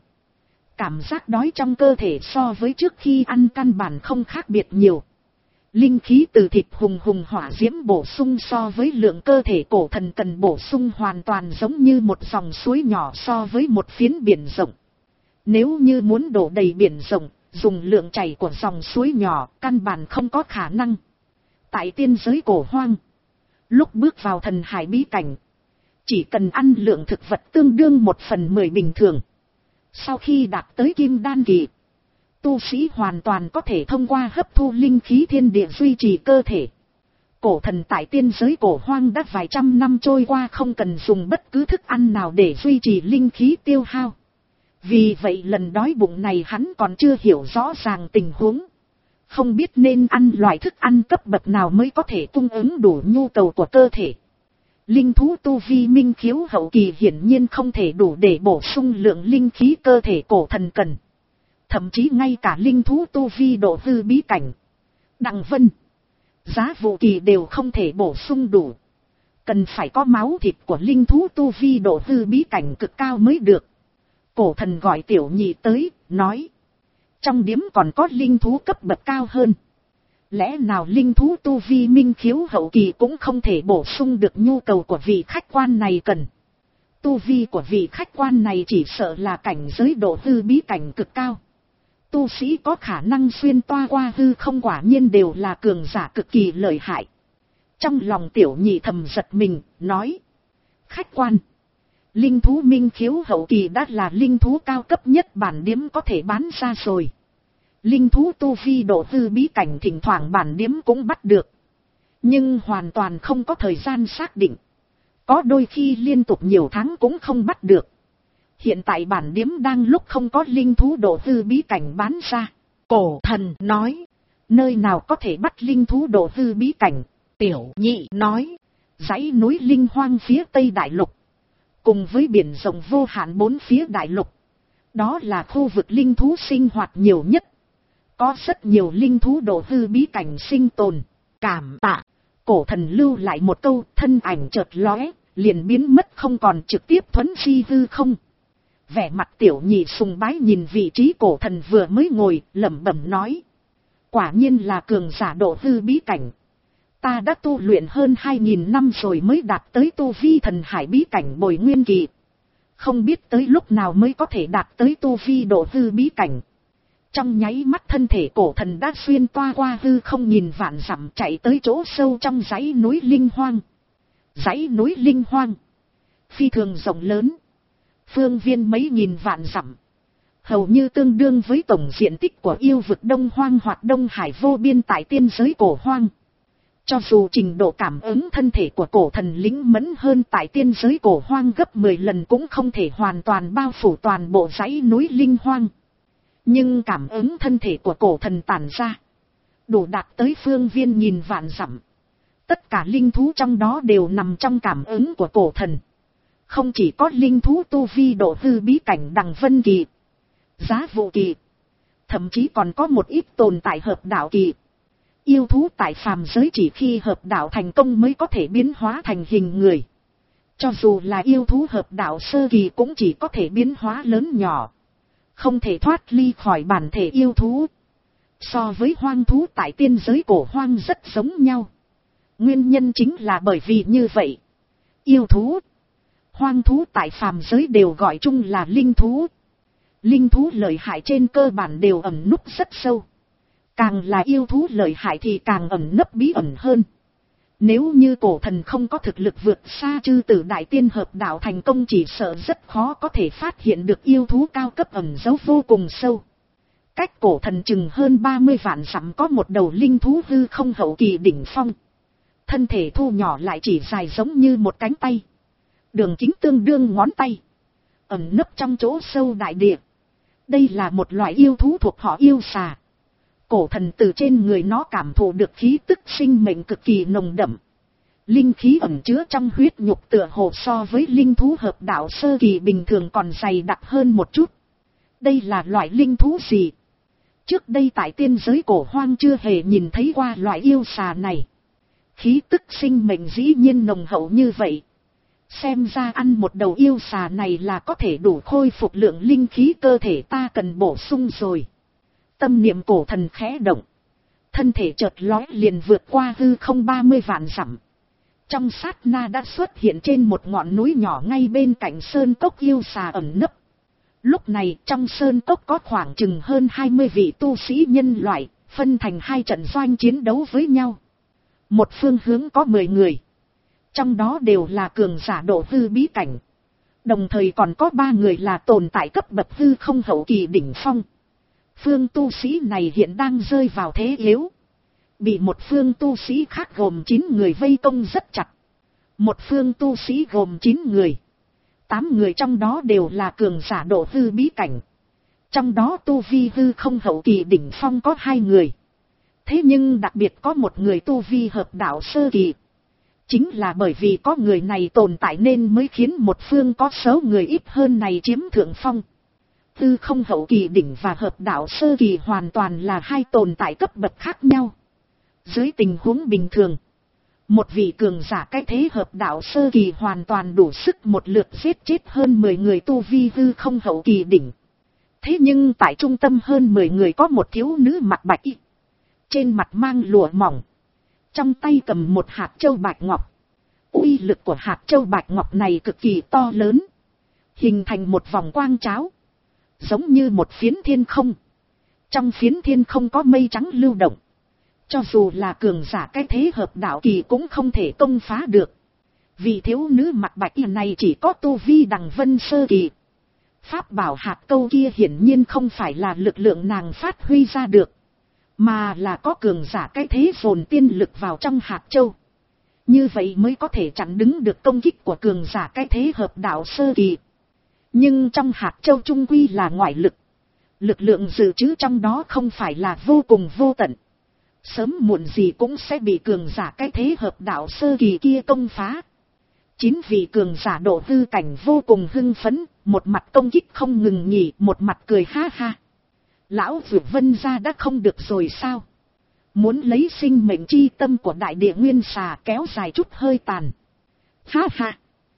Cảm giác đói trong cơ thể so với trước khi ăn căn bản không khác biệt nhiều. Linh khí từ thịt hùng hùng hỏa diễm bổ sung so với lượng cơ thể cổ thần cần bổ sung hoàn toàn giống như một dòng suối nhỏ so với một phiến biển rộng. Nếu như muốn đổ đầy biển rộng, dùng lượng chảy của dòng suối nhỏ, căn bản không có khả năng. Tại tiên giới cổ hoang, lúc bước vào thần hải bí cảnh, chỉ cần ăn lượng thực vật tương đương một phần mười bình thường. Sau khi đạt tới kim đan kỳ, tu sĩ hoàn toàn có thể thông qua hấp thu linh khí thiên địa duy trì cơ thể. Cổ thần tại tiên giới cổ hoang đã vài trăm năm trôi qua không cần dùng bất cứ thức ăn nào để duy trì linh khí tiêu hao. Vì vậy lần đói bụng này hắn còn chưa hiểu rõ ràng tình huống. Không biết nên ăn loại thức ăn cấp bậc nào mới có thể cung ứng đủ nhu cầu của cơ thể. Linh thú tu vi minh khiếu hậu kỳ hiển nhiên không thể đủ để bổ sung lượng linh khí cơ thể cổ thần cần. Thậm chí ngay cả linh thú tu vi độ hư bí cảnh, Đặng Vân, Giá Vụ Kỳ đều không thể bổ sung đủ. Cần phải có máu thịt của linh thú tu vi độ hư bí cảnh cực cao mới được. Cổ thần gọi Tiểu Nhị tới, nói. Trong điếm còn có linh thú cấp bậc cao hơn. Lẽ nào linh thú tu vi minh khiếu hậu kỳ cũng không thể bổ sung được nhu cầu của vị khách quan này cần. Tu vi của vị khách quan này chỉ sợ là cảnh giới độ hư bí cảnh cực cao. Tu sĩ có khả năng xuyên toa qua hư không quả nhiên đều là cường giả cực kỳ lợi hại. Trong lòng Tiểu Nhị thầm giật mình, nói. Khách quan, linh thú minh khiếu hậu kỳ đã là linh thú cao cấp nhất bản điếm có thể bán ra rồi. Linh thú tu vi độ hư bí cảnh thỉnh thoảng bản điếm cũng bắt được. Nhưng hoàn toàn không có thời gian xác định. Có đôi khi liên tục nhiều tháng cũng không bắt được. Hiện tại bản điếm đang lúc không có linh thú độ hư bí cảnh bán ra. Cổ thần nói. Nơi nào có thể bắt linh thú độ hư bí cảnh? Tiểu Nhị nói. Dãy núi linh hoang phía tây đại lục. Cùng với biển rộng vô hạn bốn phía đại lục. Đó là khu vực linh thú sinh hoạt nhiều nhất. Có rất nhiều linh thú độ hư bí cảnh sinh tồn. Cảm tạ. Cổ thần lưu lại một câu, thân ảnh chợt lóe, liền biến mất không còn, trực tiếp thuấn phi hư không. Vẻ mặt Tiểu Nhị sùng bái nhìn vị trí cổ thần vừa mới ngồi, lẩm bẩm nói. Quả nhiên là cường giả độ hư bí cảnh. Ta đã tu luyện hơn hai nghìn năm rồi mới đạt tới tu vi thần hải bí cảnh bồi nguyên kỳ. Không biết tới lúc nào mới có thể đạt tới tu vi độ hư bí cảnh. Trong nháy mắt thân thể cổ thần đã xuyên toa qua hư không nghìn vạn dặm, chạy tới chỗ sâu trong dãy núi linh hoang. Dãy núi linh hoang phi thường rộng lớn, phương viên mấy nghìn vạn dặm, hầu như tương đương với tổng diện tích của yêu vực Đông Hoang hoặc Đông Hải vô biên tại tiên giới cổ hoang. Cho dù trình độ cảm ứng thân thể của cổ thần lính mẫn hơn tại tiên giới cổ hoang gấp mười lần cũng không thể hoàn toàn bao phủ toàn bộ dãy núi linh hoang. Nhưng cảm ứng thân thể của cổ thần tản ra, đủ đạt tới phương viên nghìn vạn dặm. Tất cả linh thú trong đó đều nằm trong cảm ứng của cổ thần. Không chỉ có linh thú tu vi độ hư bí cảnh Đằng Vân Kỳ, Giá Vụ Kỳ, thậm chí còn có một ít tồn tại hợp đạo kỳ. Yêu thú tại phàm giới chỉ khi hợp đạo thành công mới có thể biến hóa thành hình người. Cho dù là yêu thú hợp đạo sơ kỳ cũng chỉ có thể biến hóa lớn nhỏ, không thể thoát ly khỏi bản thể yêu thú. So với hoang thú tại tiên giới cổ hoang rất giống nhau. Nguyên nhân chính là bởi vì như vậy. Yêu thú, hoang thú tại phàm giới đều gọi chung là linh thú. Linh thú lợi hại trên cơ bản đều ẩn núp rất sâu. Càng là yêu thú lợi hại thì càng ẩn nấp bí ẩn hơn. Nếu như cổ thần không có thực lực vượt xa chư tử đại tiên hợp đạo thành công, chỉ sợ rất khó có thể phát hiện được yêu thú cao cấp ẩn giấu vô cùng sâu. Cách cổ thần chừng hơn ba mươi vạn dặm có một đầu linh thú hư không hậu kỳ đỉnh phong. Thân thể thu nhỏ lại chỉ dài giống như một cánh tay. Đường kính tương đương ngón tay. Ẩn nấp trong chỗ sâu đại địa. Đây là một loại yêu thú thuộc họ yêu xà. Cổ thần từ trên người nó cảm thụ được khí tức sinh mệnh cực kỳ nồng đậm. Linh khí ẩn chứa trong huyết nhục tựa hồ so với linh thú hợp đạo sơ kỳ bình thường còn dày đặc hơn một chút. Đây là loại linh thú gì? Trước đây tại tiên giới cổ hoang chưa hề nhìn thấy qua loại yêu xà này. Khí tức sinh mệnh dĩ nhiên nồng hậu như vậy. Xem ra ăn một đầu yêu xà này là có thể đủ khôi phục lượng linh khí cơ thể ta cần bổ sung rồi. Tâm niệm cổ thần khẽ động. Thân thể chợt lói liền vượt qua hư không ba mươi vạn dặm. Trong sát na đã xuất hiện trên một ngọn núi nhỏ ngay bên cạnh sơn cốc yêu xà ẩn nấp. Lúc này trong sơn cốc có khoảng chừng hơn hai mươi vị tu sĩ nhân loại, phân thành hai trận doanh chiến đấu với nhau. Một phương hướng có mười người. Trong đó đều là cường giả độ hư bí cảnh. Đồng thời còn có ba người là tồn tại cấp bậc hư không hậu kỳ đỉnh phong. Phương tu sĩ này hiện đang rơi vào thế yếu. Bị một phương tu sĩ khác gồm chín người vây công rất chặt. Một phương tu sĩ gồm chín người. tám người trong đó đều là cường giả độ hư bí cảnh. Trong đó tu vi hư không hậu kỳ đỉnh phong có hai người. Thế nhưng đặc biệt có một người tu vi hợp đạo sơ kỳ. Chính là bởi vì có người này tồn tại nên mới khiến một phương có số người ít hơn này chiếm thượng phong. Tư không hậu kỳ đỉnh và hợp đạo sơ kỳ hoàn toàn là hai tồn tại cấp bậc khác nhau. Dưới tình huống bình thường, một vị cường giả cái thế hợp đạo sơ kỳ hoàn toàn đủ sức một lượt giết chết hơn mười người tu vi tư không hậu kỳ đỉnh. Thế nhưng tại trung tâm hơn mười người có một thiếu nữ mặc bạch y, trên mặt mang lụa mỏng, trong tay cầm một hạt châu bạch ngọc. Uy lực của hạt châu bạch ngọc này cực kỳ to lớn, hình thành một vòng quang tráo, giống như một phiến thiên không. Trong phiến thiên không có mây trắng lưu động, cho dù là cường giả cái thế hợp đạo kỳ cũng không thể công phá được. Vì thiếu nữ mặc bạch y này chỉ có tu vi đằng vân sơ kỳ. Pháp bảo hạt câu kia hiển nhiên không phải là lực lượng nàng phát huy ra được, mà là có cường giả cái thế dồn tiên lực vào trong hạt châu. Như vậy mới có thể chặn đứng được công kích của cường giả cái thế hợp đạo sơ kỳ. Nhưng trong hạt châu trung quy là ngoại lực. Lực lượng dự trữ trong đó không phải là vô cùng vô tận. Sớm muộn gì cũng sẽ bị cường giả cái thế hợp đạo sơ kỳ kia công phá. Chín vị cường giả độ hư cảnh vô cùng hưng phấn, một mặt công kích không ngừng nghỉ, một mặt cười ha ha. Lão Dược Vân gia đã không được rồi sao? Muốn lấy sinh mệnh chi tâm của đại địa nguyên xà kéo dài chút hơi tàn. Ha ha!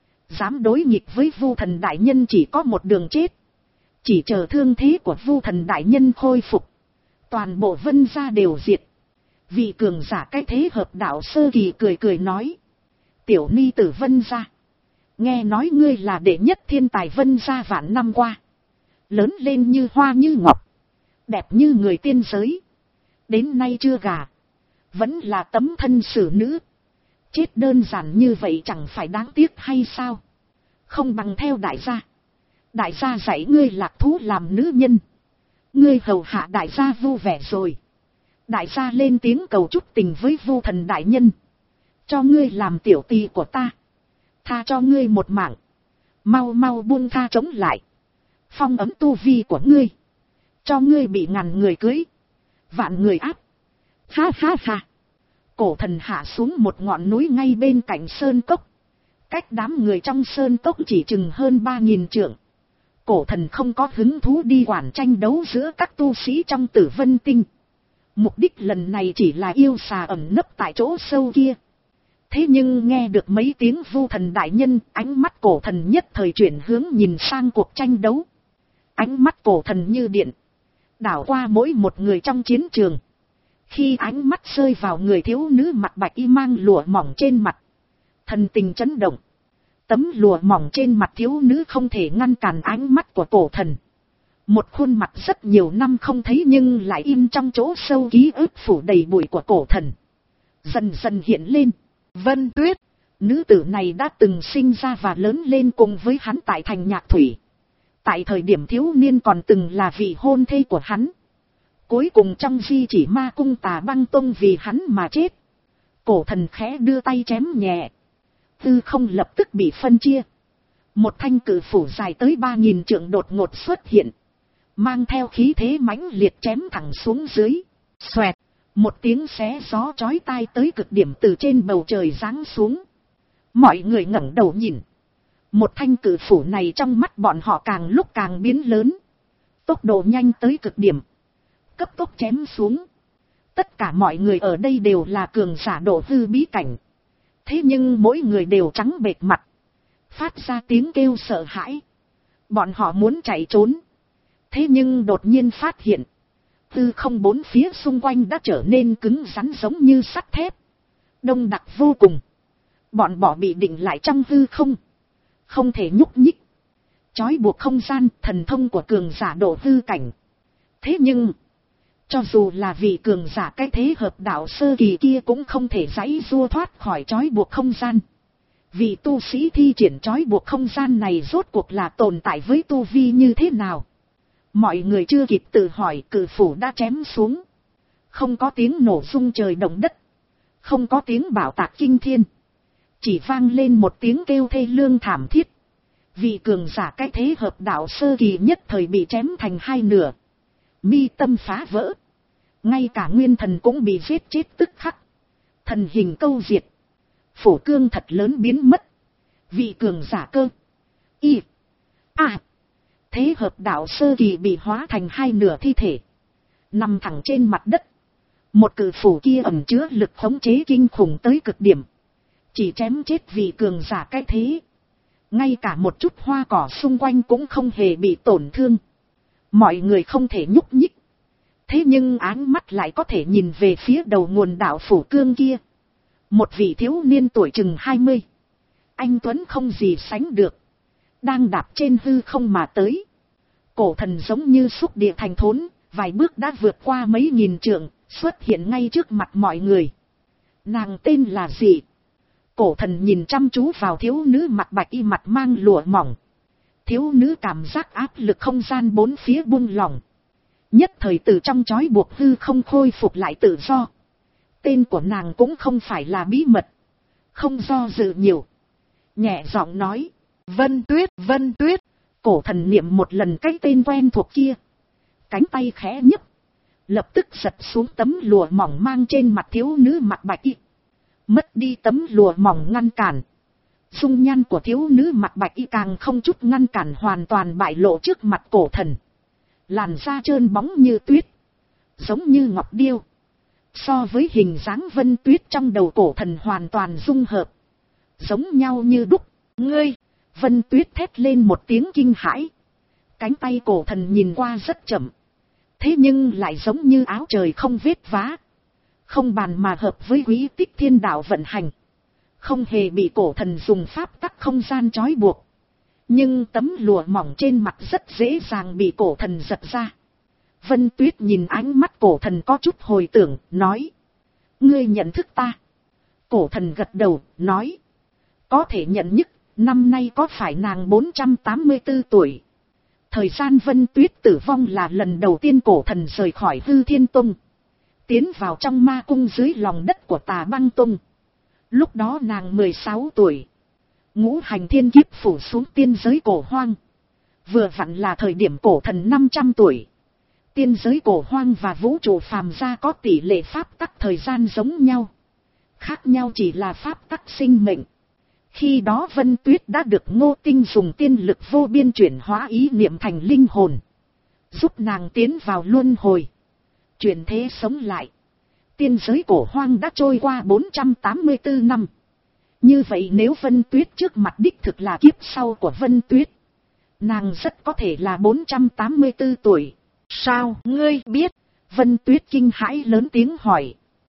Dám đối nghịch với Vu Thần đại nhân chỉ có một đường chết. Chỉ chờ thương thế của Vu Thần đại nhân khôi phục, toàn bộ Vân gia đều diệt. Vị cường giả cái thế hợp đạo sơ kỳ cười cười nói. Tiểu ni tử Vân gia, nghe nói ngươi là đệ nhất thiên tài Vân gia vạn năm qua. Lớn lên như hoa như ngọc, đẹp như người tiên giới. Đến nay chưa gả, vẫn là tấm thân xử nữ. Chết đơn giản như vậy chẳng phải đáng tiếc hay sao? Không bằng theo đại gia. Đại gia dạy ngươi lạc thú làm nữ nhân. Ngươi hầu hạ đại gia vui vẻ rồi. Đại gia lên tiếng cầu chút tình với Vu Thần đại nhân. Cho ngươi làm tiểu tỳ của ta. Tha cho ngươi một mạng. Mau mau buông tha chống lại. Phong ấm tu vi của ngươi. Cho ngươi bị ngàn người cưới, vạn người áp. Ha ha ha. Cổ thần hạ xuống một ngọn núi ngay bên cạnh sơn cốc. Cách đám người trong sơn cốc chỉ chừng hơn ba nghìn trượng. Cổ thần không có hứng thú đi quản tranh đấu giữa các tu sĩ trong Tử Vân Tinh. Mục đích lần này chỉ là yêu xà ẩn nấp tại chỗ sâu kia. Thế nhưng nghe được mấy tiếng Vu Thần đại nhân, ánh mắt cổ thần nhất thời chuyển hướng nhìn sang cuộc tranh đấu. Ánh mắt cổ thần như điện, đảo qua mỗi một người trong chiến trường. Khi ánh mắt rơi vào người thiếu nữ mặc bạch y mang lụa mỏng trên mặt, thần tình chấn động. Tấm lụa mỏng trên mặt thiếu nữ không thể ngăn cản ánh mắt của cổ thần. Một khuôn mặt rất nhiều năm không thấy nhưng lại in trong chỗ sâu ký ức phủ đầy bụi của cổ thần. Dần dần hiện lên. Vân Tuyết, nữ tử này đã từng sinh ra và lớn lên cùng với hắn tại thành Nhạc Thủy. Tại thời điểm thiếu niên còn từng là vị hôn thê của hắn. Cuối cùng trong di chỉ ma cung Tà Băng Tông vì hắn mà chết. Cổ thần khẽ đưa tay chém nhẹ. Tư không lập tức bị phân chia. Một thanh cử phủ dài tới ba nghìn trượng đột ngột xuất hiện. Mang theo khí thế mãnh liệt chém thẳng xuống dưới. Xoẹt. Một tiếng xé gió chói tai tới cực điểm từ trên bầu trời giáng xuống. Mọi người ngẩng đầu nhìn. Một thanh cử phủ này trong mắt bọn họ càng lúc càng biến lớn. Tốc độ nhanh tới cực điểm. Cấp tốc chém xuống. Tất cả mọi người ở đây đều là cường giả độ hư bí cảnh. Thế nhưng mỗi người đều trắng bệch mặt. Phát ra tiếng kêu sợ hãi. Bọn họ muốn chạy trốn. Thế nhưng đột nhiên phát hiện. Hư không bốn phía xung quanh đã trở nên cứng rắn giống như sắt thép. Đông đặc vô cùng. Bọn bỏ bị định lại trong hư không. Không thể nhúc nhích. Chói buộc không gian, thần thông của cường giả độ hư cảnh. Thế nhưng, cho dù là vị cường giả cái thế hợp đạo sơ kỳ kia cũng không thể giãy giụa thoát khỏi chói buộc không gian. Vị tu sĩ thi triển chói buộc không gian này rốt cuộc là tồn tại với tu vi như thế nào? Mọi người chưa kịp tự hỏi, cử phủ đã chém xuống. Không có tiếng nổ rung trời động đất. Không có tiếng bảo tạc kinh thiên. Chỉ vang lên một tiếng kêu thê lương thảm thiết. Vị cường giả cái thế hợp đạo sơ kỳ nhất thời bị chém thành hai nửa. Mi tâm phá vỡ. Ngay cả nguyên thần cũng bị giết chết tức khắc. Thần hình câu diệt. Phủ cương thật lớn biến mất. Vị cường giả cơ. Y. A. Thế hợp đạo sơ kỳ bị hóa thành hai nửa thi thể. Nằm thẳng trên mặt đất. Một cự phủ kia ẩn chứa lực khống chế kinh khủng tới cực điểm. Chỉ chém chết vị cường giả cái thế. Ngay cả một chút hoa cỏ xung quanh cũng không hề bị tổn thương. Mọi người không thể nhúc nhích. Thế nhưng áng mắt lại có thể nhìn về phía đầu nguồn đạo phủ cương kia. Một vị thiếu niên tuổi chừng hai mươi. Anh Tuấn không gì sánh được. Đang đạp trên hư không mà tới. Cổ thần giống như xúc địa thành thốn. Vài bước đã vượt qua mấy nghìn trượng. Xuất hiện ngay trước mặt mọi người. Nàng tên là gì? Cổ thần nhìn chăm chú vào thiếu nữ mặc bạch y mặt mang lụa mỏng. Thiếu nữ cảm giác áp lực không gian bốn phía buông lỏng. Nhất thời từ trong trói buộc hư không khôi phục lại tự do. Tên của nàng cũng không phải là bí mật. Không do dự nhiều. Nhẹ giọng nói. Vân Tuyết, Vân Tuyết. Cổ thần niệm một lần cái tên quen thuộc kia. Cánh tay khẽ nhấc. Lập tức giật xuống tấm lụa mỏng mang trên mặt thiếu nữ mặc bạch y. Mất đi tấm lụa mỏng ngăn cản. Dung nhan của thiếu nữ mặc bạch y càng không chút ngăn cản hoàn toàn bại lộ trước mặt cổ thần. Làn da trơn bóng như tuyết. Giống như ngọc điêu. So với hình dáng Vân Tuyết trong đầu cổ thần hoàn toàn dung hợp. Giống nhau như đúc. Ngươi! Vân Tuyết thét lên một tiếng kinh hãi. Cánh tay cổ thần nhìn qua rất chậm. Thế nhưng lại giống như áo trời không vết vá. Không bàn mà hợp với quý tích thiên đạo vận hành. Không hề bị cổ thần dùng pháp tắc không gian trói buộc. Nhưng tấm lụa mỏng trên mặt rất dễ dàng bị cổ thần giật ra. Vân Tuyết nhìn ánh mắt cổ thần có chút hồi tưởng, nói. Ngươi nhận thức ta. Cổ thần gật đầu, nói. Có thể nhận nhất, năm nay có phải nàng bốn trăm tám mươi tư tuổi. Thời gian Vân Tuyết tử vong là lần đầu tiên cổ thần rời khỏi Hư Thiên Tông. Tiến vào trong ma cung dưới lòng đất của Tà Băng Tông. Lúc đó nàng mười sáu tuổi. Ngũ hành thiên kiếp phủ xuống tiên giới cổ hoang. Vừa vặn là thời điểm cổ thần năm trăm tuổi. Tiên giới cổ hoang và vũ trụ phàm gia có tỷ lệ pháp tắc thời gian giống nhau. Khác nhau chỉ là pháp tắc sinh mệnh. Khi đó Vân Tuyết đã được Ngô Tinh dùng tiên lực vô biên chuyển hóa ý niệm thành linh hồn. Giúp nàng tiến vào luân hồi. Chuyển thế sống lại. Tiên giới cổ hoang đã trôi qua bốn trăm tám mươi tư năm. Như vậy nếu Vân Tuyết trước mặt đích thực là kiếp sau của Vân Tuyết. Nàng rất có thể là bốn trăm tám mươi tư tuổi. Sao ngươi biết? Vân Tuyết kinh hãi lớn tiếng hỏi.